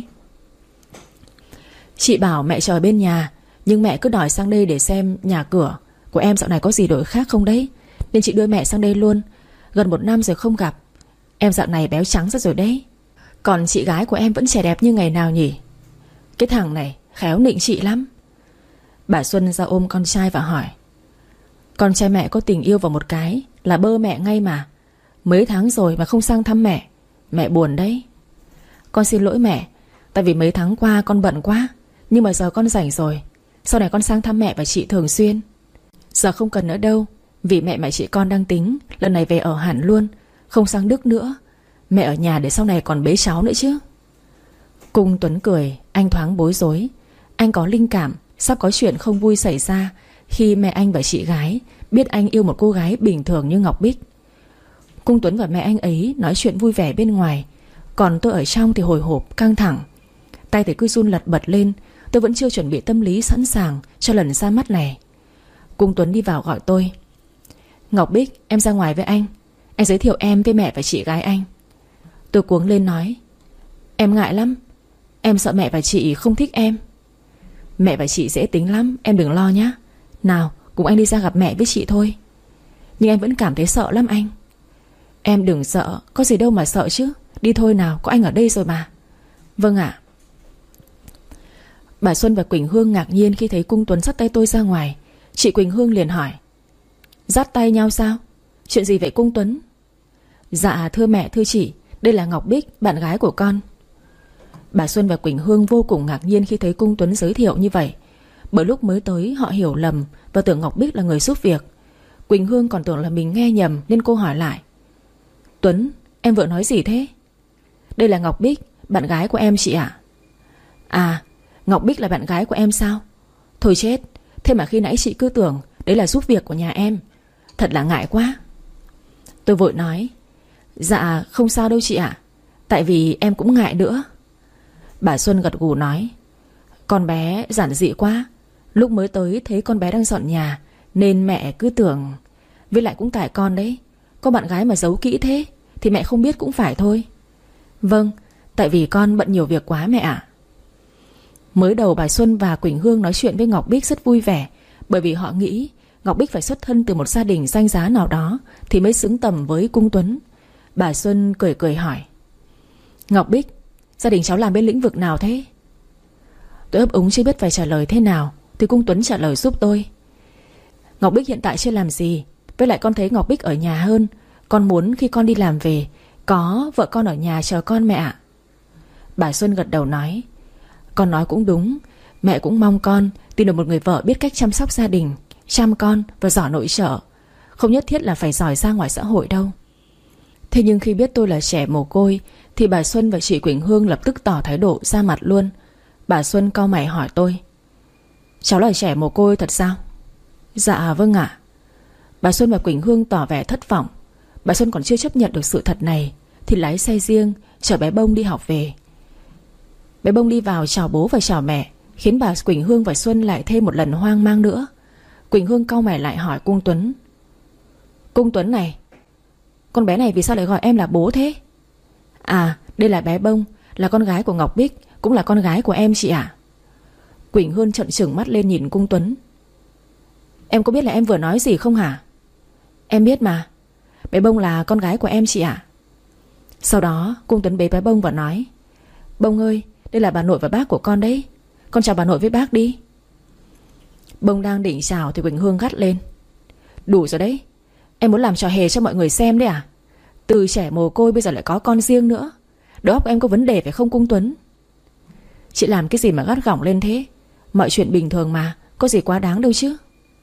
Chị bảo mẹ chờ bên nhà, nhưng mẹ cứ đòi sang đây để xem nhà cửa của em dạo này có gì đổi khác không đấy, nên chị đưa mẹ sang đây luôn. Gần một năm rồi không gặp. Em dạo này béo trắng ra rồi đấy. Còn chị gái của em vẫn trẻ đẹp như ngày nào nhỉ? Cái thằng này khéo nịnh chị lắm. Bà Xuân ra ôm con trai và hỏi: Con trai mẹ có tình yêu vào một cái là bơ mẹ ngay mà. Mấy tháng rồi mà không sang thăm mẹ, mẹ buồn đấy. Con xin lỗi mẹ, tại vì mấy tháng qua con bận quá. Nhưng mà giờ con rảnh rồi, sau này con sang thăm mẹ và chị thường xuyên. Giờ không cần nữa đâu, vì mẹ mẹ chị con đang tính lần này về ở hẳn luôn, không sang Đức nữa. Mẹ ở nhà để sau này còn bế cháu nữa chứ. Cung Tuấn cười. Anh thoáng bối rối. Anh có linh cảm sắp có chuyện không vui xảy ra khi mẹ anh và chị gái biết anh yêu một cô gái bình thường như Ngọc Bích. Cung Tuấn và mẹ anh ấy nói chuyện vui vẻ bên ngoài, còn tôi ở trong thì hồi hộp căng thẳng. Tay thì cứ run lật bật lên. Tôi vẫn chưa chuẩn bị tâm lý sẵn sàng cho lần ra mắt này. Cung Tuấn đi vào gọi tôi: Ngọc Bích, em ra ngoài với anh. Anh giới thiệu em với mẹ và chị gái anh. Tôi cuống lên nói: Em ngại lắm. Em sợ mẹ và chị không thích em. Mẹ và chị dễ tính lắm, em đừng lo nhé. Nào, cùng anh đi ra gặp mẹ với chị thôi. Nhưng em vẫn cảm thấy sợ lắm anh. Em đừng sợ, có gì đâu mà sợ chứ. Đi thôi nào, có anh ở đây rồi mà. Vâng ạ. Bà Xuân và Quỳnh Hương ngạc nhiên khi thấy Cung Tuấn dắt tay tôi ra ngoài. Chị Quỳnh Hương liền hỏi: Dắt tay nhau sao? Chuyện gì vậy Cung Tuấn? Dạ thưa mẹ thưa chị, đây là Ngọc Bích, bạn gái của con. Bà Xuân và Quỳnh Hương vô cùng ngạc nhiên khi thấy Cung Tuấn giới thiệu như vậy. Bởi lúc mới tới họ hiểu lầm và tưởng Ngọc Bích là người giúp việc. Quỳnh Hương còn tưởng là mình nghe nhầm nên cô hỏi lại: Tuấn, em vừa nói gì thế? Đây là Ngọc Bích, bạn gái của em chị ạ. À? À, Ngọc Bích là bạn gái của em sao? Thôi chết, thế mà khi nãy chị cứ tưởng đấy là giúp việc của nhà em. Thật là ngại quá. Tôi vội nói: Dạ không sao đâu chị ạ, tại vì em cũng ngại nữa. Bà Xuân gật gù nói: Con bé giản dị quá. Lúc mới tới thấy con bé đang dọn nhà nên mẹ cứ tưởng. Với lại cũng tại con đấy, có bạn gái mà giấu kỹ thế thì mẹ không biết cũng phải thôi. Vâng, tại vì con bận nhiều việc quá mẹ ạ. Mới đầu bà Xuân và Quỳnh Hương nói chuyện với Ngọc Bích rất vui vẻ, bởi vì họ nghĩ Ngọc Bích phải xuất thân từ một gia đình danh giá nào đó thì mới xứng tầm với Cung Tuấn. Bà Xuân cười cười hỏi: Ngọc Bích, gia đình cháu làm bên lĩnh vực nào thế? Tôi ấp úng chưa biết phải trả lời thế nào, thì Cung Tuấn trả lời giúp tôi: Ngọc Bích hiện tại chưa làm gì, với lại con thấy Ngọc Bích ở nhà hơn. Con muốn khi con đi làm về có vợ con ở nhà chờ con mẹ ạ. Bà Xuân gật đầu nói: Con nói cũng đúng. Mẹ cũng mong con tìm được một người vợ biết cách chăm sóc gia đình, chăm con và giỏi nội trợ. Không nhất thiết là phải giỏi ra ngoài xã hội đâu. Thế nhưng khi biết tôi là trẻ mồ côi thì bà Xuân và chị Quỳnh Hương lập tức tỏ thái độ ra mặt luôn. Bà Xuân cau mày hỏi tôi: Cháu là trẻ mồ côi thật sao? Dạ vâng ạ. Bà Xuân và Quỳnh Hương tỏ vẻ thất vọng. Bà Xuân còn chưa chấp nhận được sự thật này thì lái xe riêng chở bé Bông đi học về. Bé Bông đi vào chào bố và chào mẹ, khiến bà Quỳnh Hương và Xuân lại thêm một lần hoang mang nữa. Quỳnh Hương cau mày lại hỏi Cung Tuấn: Cung Tuấn này, con bé này vì sao lại gọi em là bố thế? À, đây là bé Bông, là con gái của Ngọc Bích, cũng là con gái của em chị ạ. Quỳnh Hương trợn trừng mắt lên nhìn Cung Tuấn: Em có biết là em vừa nói gì không hả? Em biết mà. Bé Bông là con gái của em chị ạ. Sau đó Cung Tuấn bế bé Bông và nói: Bông ơi, đây là bà nội và bác của con đấy. Con chào bà nội với bác đi. Bông đang định chào thì Quỳnh Hương gắt lên: Đủ rồi đấy. Em muốn làm trò hề cho mọi người xem đấy à? Từ trẻ mồ côi bây giờ lại có con riêng nữa. Đầu óc em có vấn đề phải không Cung Tuấn? Chị làm cái gì mà gắt gỏng lên thế? Mọi chuyện bình thường mà, có gì quá đáng đâu chứ.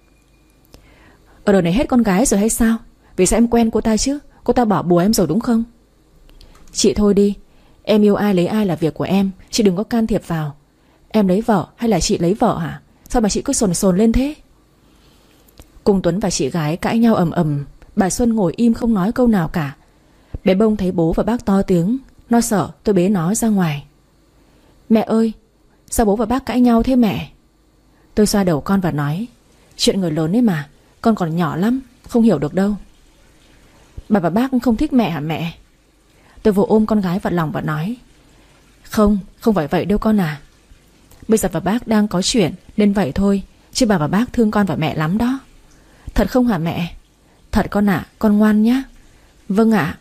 Ở đời này hết con gái rồi hay sao? Vì sao em quen cô ta chứ? Cô ta bỏ bùa em rồi đúng không? Chị thôi đi. Em yêu ai lấy ai là việc của em, chị đừng có can thiệp vào. Em lấy vợ hay là chị lấy vợ hả? Sao mà chị cứ sồn sồn lên thế? Cung Tuấn và chị gái cãi nhau ầm ầm. Bà Xuân ngồi im không nói câu nào cả. Bé Bông thấy bố và bác to tiếng, nó sợ, tôi bế nó ra ngoài. Mẹ ơi, sao bố và bác cãi nhau thế mẹ? Tôi xoa đầu con và nói: Chuyện người lớn ấy mà, con còn nhỏ lắm, không hiểu được đâu. Bà và bác không thích mẹ hả mẹ? Tôi vội ôm con gái vào lòng và nói: Không, không phải vậy đâu con à. Bây giờ bà bác đang có chuyện nên vậy thôi, chứ bà và bác thương con và mẹ lắm đó. Thật không hả mẹ? Thật con ạ, à, con ngoan nhá. Vâng ạ.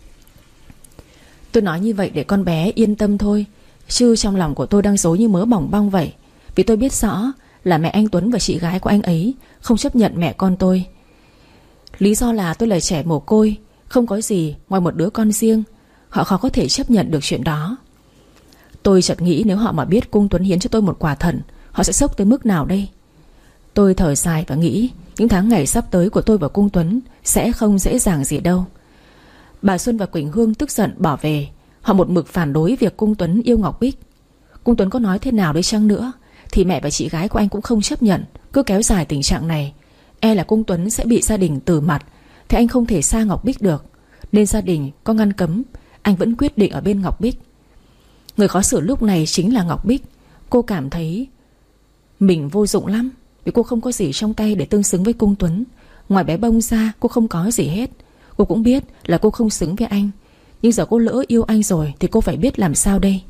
Tôi nói như vậy để con bé yên tâm thôi, chứ trong lòng của tôi đang dối như mớ bỏng bong vậy. Vì tôi biết rõ là mẹ anh Tuấn và chị gái của anh ấy không chấp nhận mẹ con tôi. Lý do là tôi là trẻ mồ côi, không có gì ngoài một đứa con riêng. Họ khó có thể chấp nhận được chuyện đó. Tôi chợt nghĩ nếu họ mà biết Cung Tuấn hiến cho tôi một quả thận, họ sẽ sốc tới mức nào đây. Tôi thở dài và nghĩ những tháng ngày sắp tới của tôi và Cung Tuấn sẽ không dễ dàng gì đâu. Bà Xuân và Quỳnh Hương tức giận bỏ về. Họ một mực phản đối việc Cung Tuấn yêu Ngọc Bích. Cung Tuấn có nói thế nào đi chăng nữa thì mẹ và chị gái của anh cũng không chấp nhận. Cứ kéo dài tình trạng này, e là Cung Tuấn sẽ bị gia đình từ mặt, thì anh không thể xa Ngọc Bích được. Nên gia đình có ngăn cấm, anh vẫn quyết định ở bên Ngọc Bích. Người khó xử lúc này chính là Ngọc Bích. Cô cảm thấy mình vô dụng lắm, vì cô không có gì trong tay để tương xứng với Cung Tuấn. Ngoài bé Bông ra cô không có gì hết. Cô cũng biết là cô không xứng với anh, nhưng giờ cô lỡ yêu anh rồi thì cô phải biết làm sao đây.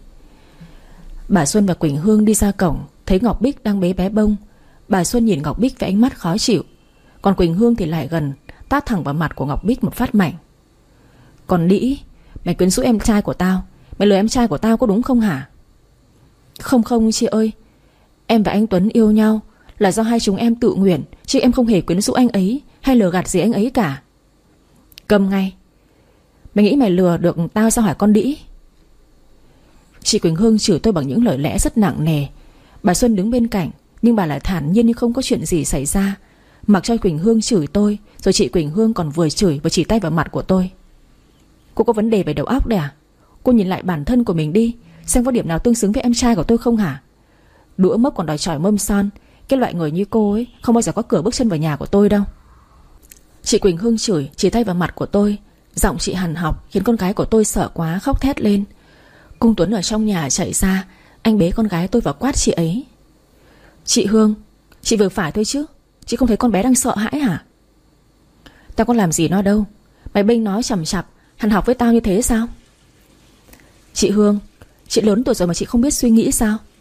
Bà Xuân và Quỳnh Hương đi ra cổng, thấy Ngọc Bích đang bế bé Bông. Bà Xuân nhìn Ngọc Bích với ánh mắt khó chịu, còn Quỳnh Hương thì lại gần, tát thẳng vào mặt của Ngọc Bích một phát mạnh. Còn đĩ, mày quyến rũ em trai của tao, mày lừa em trai của tao có đúng không hả? Không không chị ơi, em và anh Tuấn yêu nhau là do hai chúng em tự nguyện, chứ em không hề quyến rũ anh ấy hay lừa gạt gì anh ấy cả. Cầm ngay. Mày nghĩ mày lừa được tao sao hả con đĩ? Chị Quỳnh Hương chửi tôi bằng những lời lẽ rất nặng nề. Bà Xuân đứng bên cạnh, nhưng bà lại thản nhiên như không có chuyện gì xảy ra. Mặc cho Quỳnh Hương chửi tôi, rồi chị Quỳnh Hương còn vừa chửi vừa chỉ tay vào mặt của tôi. Cô có vấn đề về đầu óc đấy à? Cô nhìn lại bản thân của mình đi, xem có điểm nào tương xứng với em trai của tôi không hả? Đũa mốc còn đòi chỏi mâm son. Cái loại người như cô ấy không bao giờ có cửa bước chân vào nhà của tôi đâu. Chị Quỳnh Hương chửi, chỉ tay vào mặt của tôi. Giọng chị hằn học khiến con gái của tôi sợ quá khóc thét lên. Cung Tuấn ở trong nhà chạy ra, anh bế con gái tôi vào quát chị ấy. Chị Hương, chị vừa phải thôi chứ, chị không thấy con bé đang sợ hãi hả? Tao có làm gì nó đâu, mày bênh nói chằm chặp hằn học với tao như thế sao? Chị Hương, chị lớn tuổi rồi mà chị không biết suy nghĩ sao?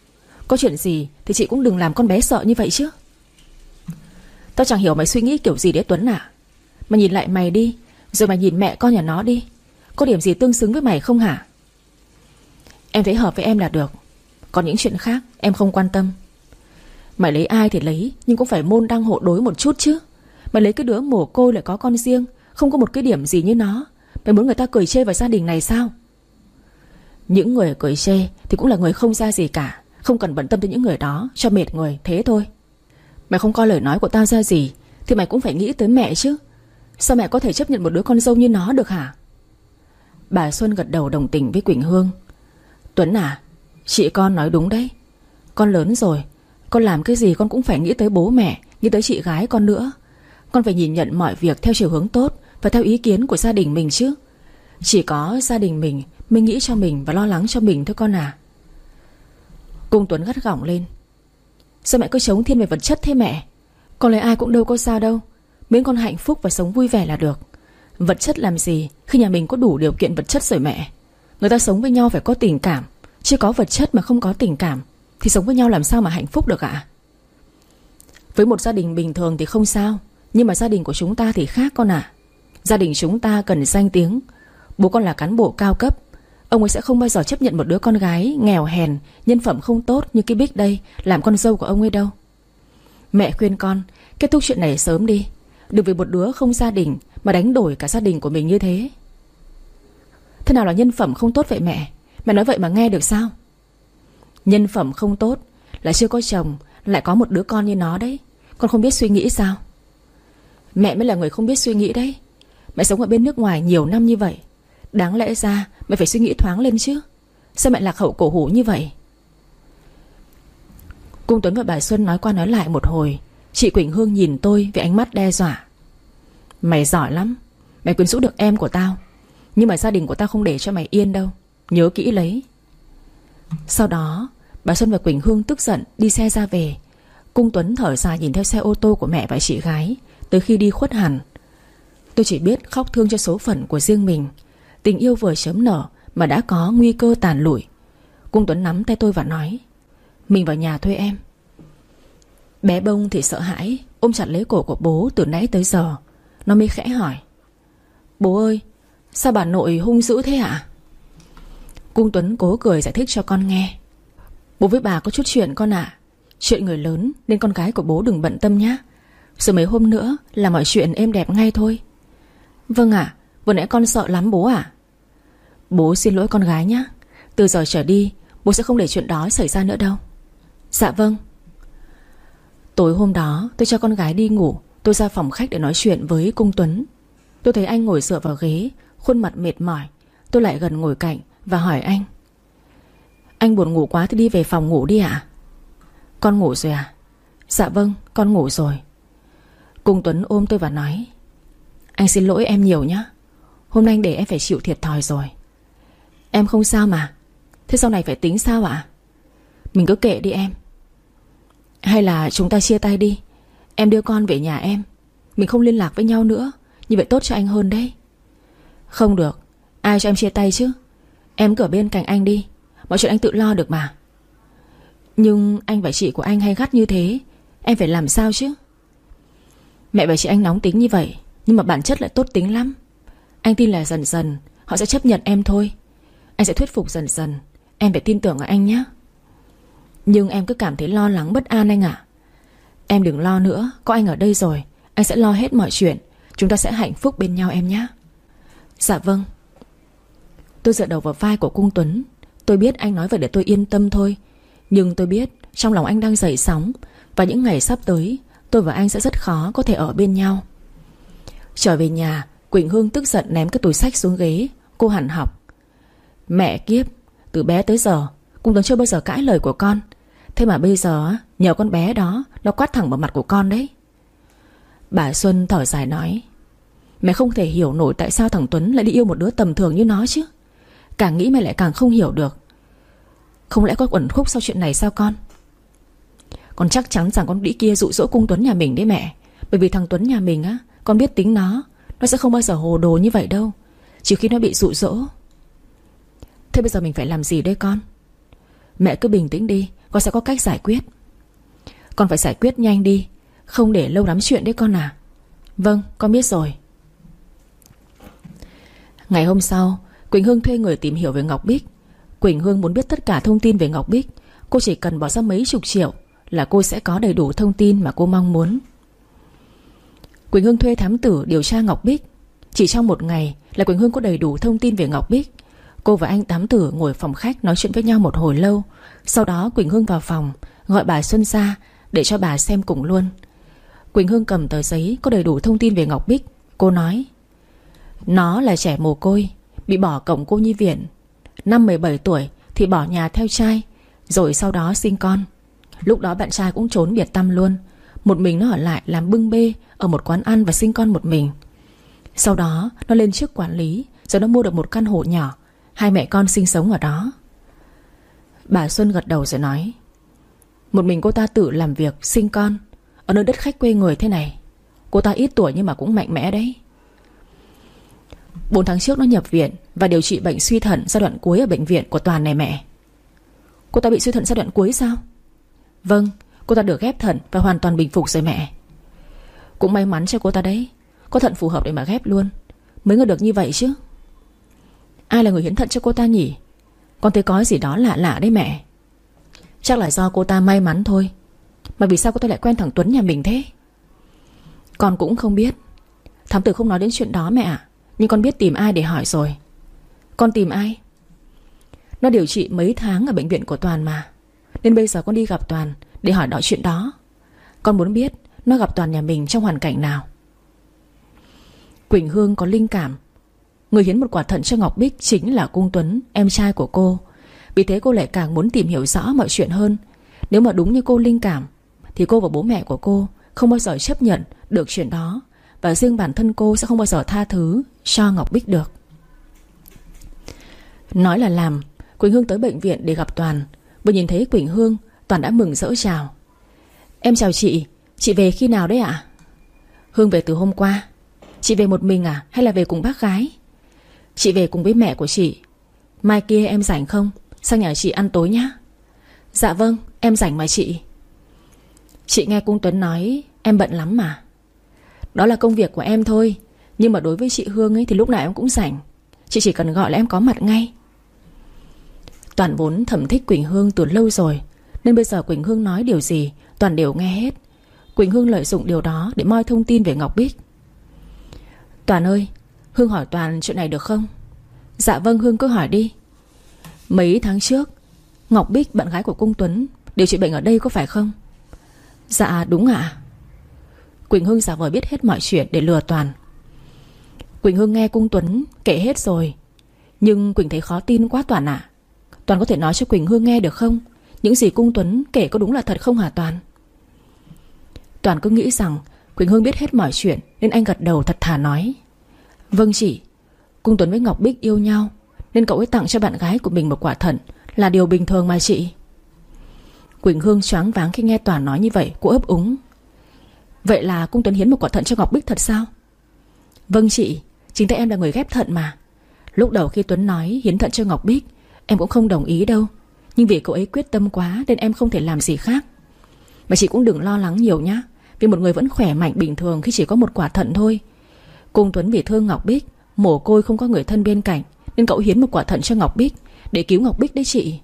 Có chuyện gì thì chị cũng đừng làm con bé sợ như vậy chứ. Tao chẳng hiểu mày suy nghĩ kiểu gì đấy Tuấn à. Mày nhìn lại mày đi, rồi mày nhìn mẹ con nhà nó đi. Có điểm gì tương xứng với mày không hả? Em thấy hợp với em là được. Còn những chuyện khác em không quan tâm. Mày lấy ai thì lấy, nhưng cũng phải môn đăng hộ đối một chút chứ. Mày lấy cái đứa mồ côi lại có con riêng, không có một cái điểm gì như nó. Mày muốn người ta cười chê vào gia đình này sao? Những người cười chê thì cũng là người không ra gì cả. Không cần bận tâm tới những người đó, cho mệt người, thế thôi. Mày không coi lời nói của tao ra gì thì mày cũng phải nghĩ tới mẹ chứ. Sao mẹ có thể chấp nhận một đứa con dâu như nó được hả? Bà Xuân gật đầu đồng tình với Quỳnh Hương. Tuấn à, chị con nói đúng đấy. Con lớn rồi, con làm cái gì con cũng phải nghĩ tới bố mẹ, nghĩ tới chị gái con nữa. Con phải nhìn nhận mọi việc theo chiều hướng tốt và theo ý kiến của gia đình mình chứ. Chỉ có gia đình mình mới nghĩ cho mình và lo lắng cho mình thôi con à. Cung Tuấn gắt gỏng lên. Sao mẹ cứ chống thiên về vật chất thế mẹ? Con lấy ai cũng đâu có sao đâu, miễn con hạnh phúc và sống vui vẻ là được. Vật chất làm gì khi nhà mình có đủ điều kiện vật chất rồi mẹ. Người ta sống với nhau phải có tình cảm, chứ có vật chất mà không có tình cảm thì sống với nhau làm sao mà hạnh phúc được ạ? Với một gia đình bình thường thì không sao, nhưng mà gia đình của chúng ta thì khác con ạ. Gia đình chúng ta cần danh tiếng. Bố con là cán bộ cao cấp, ông ấy sẽ không bao giờ chấp nhận một đứa con gái nghèo hèn, nhân phẩm không tốt như cái Bích đây làm con dâu của ông ấy đâu. Mẹ khuyên con kết thúc chuyện này sớm đi. Đừng vì một đứa không gia đình mà đánh đổi cả gia đình của mình như thế. Thế nào là nhân phẩm không tốt vậy mẹ? Mẹ nói vậy mà nghe được sao? Nhân phẩm không tốt là chưa có chồng lại có một đứa con như nó đấy. Con không biết suy nghĩ sao? Mẹ mới là người không biết suy nghĩ đấy. Mẹ sống ở bên nước ngoài nhiều năm như vậy, đáng lẽ ra mẹ phải suy nghĩ thoáng lên chứ. Sao mẹ lạc hậu cổ hủ như vậy? Cung Tuấn và bà Xuân nói qua nói lại một hồi. Chị Quỳnh Hương nhìn tôi với ánh mắt đe dọa. Mày giỏi lắm, mày quyến rũ được em của tao, nhưng mà gia đình của tao không để cho mày yên đâu, nhớ kỹ lấy. Sau đó bà Xuân và Quỳnh Hương tức giận đi xe ra về. Cung Tuấn thở dài nhìn theo xe ô tô của mẹ và chị gái tới khi đi khuất hẳn. Tôi chỉ biết khóc thương cho số phận của riêng mình. Tình yêu vừa chớm nở mà đã có nguy cơ tàn lụi. Cung Tuấn nắm tay tôi và nói, mình vào nhà thôi em. Bé Bông thì sợ hãi, ôm chặt lấy cổ của bố từ nãy tới giờ. Nó mới khẽ hỏi, bố ơi, sao bà nội hung dữ thế ạ? Cung Tuấn cố cười giải thích cho con nghe. Bố với bà có chút chuyện con ạ. Chuyện người lớn nên con gái của bố đừng bận tâm nhé. Rồi mấy hôm nữa là mọi chuyện êm đẹp ngay thôi. Vâng ạ, vừa nãy con sợ lắm bố ạ. Bố xin lỗi con gái nhé. Từ giờ trở đi bố sẽ không để chuyện đó xảy ra nữa đâu. Dạ vâng. Tối hôm đó tôi cho con gái đi ngủ. Tôi ra phòng khách để nói chuyện với Cung Tuấn. Tôi thấy anh ngồi dựa vào ghế, khuôn mặt mệt mỏi. Tôi lại gần ngồi cạnh và hỏi anh, anh buồn ngủ quá thì đi về phòng ngủ đi ạ. Con ngủ rồi à? Dạ vâng, con ngủ rồi. Cung Tuấn ôm tôi và nói, anh xin lỗi em nhiều nhé. Hôm nay anh để em phải chịu thiệt thòi rồi. Em không sao mà. Thế sau này phải tính sao ạ? Mình cứ kệ đi em. Hay là chúng ta chia tay đi. Em đưa con về nhà em, mình không liên lạc với nhau nữa. Như vậy tốt cho anh hơn đấy. Không được, ai cho em chia tay chứ. Em cứ ở bên cạnh anh đi, mọi chuyện anh tự lo được mà. Nhưng anh và chị của anh hay gắt như thế, em phải làm sao chứ? Mẹ và chị anh nóng tính như vậy, nhưng mà bản chất lại tốt tính lắm. Anh tin là dần dần họ sẽ chấp nhận em thôi. Anh sẽ thuyết phục dần dần. Em phải tin tưởng ở anh nhé. Nhưng em cứ cảm thấy lo lắng bất an anh ạ. Em đừng lo nữa, có anh ở đây rồi. Anh sẽ lo hết mọi chuyện. Chúng ta sẽ hạnh phúc bên nhau em nhé. Dạ vâng. Tôi dựa đầu vào vai của Cung Tuấn. Tôi biết anh nói vậy để tôi yên tâm thôi. Nhưng tôi biết trong lòng anh đang dậy sóng. Và những ngày sắp tới tôi và anh sẽ rất khó có thể ở bên nhau. Trở về nhà, Quỳnh Hương tức giận ném cái túi xách xuống ghế. Cô hằn học, mẹ kiếp, từ bé tới giờ Cung Tuấn chưa bao giờ cãi lời của con. Thế mà bây giờ nhờ con bé đó, nó quát thẳng vào mặt của con đấy. Bà Xuân thở dài nói, mẹ không thể hiểu nổi tại sao thằng Tuấn lại đi yêu một đứa tầm thường như nó chứ. Càng nghĩ mẹ lại càng không hiểu được. Không lẽ có uẩn khúc sau chuyện này sao con? Con chắc chắn rằng con đĩ kia dụ dỗ Cung Tuấn nhà mình đấy mẹ. Bởi vì thằng Tuấn nhà mình á, con biết tính nó. Nó sẽ không bao giờ hồ đồ như vậy đâu, trừ khi nó bị dụ dỗ. Thế bây giờ mình phải làm gì đây con? Mẹ cứ bình tĩnh đi, con sẽ có cách giải quyết. Con phải giải quyết nhanh đi, không để lâu lắm chuyện đấy con à. Vâng, con biết rồi. Ngày hôm sau, Quỳnh Hương thuê người tìm hiểu về Ngọc Bích. Quỳnh Hương muốn biết tất cả thông tin về Ngọc Bích. Cô chỉ cần bỏ ra mấy chục triệu là cô sẽ có đầy đủ thông tin mà cô mong muốn. Quỳnh Hương thuê thám tử điều tra Ngọc Bích. Chỉ trong một ngày là Quỳnh Hương có đầy đủ thông tin về Ngọc Bích. Cô và anh thám tử ngồi phòng khách nói chuyện với nhau một hồi lâu. Sau đó Quỳnh Hương vào phòng, gọi bà Xuân ra để cho bà xem cùng luôn. Quỳnh Hương cầm tờ giấy có đầy đủ thông tin về Ngọc Bích. Cô nói: nó là trẻ mồ côi, bị bỏ cổng cô nhi viện. Năm mười bảy tuổi thì bỏ nhà theo trai, rồi sau đó sinh con. Lúc đó bạn trai cũng trốn biệt tăm luôn. Một mình nó ở lại làm bưng bê ở một quán ăn và sinh con một mình. Sau đó nó lên chức quản lý, rồi nó mua được một căn hộ nhỏ. Hai mẹ con sinh sống ở đó. Bà Xuân gật đầu rồi nói: một mình cô ta tự làm việc, sinh con ở nơi đất khách quê người thế này. Cô ta ít tuổi nhưng mà cũng mạnh mẽ đấy. Bốn tháng trước nó nhập viện và điều trị bệnh suy thận giai đoạn cuối ở bệnh viện của Toàn này mẹ. Cô ta bị suy thận giai đoạn cuối sao? Vâng, cô ta được ghép thận và hoàn toàn bình phục rồi mẹ. Cũng may mắn cho cô ta đấy, có thận phù hợp để mà ghép luôn. Mới ngờ được như vậy chứ. Ai là người hiến thận cho cô ta nhỉ? Con thấy có gì đó lạ lạ đấy mẹ. Chắc là do cô ta may mắn thôi. Mà vì sao cô ta lại quen thằng Tuấn nhà mình thế? Con cũng không biết. Thám tử không nói đến chuyện đó mẹ ạ. Nhưng con biết tìm ai để hỏi rồi. Con tìm ai? Nó điều trị mấy tháng ở bệnh viện của Toàn mà, nên bây giờ con đi gặp Toàn để hỏi đó chuyện đó. Con muốn biết nó gặp Toàn nhà mình trong hoàn cảnh nào. Quỳnh Hương có linh cảm. Người hiến một quả thận cho Ngọc Bích chính là Cung Tuấn, em trai của cô. Vì thế cô lại càng muốn tìm hiểu rõ mọi chuyện hơn. Nếu mà đúng như cô linh cảm thì cô và bố mẹ của cô không bao giờ chấp nhận được chuyện đó. Và riêng bản thân cô sẽ không bao giờ tha thứ cho Ngọc Bích được. Nói là làm, Quỳnh Hương tới bệnh viện để gặp Toàn. Vừa nhìn thấy Quỳnh Hương, Toàn đã mừng rỡ chào: em chào chị, chị về khi nào đấy ạ? Hương về từ hôm qua. Chị về một mình à hay là về cùng bác gái? Chị về cùng với mẹ của chị. Mai kia em rảnh không? Sang nhà chị ăn tối nhá. Dạ vâng, em rảnh mà chị. Chị nghe Cung Tuấn nói em bận lắm mà. Đó là công việc của em thôi. Nhưng mà đối với chị Hương ấy thì lúc nào em cũng rảnh. Chị chỉ cần gọi là em có mặt ngay. Toàn vốn thầm thích Quỳnh Hương từ lâu rồi, nên bây giờ Quỳnh Hương nói điều gì Toàn đều nghe hết. Quỳnh Hương lợi dụng điều đó để moi thông tin về Ngọc Bích. Toàn ơi, Hương hỏi Toàn chuyện này được không? Dạ vâng, Hương cứ hỏi đi. Mấy tháng trước Ngọc Bích, bạn gái của Cung Tuấn, điều trị bệnh ở đây có phải không? Dạ đúng ạ. Quỳnh Hương giả vờ biết hết mọi chuyện để lừa Toàn. Quỳnh Hương nghe Cung Tuấn kể hết rồi, nhưng Quỳnh thấy khó tin quá Toàn ạ. Toàn có thể nói cho Quỳnh Hương nghe được không? Những gì Cung Tuấn kể có đúng là thật không hả Toàn? Toàn cứ nghĩ rằng Quỳnh Hương biết hết mọi chuyện, nên anh gật đầu thật thà nói: vâng chị, Cung Tuấn với Ngọc Bích yêu nhau, nên cậu ấy tặng cho bạn gái của mình một quả thận là điều bình thường mà chị. Quỳnh Hương choáng váng khi nghe Toàn nói như vậy. Cô ấp úng: vậy là Cung Tuấn hiến một quả thận cho Ngọc Bích thật sao? Vâng chị, chính tay em là người ghép thận mà. Lúc đầu khi Tuấn nói hiến thận cho Ngọc Bích, em cũng không đồng ý đâu. Nhưng vì cậu ấy quyết tâm quá nên em không thể làm gì khác. Mà chị cũng đừng lo lắng nhiều nhá. Vì một người vẫn khỏe mạnh bình thường khi chỉ có một quả thận thôi. Cung Tuấn vì thương Ngọc Bích, mồ côi không có người thân bên cạnh, nên cậu hiến một quả thận cho Ngọc Bích để cứu Ngọc Bích đấy chị.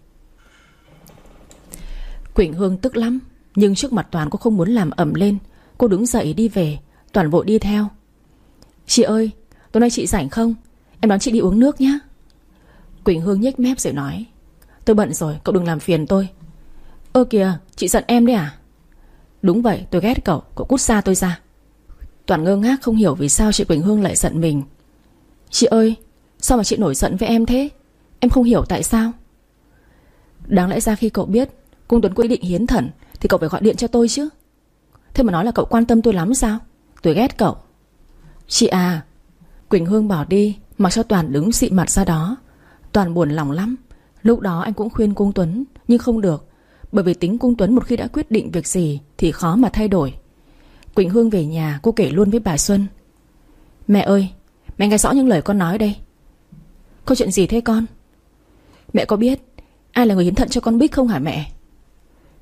Quỳnh Hương tức lắm, nhưng trước mặt Toàn cô không muốn làm ẩm lên. Cô đứng dậy đi về. Toàn vội đi theo. Chị ơi, tối nay chị rảnh không? Em đón chị đi uống nước nhé. Quỳnh Hương nhếch mép rồi nói: tôi bận rồi, cậu đừng làm phiền tôi. Ơ kìa, chị giận em đấy à? Đúng vậy, tôi ghét cậu, cậu cút xa tôi ra. Toàn ngơ ngác không hiểu vì sao chị Quỳnh Hương lại giận mình. Chị ơi, sao mà chị nổi giận với em thế? Em không hiểu tại sao. Đáng lẽ ra khi cậu biết Cung Tuấn quyết định hiến thận thì cậu phải gọi điện cho tôi chứ. Thế mà nói là cậu quan tâm tôi lắm sao? Tôi ghét cậu. Chị à. Quỳnh Hương bỏ đi, mặc cho Toàn đứng xị mặt ra đó. Toàn buồn lòng lắm. Lúc đó anh cũng khuyên Cung Tuấn, nhưng không được. Bởi vì tính Cung Tuấn một khi đã quyết định việc gì thì khó mà thay đổi. Quỳnh Hương về nhà, cô kể luôn với bà Xuân: mẹ ơi, mẹ nghe rõ những lời con nói đây. Câu chuyện gì thế con? Mẹ có biết ai là người hiến thận cho con Bích không hả mẹ?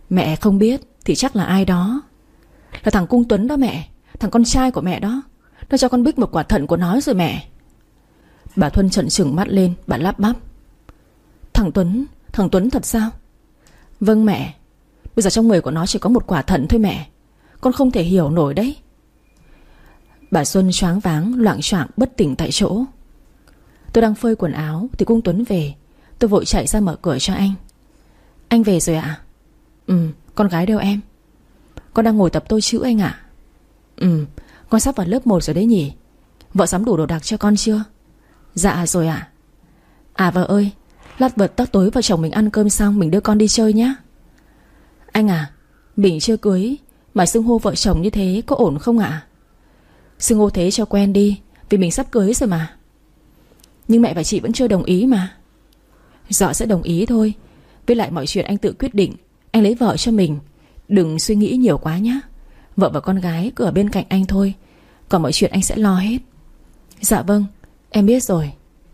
Mẹ không biết thì chắc là ai đó. Là thằng Cung Tuấn đó mẹ. Thằng con trai của mẹ đó. Nó cho con Bích một quả thận của nó rồi mẹ. Bà Thuân trợn trừng mắt lên. Bà lắp bắp: Thằng Tuấn, thằng Tuấn thật sao? Vâng mẹ. Bây giờ trong người của nó chỉ có một quả thận thôi mẹ. Con không thể hiểu nổi đấy. Bà Xuân choáng váng loạng choạng bất tỉnh tại chỗ. Tôi đang phơi quần áo thì Cung Tuấn về. Tôi vội chạy ra mở cửa cho anh. Anh về rồi ạ? À? Ừ. Con gái đâu em? Con đang ngồi tập tô chữ anh ạ. À? Ừ. Con sắp vào lớp một rồi đấy nhỉ? Vợ sắm đủ đồ đạc cho con chưa? Dạ rồi ạ. À. à vợ ơi, lát vượt tắc tối vợ chồng mình ăn cơm xong mình đưa con đi chơi nhá. Anh à, mình chưa cưới mà xưng hô vợ chồng như thế có ổn không ạ? À? Xưng hô thế cho quen đi, vì mình sắp cưới rồi mà. Nhưng mẹ và chị vẫn chưa đồng ý mà. Dọ sẽ đồng ý thôi. Với lại mọi chuyện anh tự quyết định. Anh lấy vợ cho mình. Đừng suy nghĩ nhiều quá nhé. Vợ và con gái cứ ở bên cạnh anh thôi. Còn mọi chuyện anh sẽ lo hết. Dạ vâng, em biết rồi.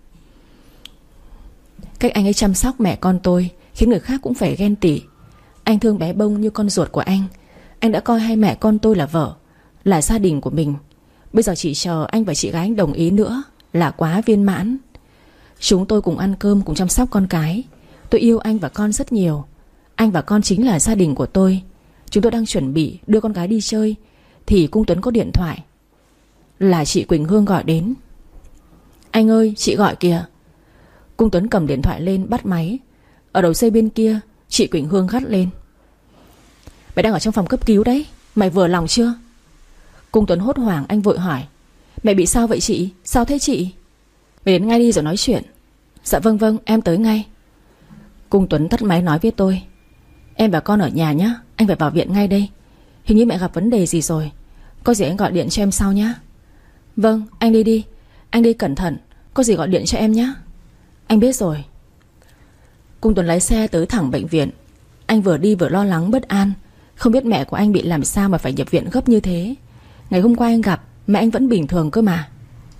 Cách anh ấy chăm sóc mẹ con tôi khiến người khác cũng phải ghen tị. Anh thương bé Bông như con ruột của anh. Anh đã coi hai mẹ con tôi là vợ, là gia đình của mình. Bây giờ chỉ chờ anh và chị gái anh đồng ý nữa là quá viên mãn. Chúng tôi cùng ăn cơm, cùng chăm sóc con cái. Tôi yêu anh và con rất nhiều. Anh và con chính là gia đình của tôi. Chúng tôi đang chuẩn bị đưa con gái đi chơi thì Cung Tuấn có điện thoại. Là chị Quỳnh Hương gọi đến. Anh ơi, chị gọi kìa. Cung Tuấn cầm điện thoại lên bắt máy. Ở đầu dây bên kia chị Quỳnh Hương gắt lên: Mày đang ở trong phòng cấp cứu đấy, mày vừa lòng chưa? Cung Tuấn hốt hoảng, anh vội hỏi: Mẹ bị sao vậy chị? Sao thế chị? Mày đến ngay đi rồi nói chuyện. Dạ vâng vâng, em tới ngay. Cung Tuấn tắt máy nói với tôi: Em và con ở nhà nhé, anh phải vào viện ngay đây. Hình như mẹ gặp vấn đề gì rồi. Có gì anh gọi điện cho em sau nhé. Vâng, anh đi đi. Anh đi cẩn thận, có gì gọi điện cho em nhé. Anh biết rồi. Cung Tuấn lái xe tới thẳng bệnh viện. Anh vừa đi vừa lo lắng bất an. Không biết mẹ của anh bị làm sao mà phải nhập viện gấp như thế. Ngày hôm qua anh gặp mẹ anh vẫn bình thường cơ mà.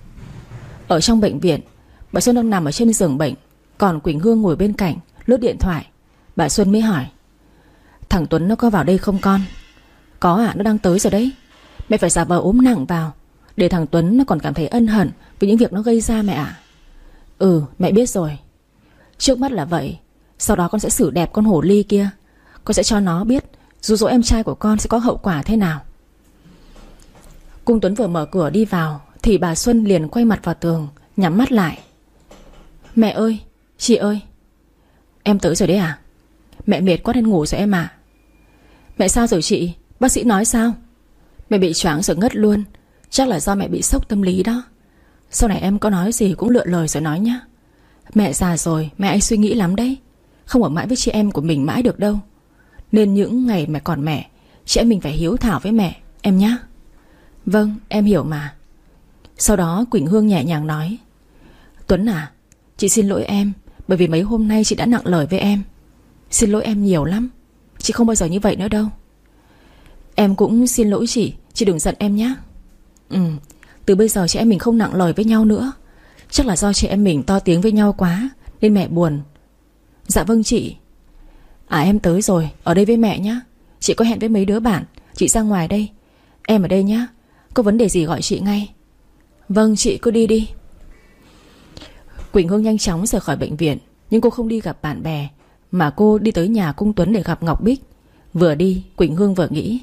Ở trong bệnh viện, bà Xuân đang nằm ở trên giường bệnh, còn Quỳnh Hương ngồi bên cạnh lướt điện thoại. Bà Xuân mới hỏi: Thằng Tuấn nó có vào đây không con? Có ạ, à, nó đang tới rồi đấy. Mẹ phải giả vờ ốm nặng vào, để thằng Tuấn nó còn cảm thấy ân hận vì những việc nó gây ra mẹ ạ. À. Ừ, mẹ biết rồi. Trước mắt là vậy. Sau đó con sẽ xử đẹp con hổ ly kia. Con sẽ cho nó biết dụ dỗ em trai của con sẽ có hậu quả thế nào. Cung Tuấn vừa mở cửa đi vào thì bà Xuân liền quay mặt vào tường, nhắm mắt lại. Mẹ ơi, chị ơi. Em tới rồi đấy à? Mẹ mệt quá nên ngủ rồi em ạ. À. Mẹ sao rồi chị? Bác sĩ nói sao? Mẹ bị choáng rồi ngất luôn. Chắc là do mẹ bị sốc tâm lý đó. Sau này em có nói gì cũng lựa lời rồi nói nhá. Mẹ già rồi, mẹ ấy suy nghĩ lắm đấy. Không ở mãi với chị em của mình mãi được đâu. Nên những ngày mẹ còn mẹ, chị em mình phải hiếu thảo với mẹ, em nhá. Vâng, em hiểu mà. Sau đó Quỳnh Hương nhẹ nhàng nói: Tuấn à, chị xin lỗi em, bởi vì mấy hôm nay chị đã nặng lời với em. Xin lỗi em nhiều lắm. Chị không bao giờ như vậy nữa đâu. Em cũng xin lỗi chị, chị đừng giận em nhé. Ừ, từ bây giờ chị em mình không nặng lời với nhau nữa. Chắc là do chị em mình to tiếng với nhau quá nên mẹ buồn. Dạ vâng chị. À em tới rồi, ở đây với mẹ nhé. Chị có hẹn với mấy đứa bạn. Chị ra ngoài đây. Em ở đây nhé. Có vấn đề gì gọi chị ngay. Vâng chị cứ đi đi. Quỳnh Hương nhanh chóng rời khỏi bệnh viện. Nhưng cô không đi gặp bạn bè, mà cô đi tới nhà Cung Tuấn để gặp Ngọc Bích. Vừa đi Quỳnh Hương vừa nghĩ: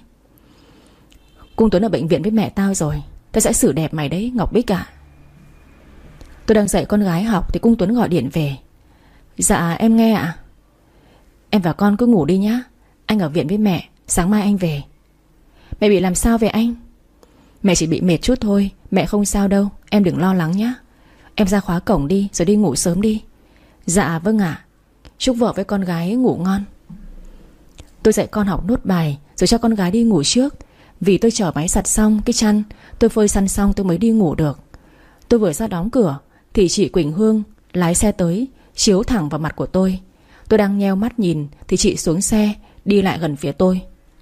Cung Tuấn ở bệnh viện với mẹ tao rồi, tao sẽ xử đẹp mày đấy Ngọc Bích ạ. Tôi đang dạy con gái học thì Cung Tuấn gọi điện về. Dạ em nghe ạ. Em và con cứ ngủ đi nhá. Anh ở viện với mẹ, sáng mai anh về. Mẹ bị làm sao vậy anh? Mẹ chỉ bị mệt chút thôi, mẹ không sao đâu. Em đừng lo lắng nhá. Em ra khóa cổng đi rồi đi ngủ sớm đi. Dạ vâng ạ. Chúc vợ với con gái ngủ ngon. Tôi dạy con học nốt bài rồi cho con gái đi ngủ trước. Vì tôi chở máy giặt xong cái chăn, tôi phơi săn xong tôi mới đi ngủ được. Tôi vừa ra đóng cửa thì chị Quỳnh Hương lái xe tới, chiếu thẳng vào mặt của tôi. Tôi đang nheo mắt nhìn thì chị xuống xe, đi lại gần phía tôi.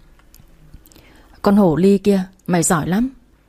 Con hổ ly kia, mày giỏi lắm.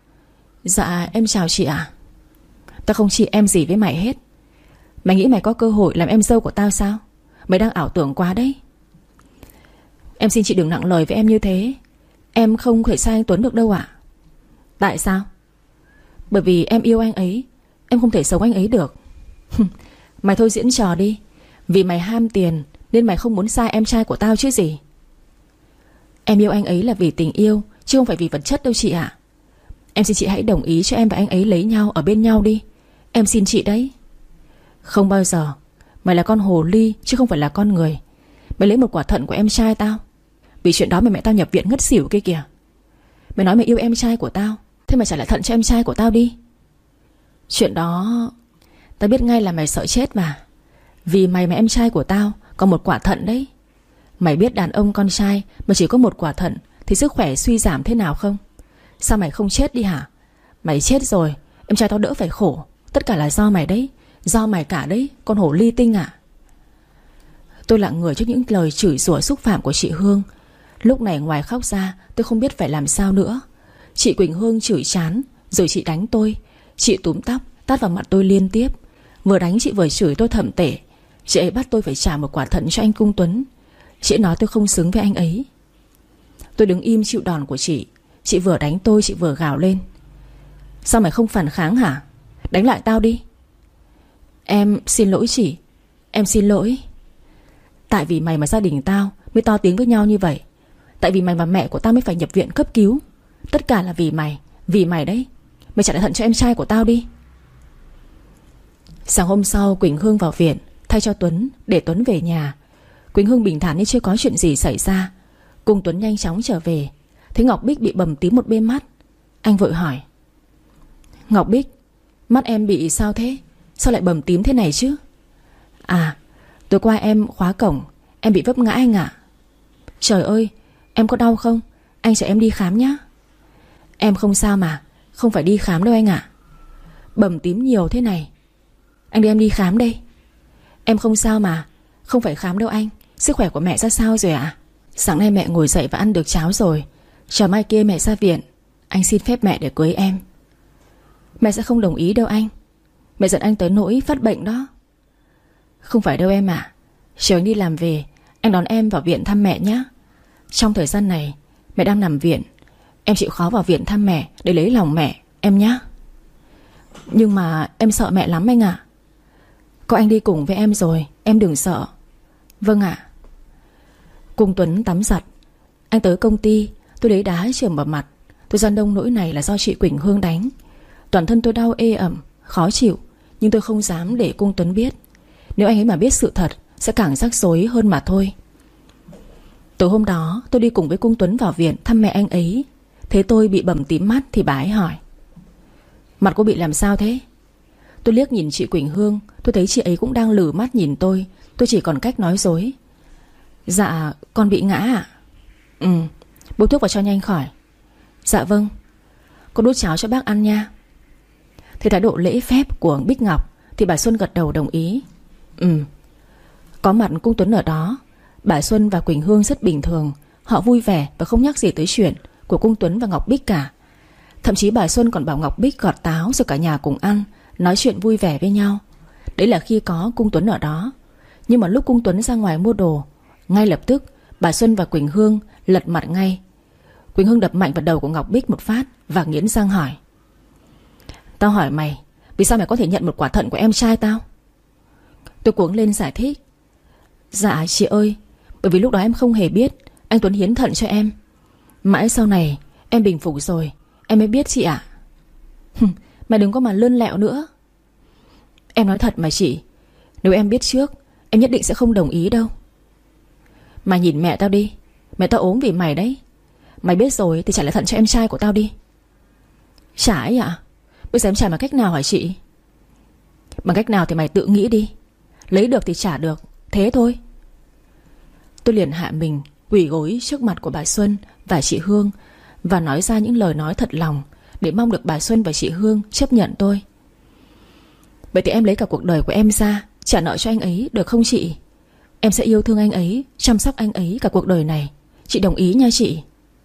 Dạ em chào chị ạ. Tao không chị em gì với mày hết. Mày nghĩ mày có cơ hội làm em dâu của tao sao? Mày đang ảo tưởng quá đấy. Em xin chị đừng nặng lời với em như thế. Em không thể sai anh Tuấn được đâu ạ. Tại sao? Bởi vì em yêu anh ấy. Em không thể sống anh ấy được. Mày thôi diễn trò đi. Vì mày ham tiền nên mày không muốn sai em trai của tao chứ gì. Em yêu anh ấy là vì tình yêu, chứ không phải vì vật chất đâu chị ạ. Em xin chị hãy đồng ý cho em và anh ấy lấy nhau, ở bên nhau đi. Em xin chị đấy. Không bao giờ. Mày là con hồ ly chứ không phải là con người. Mày lấy một quả thận của em trai tao. Vì chuyện đó mà mẹ tao nhập viện ngất xỉu kia kìa. Mày nói mày yêu em trai của tao, thế mày trả lại thận cho em trai của tao đi. Chuyện đó tao biết ngay là mày sợ chết mà. Vì mày mà em trai của tao có một quả thận đấy. Mày biết đàn ông con trai mà chỉ có một quả thận thì sức khỏe suy giảm thế nào không? Sao mày không chết đi hả? Mày chết rồi em trai tao đỡ phải khổ. Tất cả là do mày đấy. Do mày cả đấy, con hổ ly tinh à. Tôi lặng người trước những lời chửi rủa xúc phạm của chị Hương. Lúc này ngoài khóc ra, tôi không biết phải làm sao nữa. Chị Quỳnh Hương chửi chán, rồi chị đánh tôi. Chị túm tóc, tát vào mặt tôi liên tiếp. Vừa đánh chị vừa chửi tôi thậm tệ. Chị ấy bắt tôi phải trả một quả thận cho anh Cung Tuấn. Chị ấy nói tôi không xứng với anh ấy. Tôi đứng im chịu đòn của chị. Chị vừa đánh tôi, chị vừa gào lên. Sao mày không phản kháng hả? Đánh lại tao đi. Em xin lỗi chị. Em xin lỗi. Tại vì mày mà gia đình tao mới to tiếng với nhau như vậy. Tại vì mày và mẹ của tao mới phải nhập viện cấp cứu. Tất cả là vì mày. Vì mày đấy. Mày trả lại thận cho em trai của tao đi. Sáng hôm sau Quỳnh Hương vào viện thay cho Tuấn, để Tuấn về nhà. Quỳnh Hương bình thản như chưa có chuyện gì xảy ra. Cùng Tuấn nhanh chóng trở về. Thấy Ngọc Bích bị bầm tím một bên mắt. Anh vội hỏi: Ngọc Bích, mắt em bị sao thế? Sao lại bầm tím thế này chứ? À, tối qua em khóa cổng, em bị vấp ngã anh ạ. Trời ơi, em có đau không? Anh chở em đi khám nhé. Em không sao mà, không phải đi khám đâu anh ạ. Bầm tím nhiều thế này. Anh đưa em đi khám đây. Em không sao mà, không phải khám đâu anh. Sức khỏe của mẹ ra sao rồi ạ? Sáng nay mẹ ngồi dậy và ăn được cháo rồi. Chờ mai kia mẹ ra viện, anh xin phép mẹ để cưới em. Mẹ sẽ không đồng ý đâu anh. Mẹ giận anh tới nỗi phát bệnh đó. Không phải đâu em ạ. Chiều anh đi làm về, anh đón em vào viện thăm mẹ nhé. Trong thời gian này mẹ đang nằm viện, em chịu khó vào viện thăm mẹ để lấy lòng mẹ em nhé. Nhưng mà em sợ mẹ lắm anh ạ. Có anh đi cùng với em rồi, em đừng sợ. Vâng ạ. Cùng Tuấn tắm giặt. Anh tới công ty, tôi lấy đá chườm vào mặt. Tôi gian đông nỗi này là do chị Quỳnh Hương đánh. Toàn thân tôi đau ê ẩm, khó chịu. Nhưng tôi không dám để Cung Tuấn biết. Nếu anh ấy mà biết sự thật sẽ càng rắc rối hơn mà thôi. Tối hôm đó tôi đi cùng với Cung Tuấn vào viện thăm mẹ anh ấy. Thấy tôi bị bầm tím mắt thì bà ấy hỏi: Mặt cô bị làm sao thế? Tôi liếc nhìn chị Quỳnh Hương. Tôi thấy chị ấy cũng đang lử mắt nhìn tôi. Tôi chỉ còn cách nói dối: Dạ con bị ngã ạ. Ừ, bôi thuốc vào cho nhanh khỏi. Dạ vâng. Con đút cháo cho bác ăn nha. Thấy thái độ lễ phép của Bích Ngọc thì bà Xuân gật đầu đồng ý. Ừ. Có mặt Cung Tuấn ở đó, bà Xuân và Quỳnh Hương rất bình thường. Họ vui vẻ và không nhắc gì tới chuyện của Cung Tuấn và Ngọc Bích cả. Thậm chí bà Xuân còn bảo Ngọc Bích gọt táo rồi cả nhà cùng ăn, nói chuyện vui vẻ với nhau. Đấy là khi có Cung Tuấn ở đó. Nhưng mà lúc Cung Tuấn ra ngoài mua đồ, ngay lập tức bà Xuân và Quỳnh Hương lật mặt ngay. Quỳnh Hương đập mạnh vào đầu của Ngọc Bích một phát và nghiến răng hỏi: Tao hỏi mày, vì sao mày có thể nhận một quả thận của em trai tao? Tôi cuống lên giải thích: Dạ chị ơi, bởi vì lúc đó em không hề biết anh Tuấn hiến thận cho em. Mãi sau này em bình phục rồi em mới biết chị ạ. Mày đừng có mà lươn lẹo nữa. Em nói thật mà chị, nếu em biết trước em nhất định sẽ không đồng ý đâu. Mày nhìn mẹ tao đi, mẹ tao ốm vì mày đấy. Mày biết rồi thì trả lại thận cho em trai của tao đi. Trả ấy ạ? Bây giờ em trả bằng cách nào hả chị? Bằng cách nào thì mày tự nghĩ đi. Lấy được thì trả được, thế thôi. Tôi liền hạ mình quỳ gối trước mặt của bà Xuân và chị Hương và nói ra những lời nói thật lòng để mong được bà Xuân và chị Hương chấp nhận tôi. Vậy thì em lấy cả cuộc đời của em ra trả nợ cho anh ấy được không chị? Em sẽ yêu thương anh ấy, chăm sóc anh ấy cả cuộc đời này. Chị đồng ý nha chị.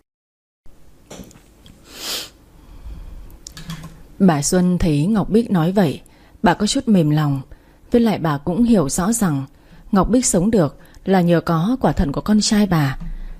Bà Xuân thấy Ngọc Bích nói vậy, bà có chút mềm lòng. Với lại bà cũng hiểu rõ rằng Ngọc Bích sống được là nhờ có quả thận của con trai bà.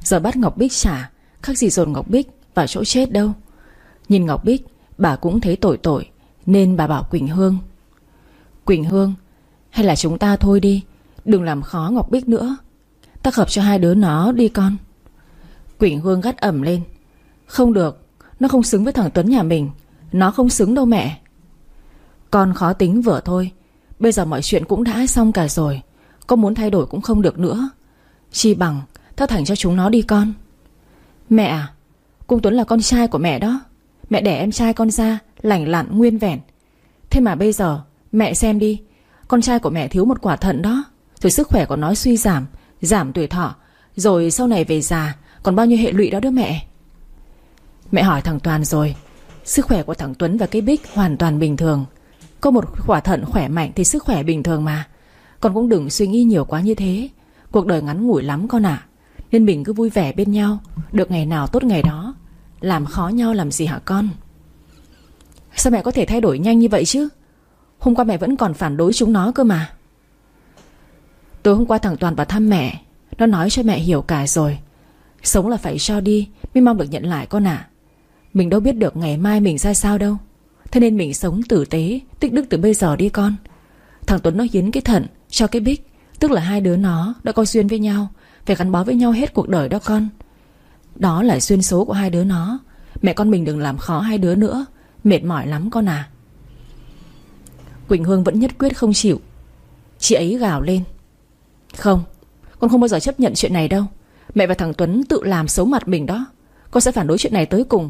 Giờ bắt Ngọc Bích trả, khác gì dồn Ngọc Bích vào chỗ chết đâu. Nhìn Ngọc Bích, bà cũng thấy tội tội, nên bà bảo Quỳnh Hương: Quỳnh Hương, hay là chúng ta thôi đi, đừng làm khó Ngọc Bích nữa. Ta hợp cho hai đứa nó đi con. Quỳnh Hương gắt ẩm lên: Không được, nó không xứng với thằng Tuấn nhà mình. Nó không xứng đâu mẹ. Con khó tính vừa thôi. Bây giờ mọi chuyện cũng đã xong cả rồi, con muốn thay đổi cũng không được nữa. Chi bằng tha thành cho chúng nó đi con. Mẹ à, Cung Tuấn là con trai của mẹ đó. Mẹ đẻ em trai con ra lành lặn nguyên vẹn. Thế mà bây giờ mẹ xem đi, con trai của mẹ thiếu một quả thận đó. Rồi sức khỏe của nó suy giảm, giảm tuổi thọ. Rồi sau này về già còn bao nhiêu hệ lụy đó đó mẹ. Mẹ hỏi thằng Toàn rồi, sức khỏe của thằng Tuấn và cái Bích hoàn toàn bình thường. Có một quả thận khỏe mạnh thì sức khỏe bình thường mà. Con cũng đừng suy nghĩ nhiều quá như thế. Cuộc đời ngắn ngủi lắm con ạ. Nên mình cứ vui vẻ bên nhau, được ngày nào tốt ngày đó. Làm khó nhau làm gì hả con? Sao mẹ có thể thay đổi nhanh như vậy chứ? Hôm qua mẹ vẫn còn phản đối chúng nó cơ mà. Tối hôm qua thằng Toàn vào thăm mẹ, nó nói cho mẹ hiểu cả rồi. Sống là phải cho đi mới mong được nhận lại con ạ. Mình đâu biết được ngày mai mình ra sao đâu. Thế nên mình sống tử tế, tích đức từ bây giờ đi con. Thằng Tuấn nó hiến cái thận cho cái Bích, tức là hai đứa nó đã có duyên với nhau, phải gắn bó với nhau hết cuộc đời đó con. Đó là duyên số của hai đứa nó. Mẹ con mình đừng làm khó hai đứa nữa. Mệt mỏi lắm con à. Quỳnh Hương vẫn nhất quyết không chịu. Chị ấy gào lên: Không, con không bao giờ chấp nhận chuyện này đâu. Mẹ và thằng Tuấn tự làm xấu mặt mình đó. Con sẽ phản đối chuyện này tới cùng.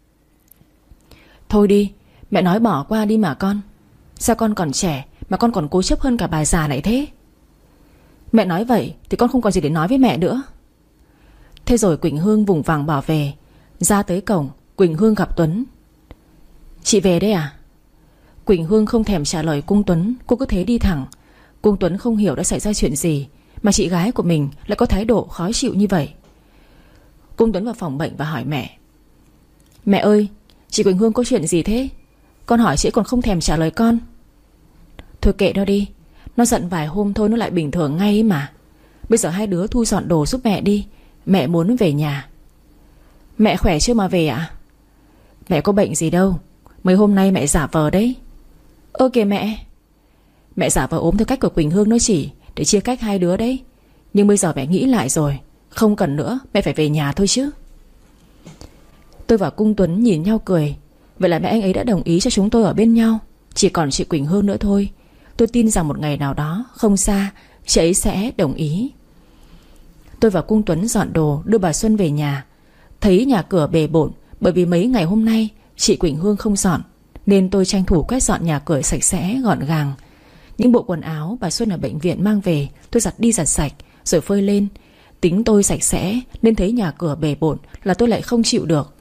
Thôi đi, mẹ nói bỏ qua đi mà con. Sao con còn trẻ mà con còn cố chấp hơn cả bà già này thế? Mẹ nói vậy thì con không còn gì để nói với mẹ nữa. Thế rồi Quỳnh Hương vùng vằng bỏ về. Ra tới cổng, Quỳnh Hương gặp Tuấn. Chị về đây à? Quỳnh Hương không thèm trả lời Cung Tuấn, cô cứ thế đi thẳng. Cung Tuấn không hiểu đã xảy ra chuyện gì mà chị gái của mình lại có thái độ khó chịu như vậy. Cung Tuấn vào phòng bệnh và hỏi mẹ: Mẹ ơi, chị Quỳnh Hương có chuyện gì thế? Con hỏi chị còn không thèm trả lời con. Thôi kệ nó đi, nó giận vài hôm thôi nó lại bình thường ngay mà. Bây giờ hai đứa thu dọn đồ giúp mẹ đi, mẹ muốn về nhà. Mẹ khỏe chưa mà về ạ? À? Mẹ có bệnh gì đâu, mấy hôm nay mẹ giả vờ đấy. Ơ kìa mẹ. Mẹ giả vờ ốm theo cách của Quỳnh Hương nó chỉ để chia cách hai đứa đấy. Nhưng bây giờ mẹ nghĩ lại rồi, không cần nữa, mẹ phải về nhà thôi chứ. Tôi và Cung Tuấn nhìn nhau cười. Vậy là mẹ anh ấy đã đồng ý cho chúng tôi ở bên nhau. Chỉ còn chị Quỳnh Hương nữa thôi. Tôi tin rằng một ngày nào đó không xa, chị ấy sẽ đồng ý. Tôi và Cung Tuấn dọn đồ đưa bà Xuân về nhà. Thấy nhà cửa bề bộn, bởi vì mấy ngày hôm nay chị Quỳnh Hương không dọn, nên tôi tranh thủ quét dọn nhà cửa sạch sẽ gọn gàng. Những bộ quần áo bà Xuân ở bệnh viện mang về tôi giặt đi giặt sạch rồi phơi lên. Tính tôi sạch sẽ nên thấy nhà cửa bề bộn là tôi lại không chịu được.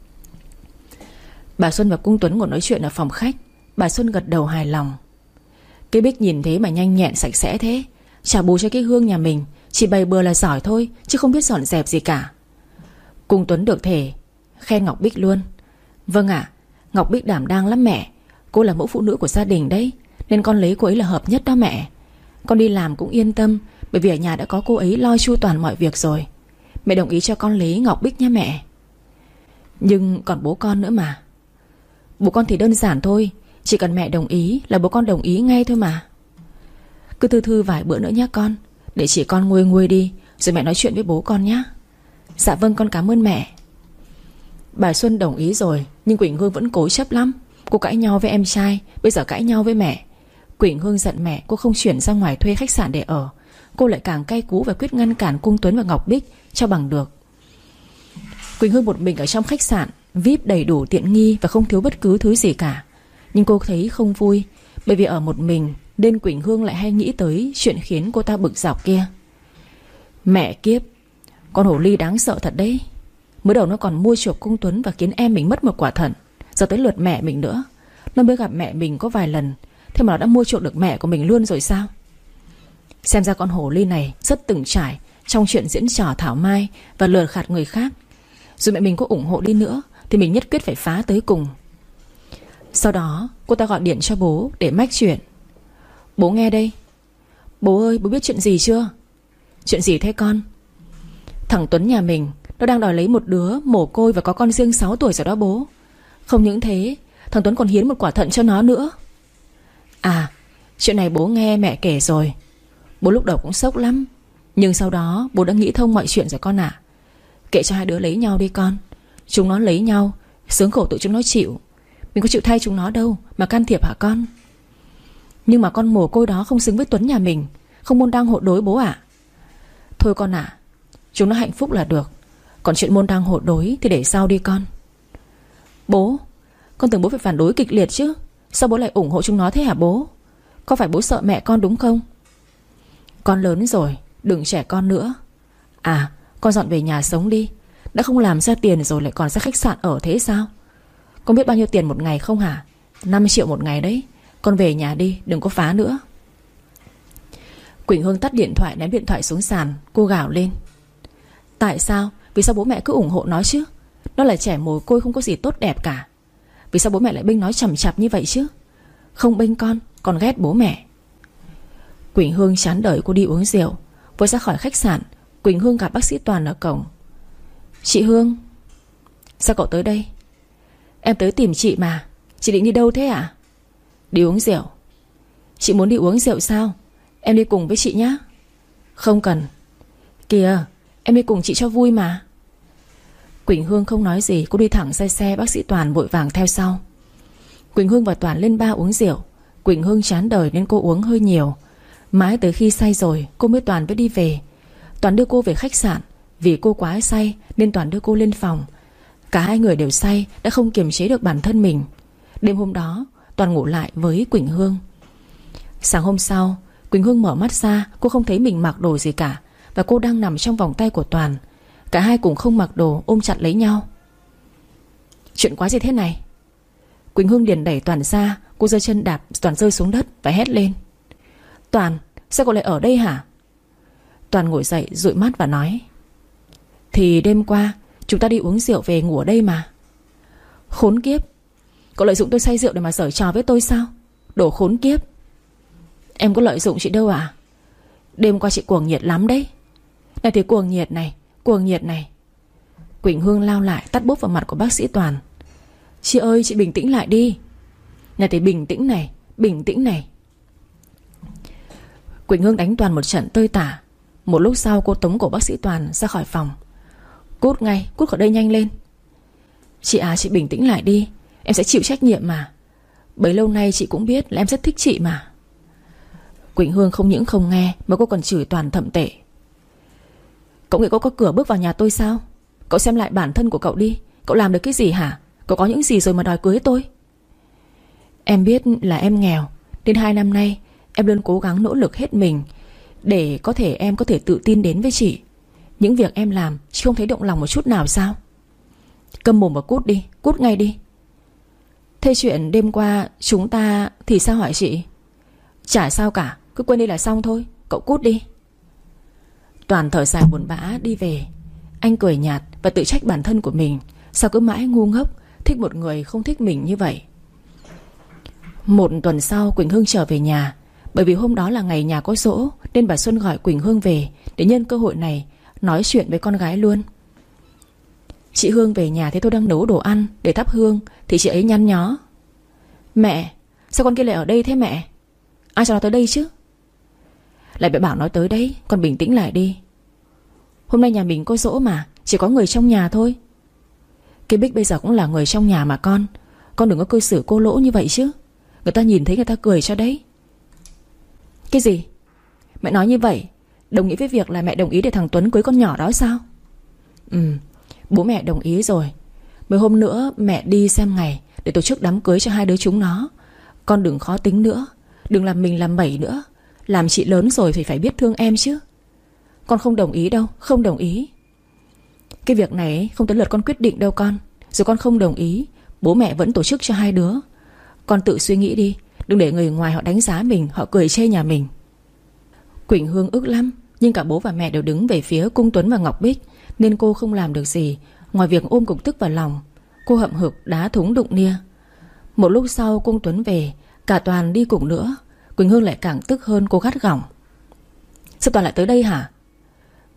Bà Xuân và Cung Tuấn ngồi nói chuyện ở phòng khách. Bà Xuân gật đầu hài lòng. Cái Bích nhìn thế mà nhanh nhẹn sạch sẽ thế. Chả bù cho cái Hương nhà mình, chỉ bày bừa là giỏi thôi, chứ không biết dọn dẹp gì cả. Cung Tuấn được thể khen Ngọc Bích luôn. Vâng ạ, à, Ngọc Bích đảm đang lắm mẹ. Cô là mẫu phụ nữ của gia đình đấy, nên con lấy cô ấy là hợp nhất đó mẹ. Con đi làm cũng yên tâm, bởi vì ở nhà đã có cô ấy lo chu toàn mọi việc rồi. Mẹ đồng ý cho con lấy Ngọc Bích nha mẹ. Nhưng còn bố con nữa mà. Bố con thì đơn giản thôi, chỉ cần mẹ đồng ý là bố con đồng ý ngay thôi mà. Cứ thư thư vài bữa nữa nhé con, để chị con nguôi nguôi đi, rồi mẹ nói chuyện với bố con nhé. Dạ vâng, con cảm ơn mẹ. Bà Xuân đồng ý rồi, nhưng Quỳnh Hương vẫn cố chấp lắm. Cô cãi nhau với em trai, bây giờ cãi nhau với mẹ. Quỳnh Hương giận mẹ cô không chuyển ra ngoài thuê khách sạn để ở. Cô lại càng cay cú và quyết ngăn cản Cung Tuấn và Ngọc Bích cho bằng được. Quỳnh Hương một mình ở trong khách sạn vi ai pi đầy đủ tiện nghi và không thiếu bất cứ thứ gì cả. Nhưng cô thấy không vui, bởi vì ở một mình nên Quỳnh Hương lại hay nghĩ tới chuyện khiến cô ta bực dọc kia. Mẹ kiếp, con hồ ly đáng sợ thật đấy. Mới đầu nó còn mua chuộc Cung Tuấn và khiến em mình mất một quả thận. Giờ tới lượt mẹ mình nữa. Nó mới gặp mẹ mình có vài lần, thế mà nó đã mua chuộc được mẹ của mình luôn rồi sao? Xem ra con hồ ly này rất từng trải trong chuyện diễn trò thảo mai và lừa gạt người khác. Dù mẹ mình có ủng hộ đi nữa thì mình nhất quyết phải phá tới cùng. Sau đó cô ta gọi điện cho bố để mách chuyện. Bố nghe đây. Bố ơi, bố biết chuyện gì chưa? Chuyện gì thế con? Thằng Tuấn nhà mình nó đang đòi lấy một đứa mồ côi và có con riêng sáu tuổi rồi đó bố. Không những thế, thằng Tuấn còn hiến một quả thận cho nó nữa. À, chuyện này bố nghe mẹ kể rồi. Bố lúc đầu cũng sốc lắm, nhưng sau đó bố đã nghĩ thông mọi chuyện rồi con ạ. Kệ cho hai đứa lấy nhau đi con. Chúng nó lấy nhau, sướng khổ tự chúng nó chịu. Mình có chịu thay chúng nó đâu mà can thiệp hả con? Nhưng mà con mồ côi đó không xứng với Tuấn nhà mình, không môn đăng hộ đối bố ạ. Thôi con ạ, chúng nó hạnh phúc là được. Còn chuyện môn đăng hộ đối thì để sau đi con. Bố, con tưởng bố phải phản đối kịch liệt chứ. Sao bố lại ủng hộ chúng nó thế hả bố? Có phải bố sợ mẹ con đúng không? Con lớn rồi, đừng trẻ con nữa. À, con dọn về nhà sống đi. Đã không làm ra tiền rồi lại còn ra khách sạn ở thế sao? Con biết bao nhiêu tiền một ngày không hả? Năm triệu một ngày đấy. Con về nhà đi, đừng có phá nữa. Quỳnh Hương tắt điện thoại, ném điện thoại xuống sàn. Cô gào lên. Tại sao? Vì sao bố mẹ cứ ủng hộ nó chứ? Nó là trẻ mồ côi không có gì tốt đẹp cả. Vì sao bố mẹ lại bênh nó chằm chặp như vậy chứ? Không bênh con, con ghét bố mẹ. Quỳnh Hương chán đời cô đi uống rượu. Vừa ra khỏi khách sạn, Quỳnh Hương gặp bác sĩ Toàn ở cổng. Chị Hương. Sao cậu tới đây? Em tới tìm chị mà. Chị định đi đâu thế ạ? Đi uống rượu. Chị muốn đi uống rượu sao? Em đi cùng với chị nhé. Không cần. Kìa, em đi cùng chị cho vui mà. Quỳnh Hương không nói gì. Cô đi thẳng ra xe, bác sĩ Toàn vội vàng theo sau. Quỳnh Hương và Toàn lên bar uống rượu. Quỳnh Hương chán đời nên cô uống hơi nhiều. Mãi tới khi say rồi cô mới Toàn mới đi về. Toàn đưa cô về khách sạn. Vì cô quá say nên Toàn đưa cô lên phòng. Cả hai người đều say, đã không kiềm chế được bản thân mình. Đêm hôm đó Toàn ngủ lại với Quỳnh Hương. Sáng hôm sau Quỳnh Hương mở mắt ra. Cô không thấy mình mặc đồ gì cả, và cô đang nằm trong vòng tay của Toàn. Cả hai cùng không mặc đồ, ôm chặt lấy nhau. Chuyện quái gì thế này? Quỳnh Hương liền đẩy Toàn ra. Cô giơ chân đạp Toàn rơi xuống đất và hét lên. Toàn, sao cậu lại ở đây hả? Toàn ngồi dậy dụi mắt và nói. Thì đêm qua chúng ta đi uống rượu về ngủ ở đây mà. Khốn kiếp, cậu lợi dụng tôi say rượu để mà giở trò với tôi sao? Đồ khốn kiếp. Em có lợi dụng chị đâu à? Đêm qua chị cuồng nhiệt lắm đấy. Này thì cuồng nhiệt này, cuồng nhiệt này. Quỳnh Hương lao lại tát bốp vào mặt của bác sĩ Toàn. Chị ơi, chị bình tĩnh lại đi. Này thì bình tĩnh này, bình tĩnh này. Quỳnh Hương đánh Toàn một trận tơi tả. Một lúc sau cô tống cổ bác sĩ Toàn ra khỏi phòng. Cút ngay, cút khỏi đây nhanh lên. Chị à, chị bình tĩnh lại đi. Em sẽ chịu trách nhiệm mà. Bấy lâu nay chị cũng biết là em rất thích chị mà. Quỳnh Hương không những không nghe mà cô còn chửi Toàn thậm tệ. Cậu nghĩ cậu có cửa bước vào nhà tôi sao? Cậu xem lại bản thân của cậu đi. Cậu làm được cái gì hả? Cậu có những gì rồi mà đòi cưới tôi? Em biết là em nghèo, nên hai năm nay em luôn cố gắng nỗ lực hết mình để có thể em có thể tự tin đến với chị. Những việc em làm chị không thấy động lòng một chút nào sao? Câm mồm và cút đi, cút ngay đi. Thế chuyện đêm qua chúng ta thì sao hả chị? Chả sao cả, cứ quên đi là xong thôi. Cậu cút đi. Toàn thở dài buồn bã đi về. Anh cười nhạt và tự trách bản thân của mình. Sao cứ mãi ngu ngốc, thích một người không thích mình như vậy. Một tuần sau Quỳnh Hương trở về nhà. Bởi vì hôm đó là ngày nhà có giỗ, nên bà Xuân gọi Quỳnh Hương về để nhân cơ hội này nói chuyện với con gái luôn. Chị Hương về nhà thấy tôi đang nấu đồ ăn để thắp hương thì chị ấy nhăn nhó. Mẹ, sao con kia lại ở đây thế mẹ? Ai cho nó tới đây chứ? Lại bị bảo nói tới đấy. Con bình tĩnh lại đi. Hôm nay nhà mình có giỗ mà, chỉ có người trong nhà thôi. Cái Bích bây giờ cũng là người trong nhà mà con. Con đừng có cư xử cô lỗ như vậy chứ. Người ta nhìn thấy người ta cười cho đấy. Cái gì? Mẹ nói như vậy đồng ý với việc là mẹ đồng ý để thằng Tuấn cưới con nhỏ đó sao? Ừ, bố mẹ đồng ý rồi. Mấy hôm nữa mẹ đi xem ngày để tổ chức đám cưới cho hai đứa chúng nó. Con đừng khó tính nữa. Đừng làm mình làm bậy nữa. Làm chị lớn rồi thì phải biết thương em chứ. Con không đồng ý đâu, không đồng ý. Cái việc này không tới lượt con quyết định đâu con. Rồi con không đồng ý, bố mẹ vẫn tổ chức cho hai đứa. Con tự suy nghĩ đi. Đừng để người ngoài họ đánh giá mình, họ cười chê nhà mình. Quỳnh Hương ức lắm. Nhưng cả bố và mẹ đều đứng về phía Cung Tuấn và Ngọc Bích, nên cô không làm được gì ngoài việc ôm cục tức vào lòng. Cô hậm hực đá thúng đụng nia. Một lúc sau Cung Tuấn về, cả Toàn đi cùng nữa. Quỳnh Hương lại càng tức hơn. Cô gắt gỏng. Sao Toàn lại tới đây hả?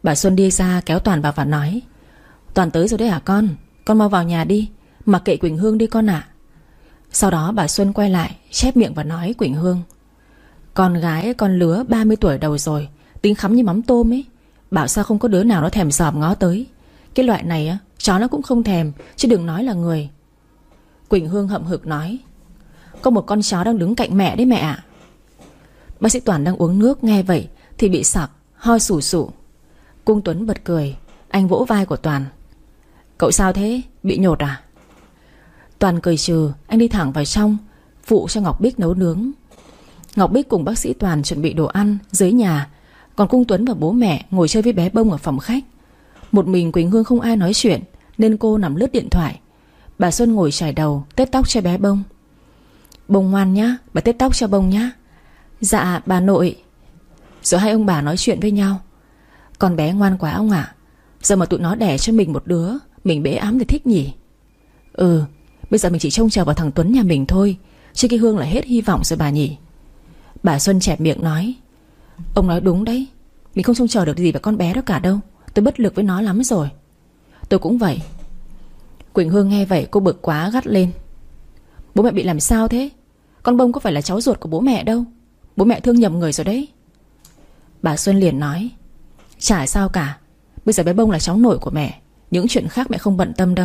Bà Xuân đi ra kéo Toàn vào và nói: Toàn tới rồi đấy hả con? Con mau vào nhà đi, mặc kệ Quỳnh Hương đi con ạ. Sau đó bà Xuân quay lại chép miệng và nói Quỳnh Hương: Con gái con lứa ba mươi tuổi đầu rồi, tính khắm như mắm tôm ấy. Bảo sao không có đứa nào nó thèm dòm ngó tới. Cái loại này á, chó nó cũng không thèm, chứ đừng nói là người. Quỳnh Hương hậm hực nói: Có một con chó đang đứng cạnh mẹ đấy mẹ ạ. Bác sĩ Toàn đang uống nước nghe vậy thì bị sặc, ho sù sụ. Cung Tuấn bật cười. Anh vỗ vai của Toàn: Cậu sao thế? Bị nhột à? Toàn cười trừ. Anh đi thẳng vào trong phụ cho Ngọc Bích nấu nướng. Ngọc Bích cùng bác sĩ Toàn chuẩn bị đồ ăn dưới nhà, còn Cung Tuấn và bố mẹ ngồi chơi với bé Bông ở phòng khách. Một mình Quỳnh Hương không ai nói chuyện nên cô nằm lướt điện thoại. Bà Xuân ngồi chải đầu tết tóc cho bé Bông. Bông ngoan nhá, bà tết tóc cho Bông nhá. Dạ bà nội. Rồi hai ông bà nói chuyện với nhau. Con bé ngoan quá ông ạ. Giờ mà tụi nó đẻ cho mình một đứa, mình bế ám thì thích nhỉ. Ừ, bây giờ mình chỉ trông chờ vào thằng Tuấn nhà mình thôi, chứ cái Hương là hết hy vọng rồi bà nhỉ. Bà Xuân chẹp miệng nói: Ông nói đúng đấy, mình không trông chờ được gì vào con bé đó cả đâu. Tôi bất lực với nó lắm rồi. Tôi cũng vậy. Quỳnh Hương nghe vậy cô bực quá gắt lên: Bố mẹ bị làm sao thế? Con Bông có phải là cháu ruột của bố mẹ đâu. Bố mẹ thương nhầm người rồi đấy. Bà Xuân liền nói: Chả sao cả. Bây giờ bé Bông là cháu nội của mẹ. Những chuyện khác mẹ không bận tâm đâu.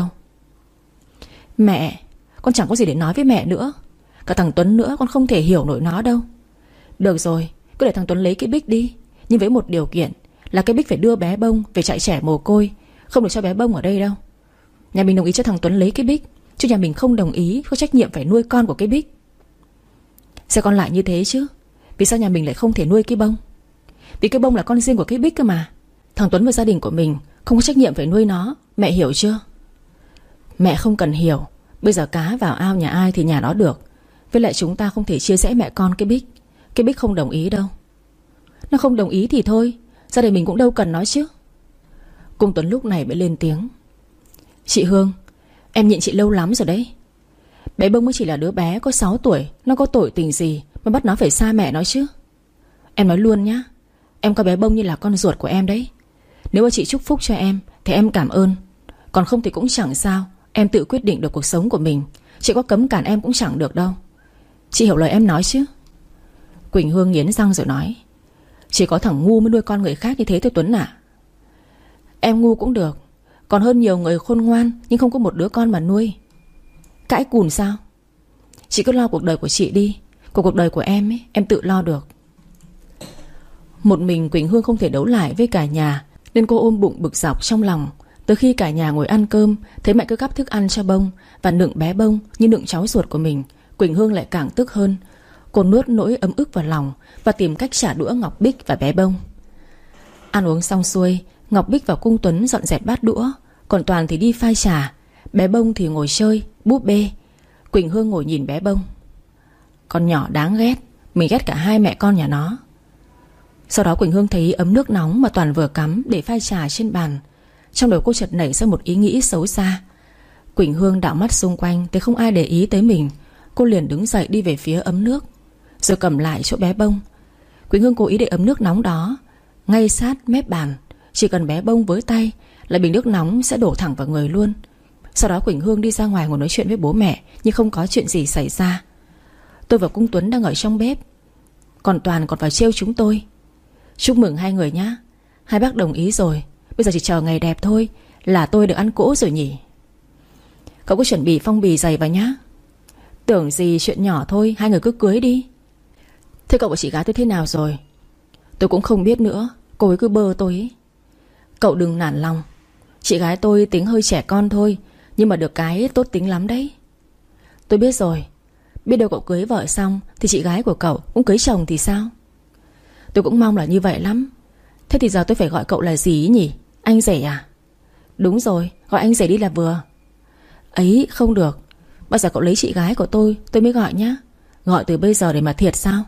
Mẹ, con chẳng có gì để nói với mẹ nữa. Cả thằng Tuấn nữa con không thể hiểu nổi nó đâu. Được rồi, cứ để thằng Tuấn lấy cái Bích đi. Nhưng với một điều kiện là cái Bích phải đưa bé Bông về trại trẻ mồ côi. Không được cho bé Bông ở đây đâu. Nhà mình đồng ý cho thằng Tuấn lấy cái Bích, chứ nhà mình không đồng ý có trách nhiệm phải nuôi con của cái Bích. Sao con lại như thế chứ? Vì sao nhà mình lại không thể nuôi cái Bông? Vì cái Bông là con riêng của cái Bích cơ mà. Thằng Tuấn và gia đình của mình không có trách nhiệm phải nuôi nó. Mẹ hiểu chưa? Mẹ không cần hiểu. Bây giờ cá vào ao nhà ai thì nhà đó được. Với lại chúng ta không thể chia rẽ mẹ con cái Bích. Cái Bích không đồng ý đâu. Nó không đồng ý thì thôi, gia đình mình cũng đâu cần nói chứ. Cung Tuấn lúc này mới lên tiếng: Chị Hương, em nhịn chị lâu lắm rồi đấy. Bé Bông mới chỉ là đứa bé có sáu tuổi. Nó có tội tình gì mà bắt nó phải xa mẹ nó chứ? Em nói luôn nhá, em coi bé Bông như là con ruột của em đấy. Nếu mà chị chúc phúc cho em thì em cảm ơn. Còn không thì cũng chẳng sao. Em tự quyết định được cuộc sống của mình. Chị có cấm cản em cũng chẳng được đâu. Chị hiểu lời em nói chứ? Quỳnh Hương nghiến răng rồi nói: Chỉ có thằng ngu mới nuôi con người khác như thế thôi Tuấn ạ. Em ngu cũng được, còn hơn nhiều người khôn ngoan nhưng không có một đứa con mà nuôi. Cãi cùn sao? Chị cứ lo cuộc đời của chị đi. Còn cuộc đời của em ấy, em tự lo được. Một mình Quỳnh Hương không thể đấu lại với cả nhà, nên cô ôm bụng bực dọc trong lòng. Tới khi cả nhà ngồi ăn cơm, thấy mẹ cứ gắp thức ăn cho Bông và nựng bé Bông như nựng cháu ruột của mình, Quỳnh Hương lại càng tức hơn. Cô nuốt nỗi ấm ức vào lòng và tìm cách trả đũa Ngọc Bích và bé Bông. Ăn uống xong xuôi, Ngọc Bích và Cung Tuấn dọn dẹp bát đũa, còn Toàn thì đi pha trà. Bé Bông thì ngồi chơi búp bê. Quỳnh Hương ngồi nhìn bé Bông. Con nhỏ đáng ghét. Mình ghét cả hai mẹ con nhà nó. Sau đó Quỳnh Hương thấy ấm nước nóng mà Toàn vừa cắm để pha trà trên bàn. Trong đầu cô chợt nảy ra một ý nghĩ xấu xa. Quỳnh Hương đảo mắt xung quanh, thấy không ai để ý tới mình. Cô liền đứng dậy đi về phía ấm nước, rồi cầm lại chỗ bé Bông. Quỳnh Hương cố ý để ấm nước nóng đó ngay sát mép bàn. Chỉ cần bé Bông với tay là bình nước nóng sẽ đổ thẳng vào người luôn. Sau đó Quỳnh Hương đi ra ngoài ngồi nói chuyện với bố mẹ nhưng không có chuyện gì xảy ra. Tôi và Cung Tuấn đang ở trong bếp, còn Toàn còn vào trêu chúng tôi. Chúc mừng hai người nhá. Hai bác đồng ý rồi. Bây giờ chỉ chờ ngày đẹp thôi là tôi được ăn cỗ rồi nhỉ. Cậu cứ chuẩn bị phong bì giày vào nhá. Tưởng gì chuyện nhỏ thôi, hai người cứ cưới đi. Thế cậu và chị gái tôi thế nào rồi? Tôi cũng không biết nữa. Cô ấy cứ bơ tôi ấy. Cậu đừng nản lòng. Chị gái tôi tính hơi trẻ con thôi, nhưng mà được cái tốt tính lắm đấy. Tôi biết rồi. Biết đâu cậu cưới vợ xong thì chị gái của cậu cũng cưới chồng thì sao? Tôi cũng mong là như vậy lắm. Thế thì giờ tôi phải gọi cậu là gì ý nhỉ? Anh rể à? Đúng rồi, gọi anh rể đi là vừa. Ấy không được. Bao giờ cậu lấy chị gái của tôi tôi mới gọi nhá. Gọi từ bây giờ để mà thiệt sao?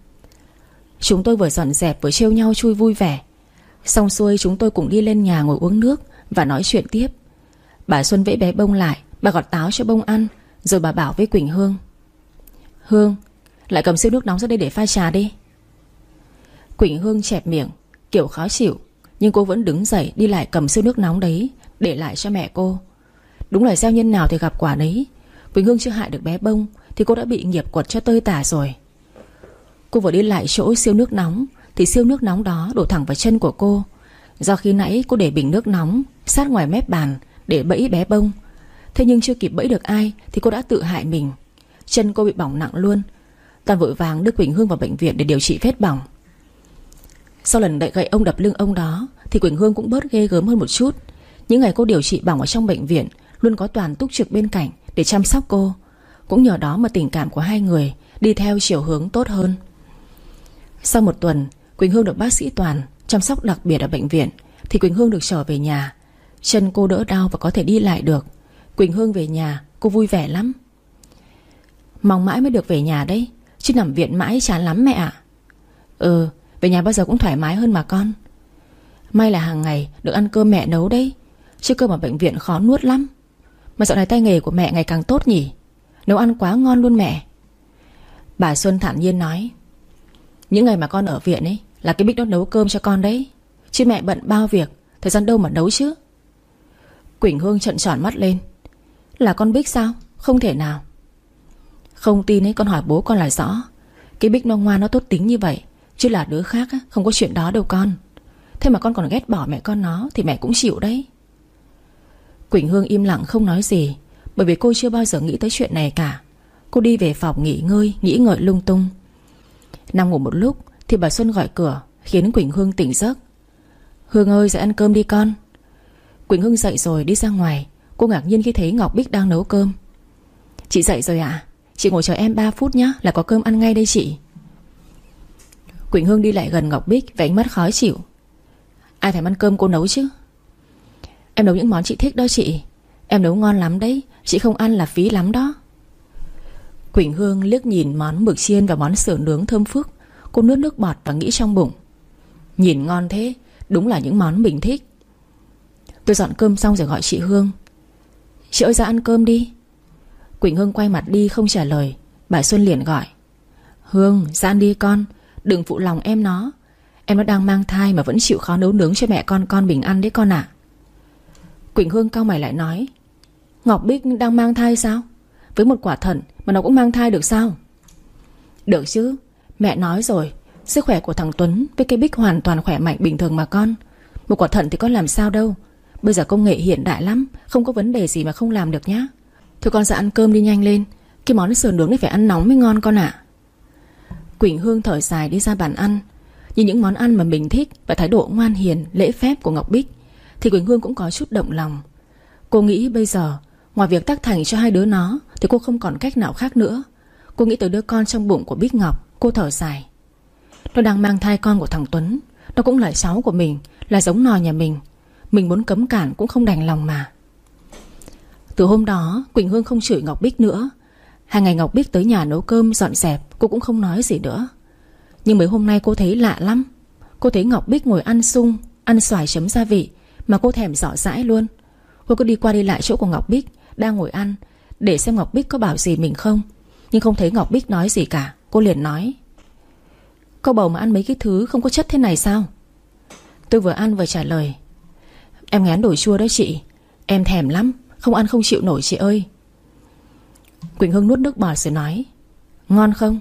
Chúng tôi vừa dọn dẹp vừa trêu nhau chui vui vẻ. Xong xuôi chúng tôi cùng đi lên nhà ngồi uống nước và nói chuyện tiếp. Bà Xuân vẫy bé Bông lại, bà gọt táo cho Bông ăn. Rồi bà bảo với Quỳnh Hương: Hương, lại cầm siêu nước nóng ra đây để pha trà đi. Quỳnh Hương chẹp miệng kiểu khó chịu. Nhưng cô vẫn đứng dậy đi lại cầm siêu nước nóng đấy để lại cho mẹ cô. Đúng là gieo nhân nào thì gặp quả đấy. Quỳnh Hương chưa hại được bé Bông thì cô đã bị nghiệp quật cho tơi tả rồi. Cô vừa đi lại chỗ siêu nước nóng thì siêu nước nóng đó đổ thẳng vào chân của cô. Do khi nãy cô để bình nước nóng sát ngoài mép bàn để bẫy bé Bông. Thế nhưng chưa kịp bẫy được ai thì cô đã tự hại mình. Chân cô bị bỏng nặng luôn. Toàn vội vàng đưa Quỳnh Hương vào bệnh viện để điều trị vết bỏng. Sau lần đậy gậy ông đập lưng ông đó thì Quỳnh Hương cũng bớt ghê gớm hơn một chút. Những ngày cô điều trị bỏng ở trong bệnh viện luôn có Toàn túc trực bên cạnh để chăm sóc cô. Cũng nhờ đó mà tình cảm của hai người đi theo chiều hướng tốt hơn. Sau một tuần Quỳnh Hương được bác sĩ Toàn chăm sóc đặc biệt ở bệnh viện thì Quỳnh Hương được trở về nhà. Chân cô đỡ đau và có thể đi lại được. Quỳnh Hương về nhà cô vui vẻ lắm. Mong mãi mới được về nhà đấy, chứ nằm viện mãi chán lắm mẹ ạ. Ừ, về nhà bao giờ cũng thoải mái hơn mà con. May là hàng ngày được ăn cơm mẹ nấu đấy, chứ cơm ở bệnh viện khó nuốt lắm. Mà dạo này tay nghề của mẹ ngày càng tốt nhỉ. Nấu ăn quá ngon luôn mẹ. Bà Xuân thản nhiên nói. Những ngày mà con ở viện ấy là cái Bích nó nấu cơm cho con đấy, chứ mẹ bận bao việc, thời gian đâu mà nấu chứ. Quỳnh Hương trợn tròn mắt lên. Là con Bích sao? Không thể nào. Không tin ấy, con hỏi bố con là rõ. Cái Bích nó ngoan, nó tốt tính như vậy, chứ là đứa khác á, không có chuyện đó đâu con. Thế mà con còn ghét bỏ mẹ con nó thì mẹ cũng chịu đấy. Quỳnh Hương im lặng không nói gì, bởi vì cô chưa bao giờ nghĩ tới chuyện này cả. Cô đi về phòng nghỉ ngơi, nghĩ ngợi lung tung. Nằm ngủ một lúc thì bà Xuân gọi cửa, khiến Quỳnh Hương tỉnh giấc. Hương ơi, dậy ăn cơm đi con. Quỳnh Hương dậy rồi đi ra ngoài. Cô ngạc nhiên khi thấy Ngọc Bích đang nấu cơm. Chị dậy rồi ạ à? Chị ngồi chờ em ba phút nhé, là có cơm ăn ngay đây chị. Quỳnh Hương đi lại gần Ngọc Bích với ánh mắt khó chịu. Ai thèm ăn cơm cô nấu chứ? Em nấu những món chị thích đó chị. Em nấu ngon lắm đấy, chị không ăn là phí lắm đó. Quỳnh Hương liếc nhìn món mực chiên và món sườn nướng thơm phức. Cô nuốt nước bọt và nghĩ trong bụng. Nhìn ngon thế, đúng là những món mình thích. Tôi dọn cơm xong rồi gọi chị Hương. Chị ơi, ra ăn cơm đi. Quỳnh Hương quay mặt đi không trả lời. Bà Xuân liền gọi. Hương, ra ăn đi con, đừng phụ lòng em nó. Em nó đang mang thai mà vẫn chịu khó nấu nướng cho mẹ con con mình ăn đấy con ạ. Quỳnh Hương cau mày lại nói. Ngọc Bích đang mang thai sao? Với một quả thận mà nó cũng mang thai được sao? Được chứ, mẹ nói rồi, sức khỏe của thằng Tuấn với cái Bích hoàn toàn khỏe mạnh bình thường mà con. Một quả thận thì có làm sao đâu. Bây giờ công nghệ hiện đại lắm, không có vấn đề gì mà không làm được nhá. Thôi con ra ăn cơm đi nhanh lên. Cái món sườn nướng này phải ăn nóng mới ngon con ạ. Quỳnh Hương thở dài đi ra bàn ăn. Nhìn những món ăn mà mình thích và thái độ ngoan hiền, lễ phép của Ngọc Bích thì Quỳnh Hương cũng có chút động lòng. Cô nghĩ bây giờ ngoài việc tác thành cho hai đứa nó thì cô không còn cách nào khác nữa. Cô nghĩ tới đứa con trong bụng của Bích Ngọc. Cô thở dài. Nó đang mang thai con của thằng Tuấn. Nó cũng là cháu của mình, là giống nòi nhà mình. Mình muốn cấm cản cũng không đành lòng mà. Từ hôm đó Quỳnh Hương không chửi Ngọc Bích nữa. Hàng ngày Ngọc Bích tới nhà nấu cơm dọn dẹp, cô cũng không nói gì nữa. Nhưng mấy hôm nay cô thấy lạ lắm. Cô thấy Ngọc Bích ngồi ăn sung, ăn xoài chấm gia vị mà cô thèm rõ rãi luôn. Cô cứ đi qua đi lại chỗ của Ngọc Bích đang ngồi ăn để xem Ngọc Bích có bảo gì mình không. Nhưng không thấy Ngọc Bích nói gì cả. Cô liền nói. Cô bầu mà ăn mấy cái thứ không có chất thế này sao? Tôi vừa ăn vừa trả lời. Em ngán đồ chua đó chị. Em thèm lắm, không ăn không chịu nổi chị ơi. Quỳnh Hương nuốt nước bọt rồi nói. Ngon không?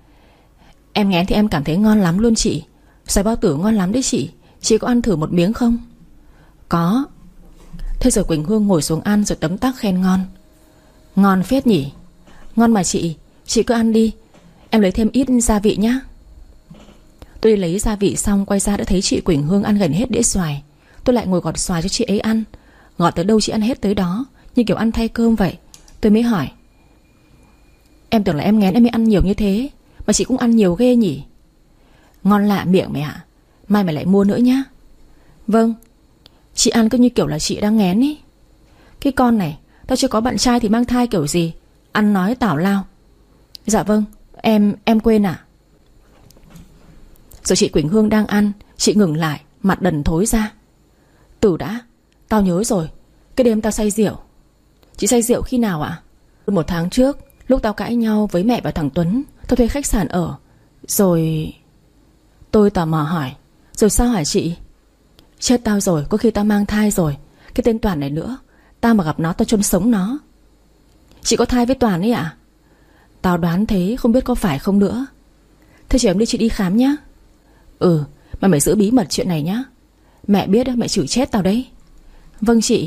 Em ngén thì em cảm thấy ngon lắm luôn chị. Xoài bao tử ngon lắm đấy chị. Chị có ăn thử một miếng không? Có. Thế rồi Quỳnh Hương ngồi xuống ăn rồi tấm tắc khen ngon. Ngon phết nhỉ. Ngon mà chị. Chị cứ ăn đi. Em lấy thêm ít gia vị nhá. Tôi đi lấy gia vị xong quay ra đã thấy chị Quỳnh Hương ăn gần hết đĩa xoài. Tôi lại ngồi gọt xoài cho chị ấy ăn. Gọt tới đâu chị ăn hết tới đó, như kiểu ăn thay cơm vậy. Tôi mới hỏi. Em tưởng là em ngén em mới ăn nhiều như thế, mà chị cũng ăn nhiều ghê nhỉ. Ngon lạ miệng mày ạ. Mai mày lại mua nữa nhá. Vâng. Chị ăn cứ như kiểu là chị đang ngén ý. Cái con này, tao chưa có bạn trai thì mang thai kiểu gì. Ăn nói tảo lao. Dạ vâng, em em quên à. Rồi chị Quỳnh Hương đang ăn, chị ngừng lại, mặt đần thối ra. Tử đã, tao nhớ rồi. Cái đêm tao say rượu. Chị say rượu khi nào ạ? Một tháng trước, lúc tao cãi nhau với mẹ và thằng Tuấn, tao thuê khách sạn ở. Rồi... Tôi tò mò hỏi. Rồi sao hả chị? Chết tao rồi, có khi tao mang thai rồi. Cái tên Toàn này nữa, tao mà gặp nó tao chôn sống nó. Chị có thai với Toàn ấy à? Tao đoán thế, không biết có phải không nữa. Thế chị em đưa chị đi khám nhá. Ừ, mà mày giữ bí mật chuyện này nhá. Mẹ biết mẹ chửi chết tao đấy. Vâng chị.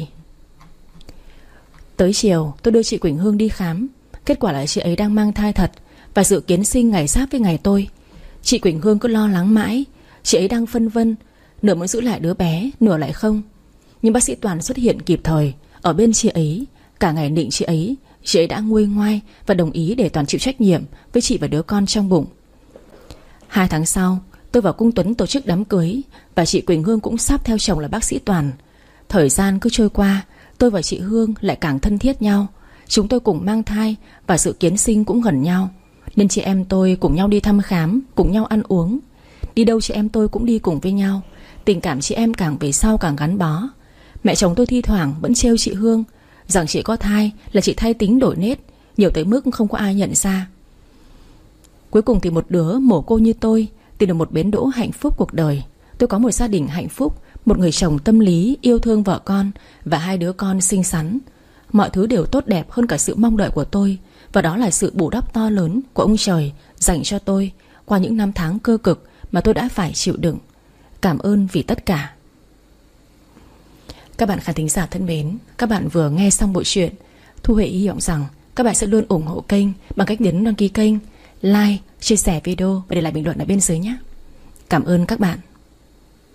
Tới chiều tôi đưa chị Quỳnh Hương đi khám. Kết quả là chị ấy đang mang thai thật, và dự kiến sinh ngày giáp với ngày tôi. Chị Quỳnh Hương cứ lo lắng mãi. Chị ấy đang phân vân, nửa muốn giữ lại đứa bé, nửa lại không. Nhưng bác sĩ Toàn xuất hiện kịp thời, ở bên chị ấy. Cả ngày nịnh chị ấy, chị ấy đã nguôi ngoai và đồng ý để Toàn chịu trách nhiệm với chị và đứa con trong bụng. Hai tháng sau, tôi vào Cung Tuấn tổ chức đám cưới, và chị Quỳnh Hương cũng sắp theo chồng là bác sĩ Toàn. Thời gian cứ trôi qua, tôi và chị Hương lại càng thân thiết nhau. Chúng tôi cùng mang thai và dự kiến sinh cũng gần nhau, nên chị em tôi cùng nhau đi thăm khám, cùng nhau ăn uống. Đi đâu chị em tôi cũng đi cùng với nhau. Tình cảm chị em càng về sau càng gắn bó. Mẹ chồng tôi thi thoảng vẫn trêu chị Hương rằng chị có thai là chị thay tính đổi nết, nhiều tới mức không có ai nhận ra. Cuối cùng thì một đứa mồ cô như tôi tìm được một bến đỗ hạnh phúc cuộc đời. Tôi có một gia đình hạnh phúc, một người chồng tâm lý, yêu thương vợ con và hai đứa con xinh xắn. Mọi thứ đều tốt đẹp hơn cả sự mong đợi của tôi, và đó là sự bù đắp to lớn của ông trời dành cho tôi qua những năm tháng cơ cực mà tôi đã phải chịu đựng. Cảm ơn vì tất cả. Các bạn khán thính giả thân mến, các bạn vừa nghe xong bộ truyện. Thu Huệ hy vọng rằng các bạn sẽ luôn ủng hộ kênh bằng cách nhấn đăng ký kênh, like, chia sẻ video và để lại bình luận ở bên dưới nhé. Cảm ơn các bạn.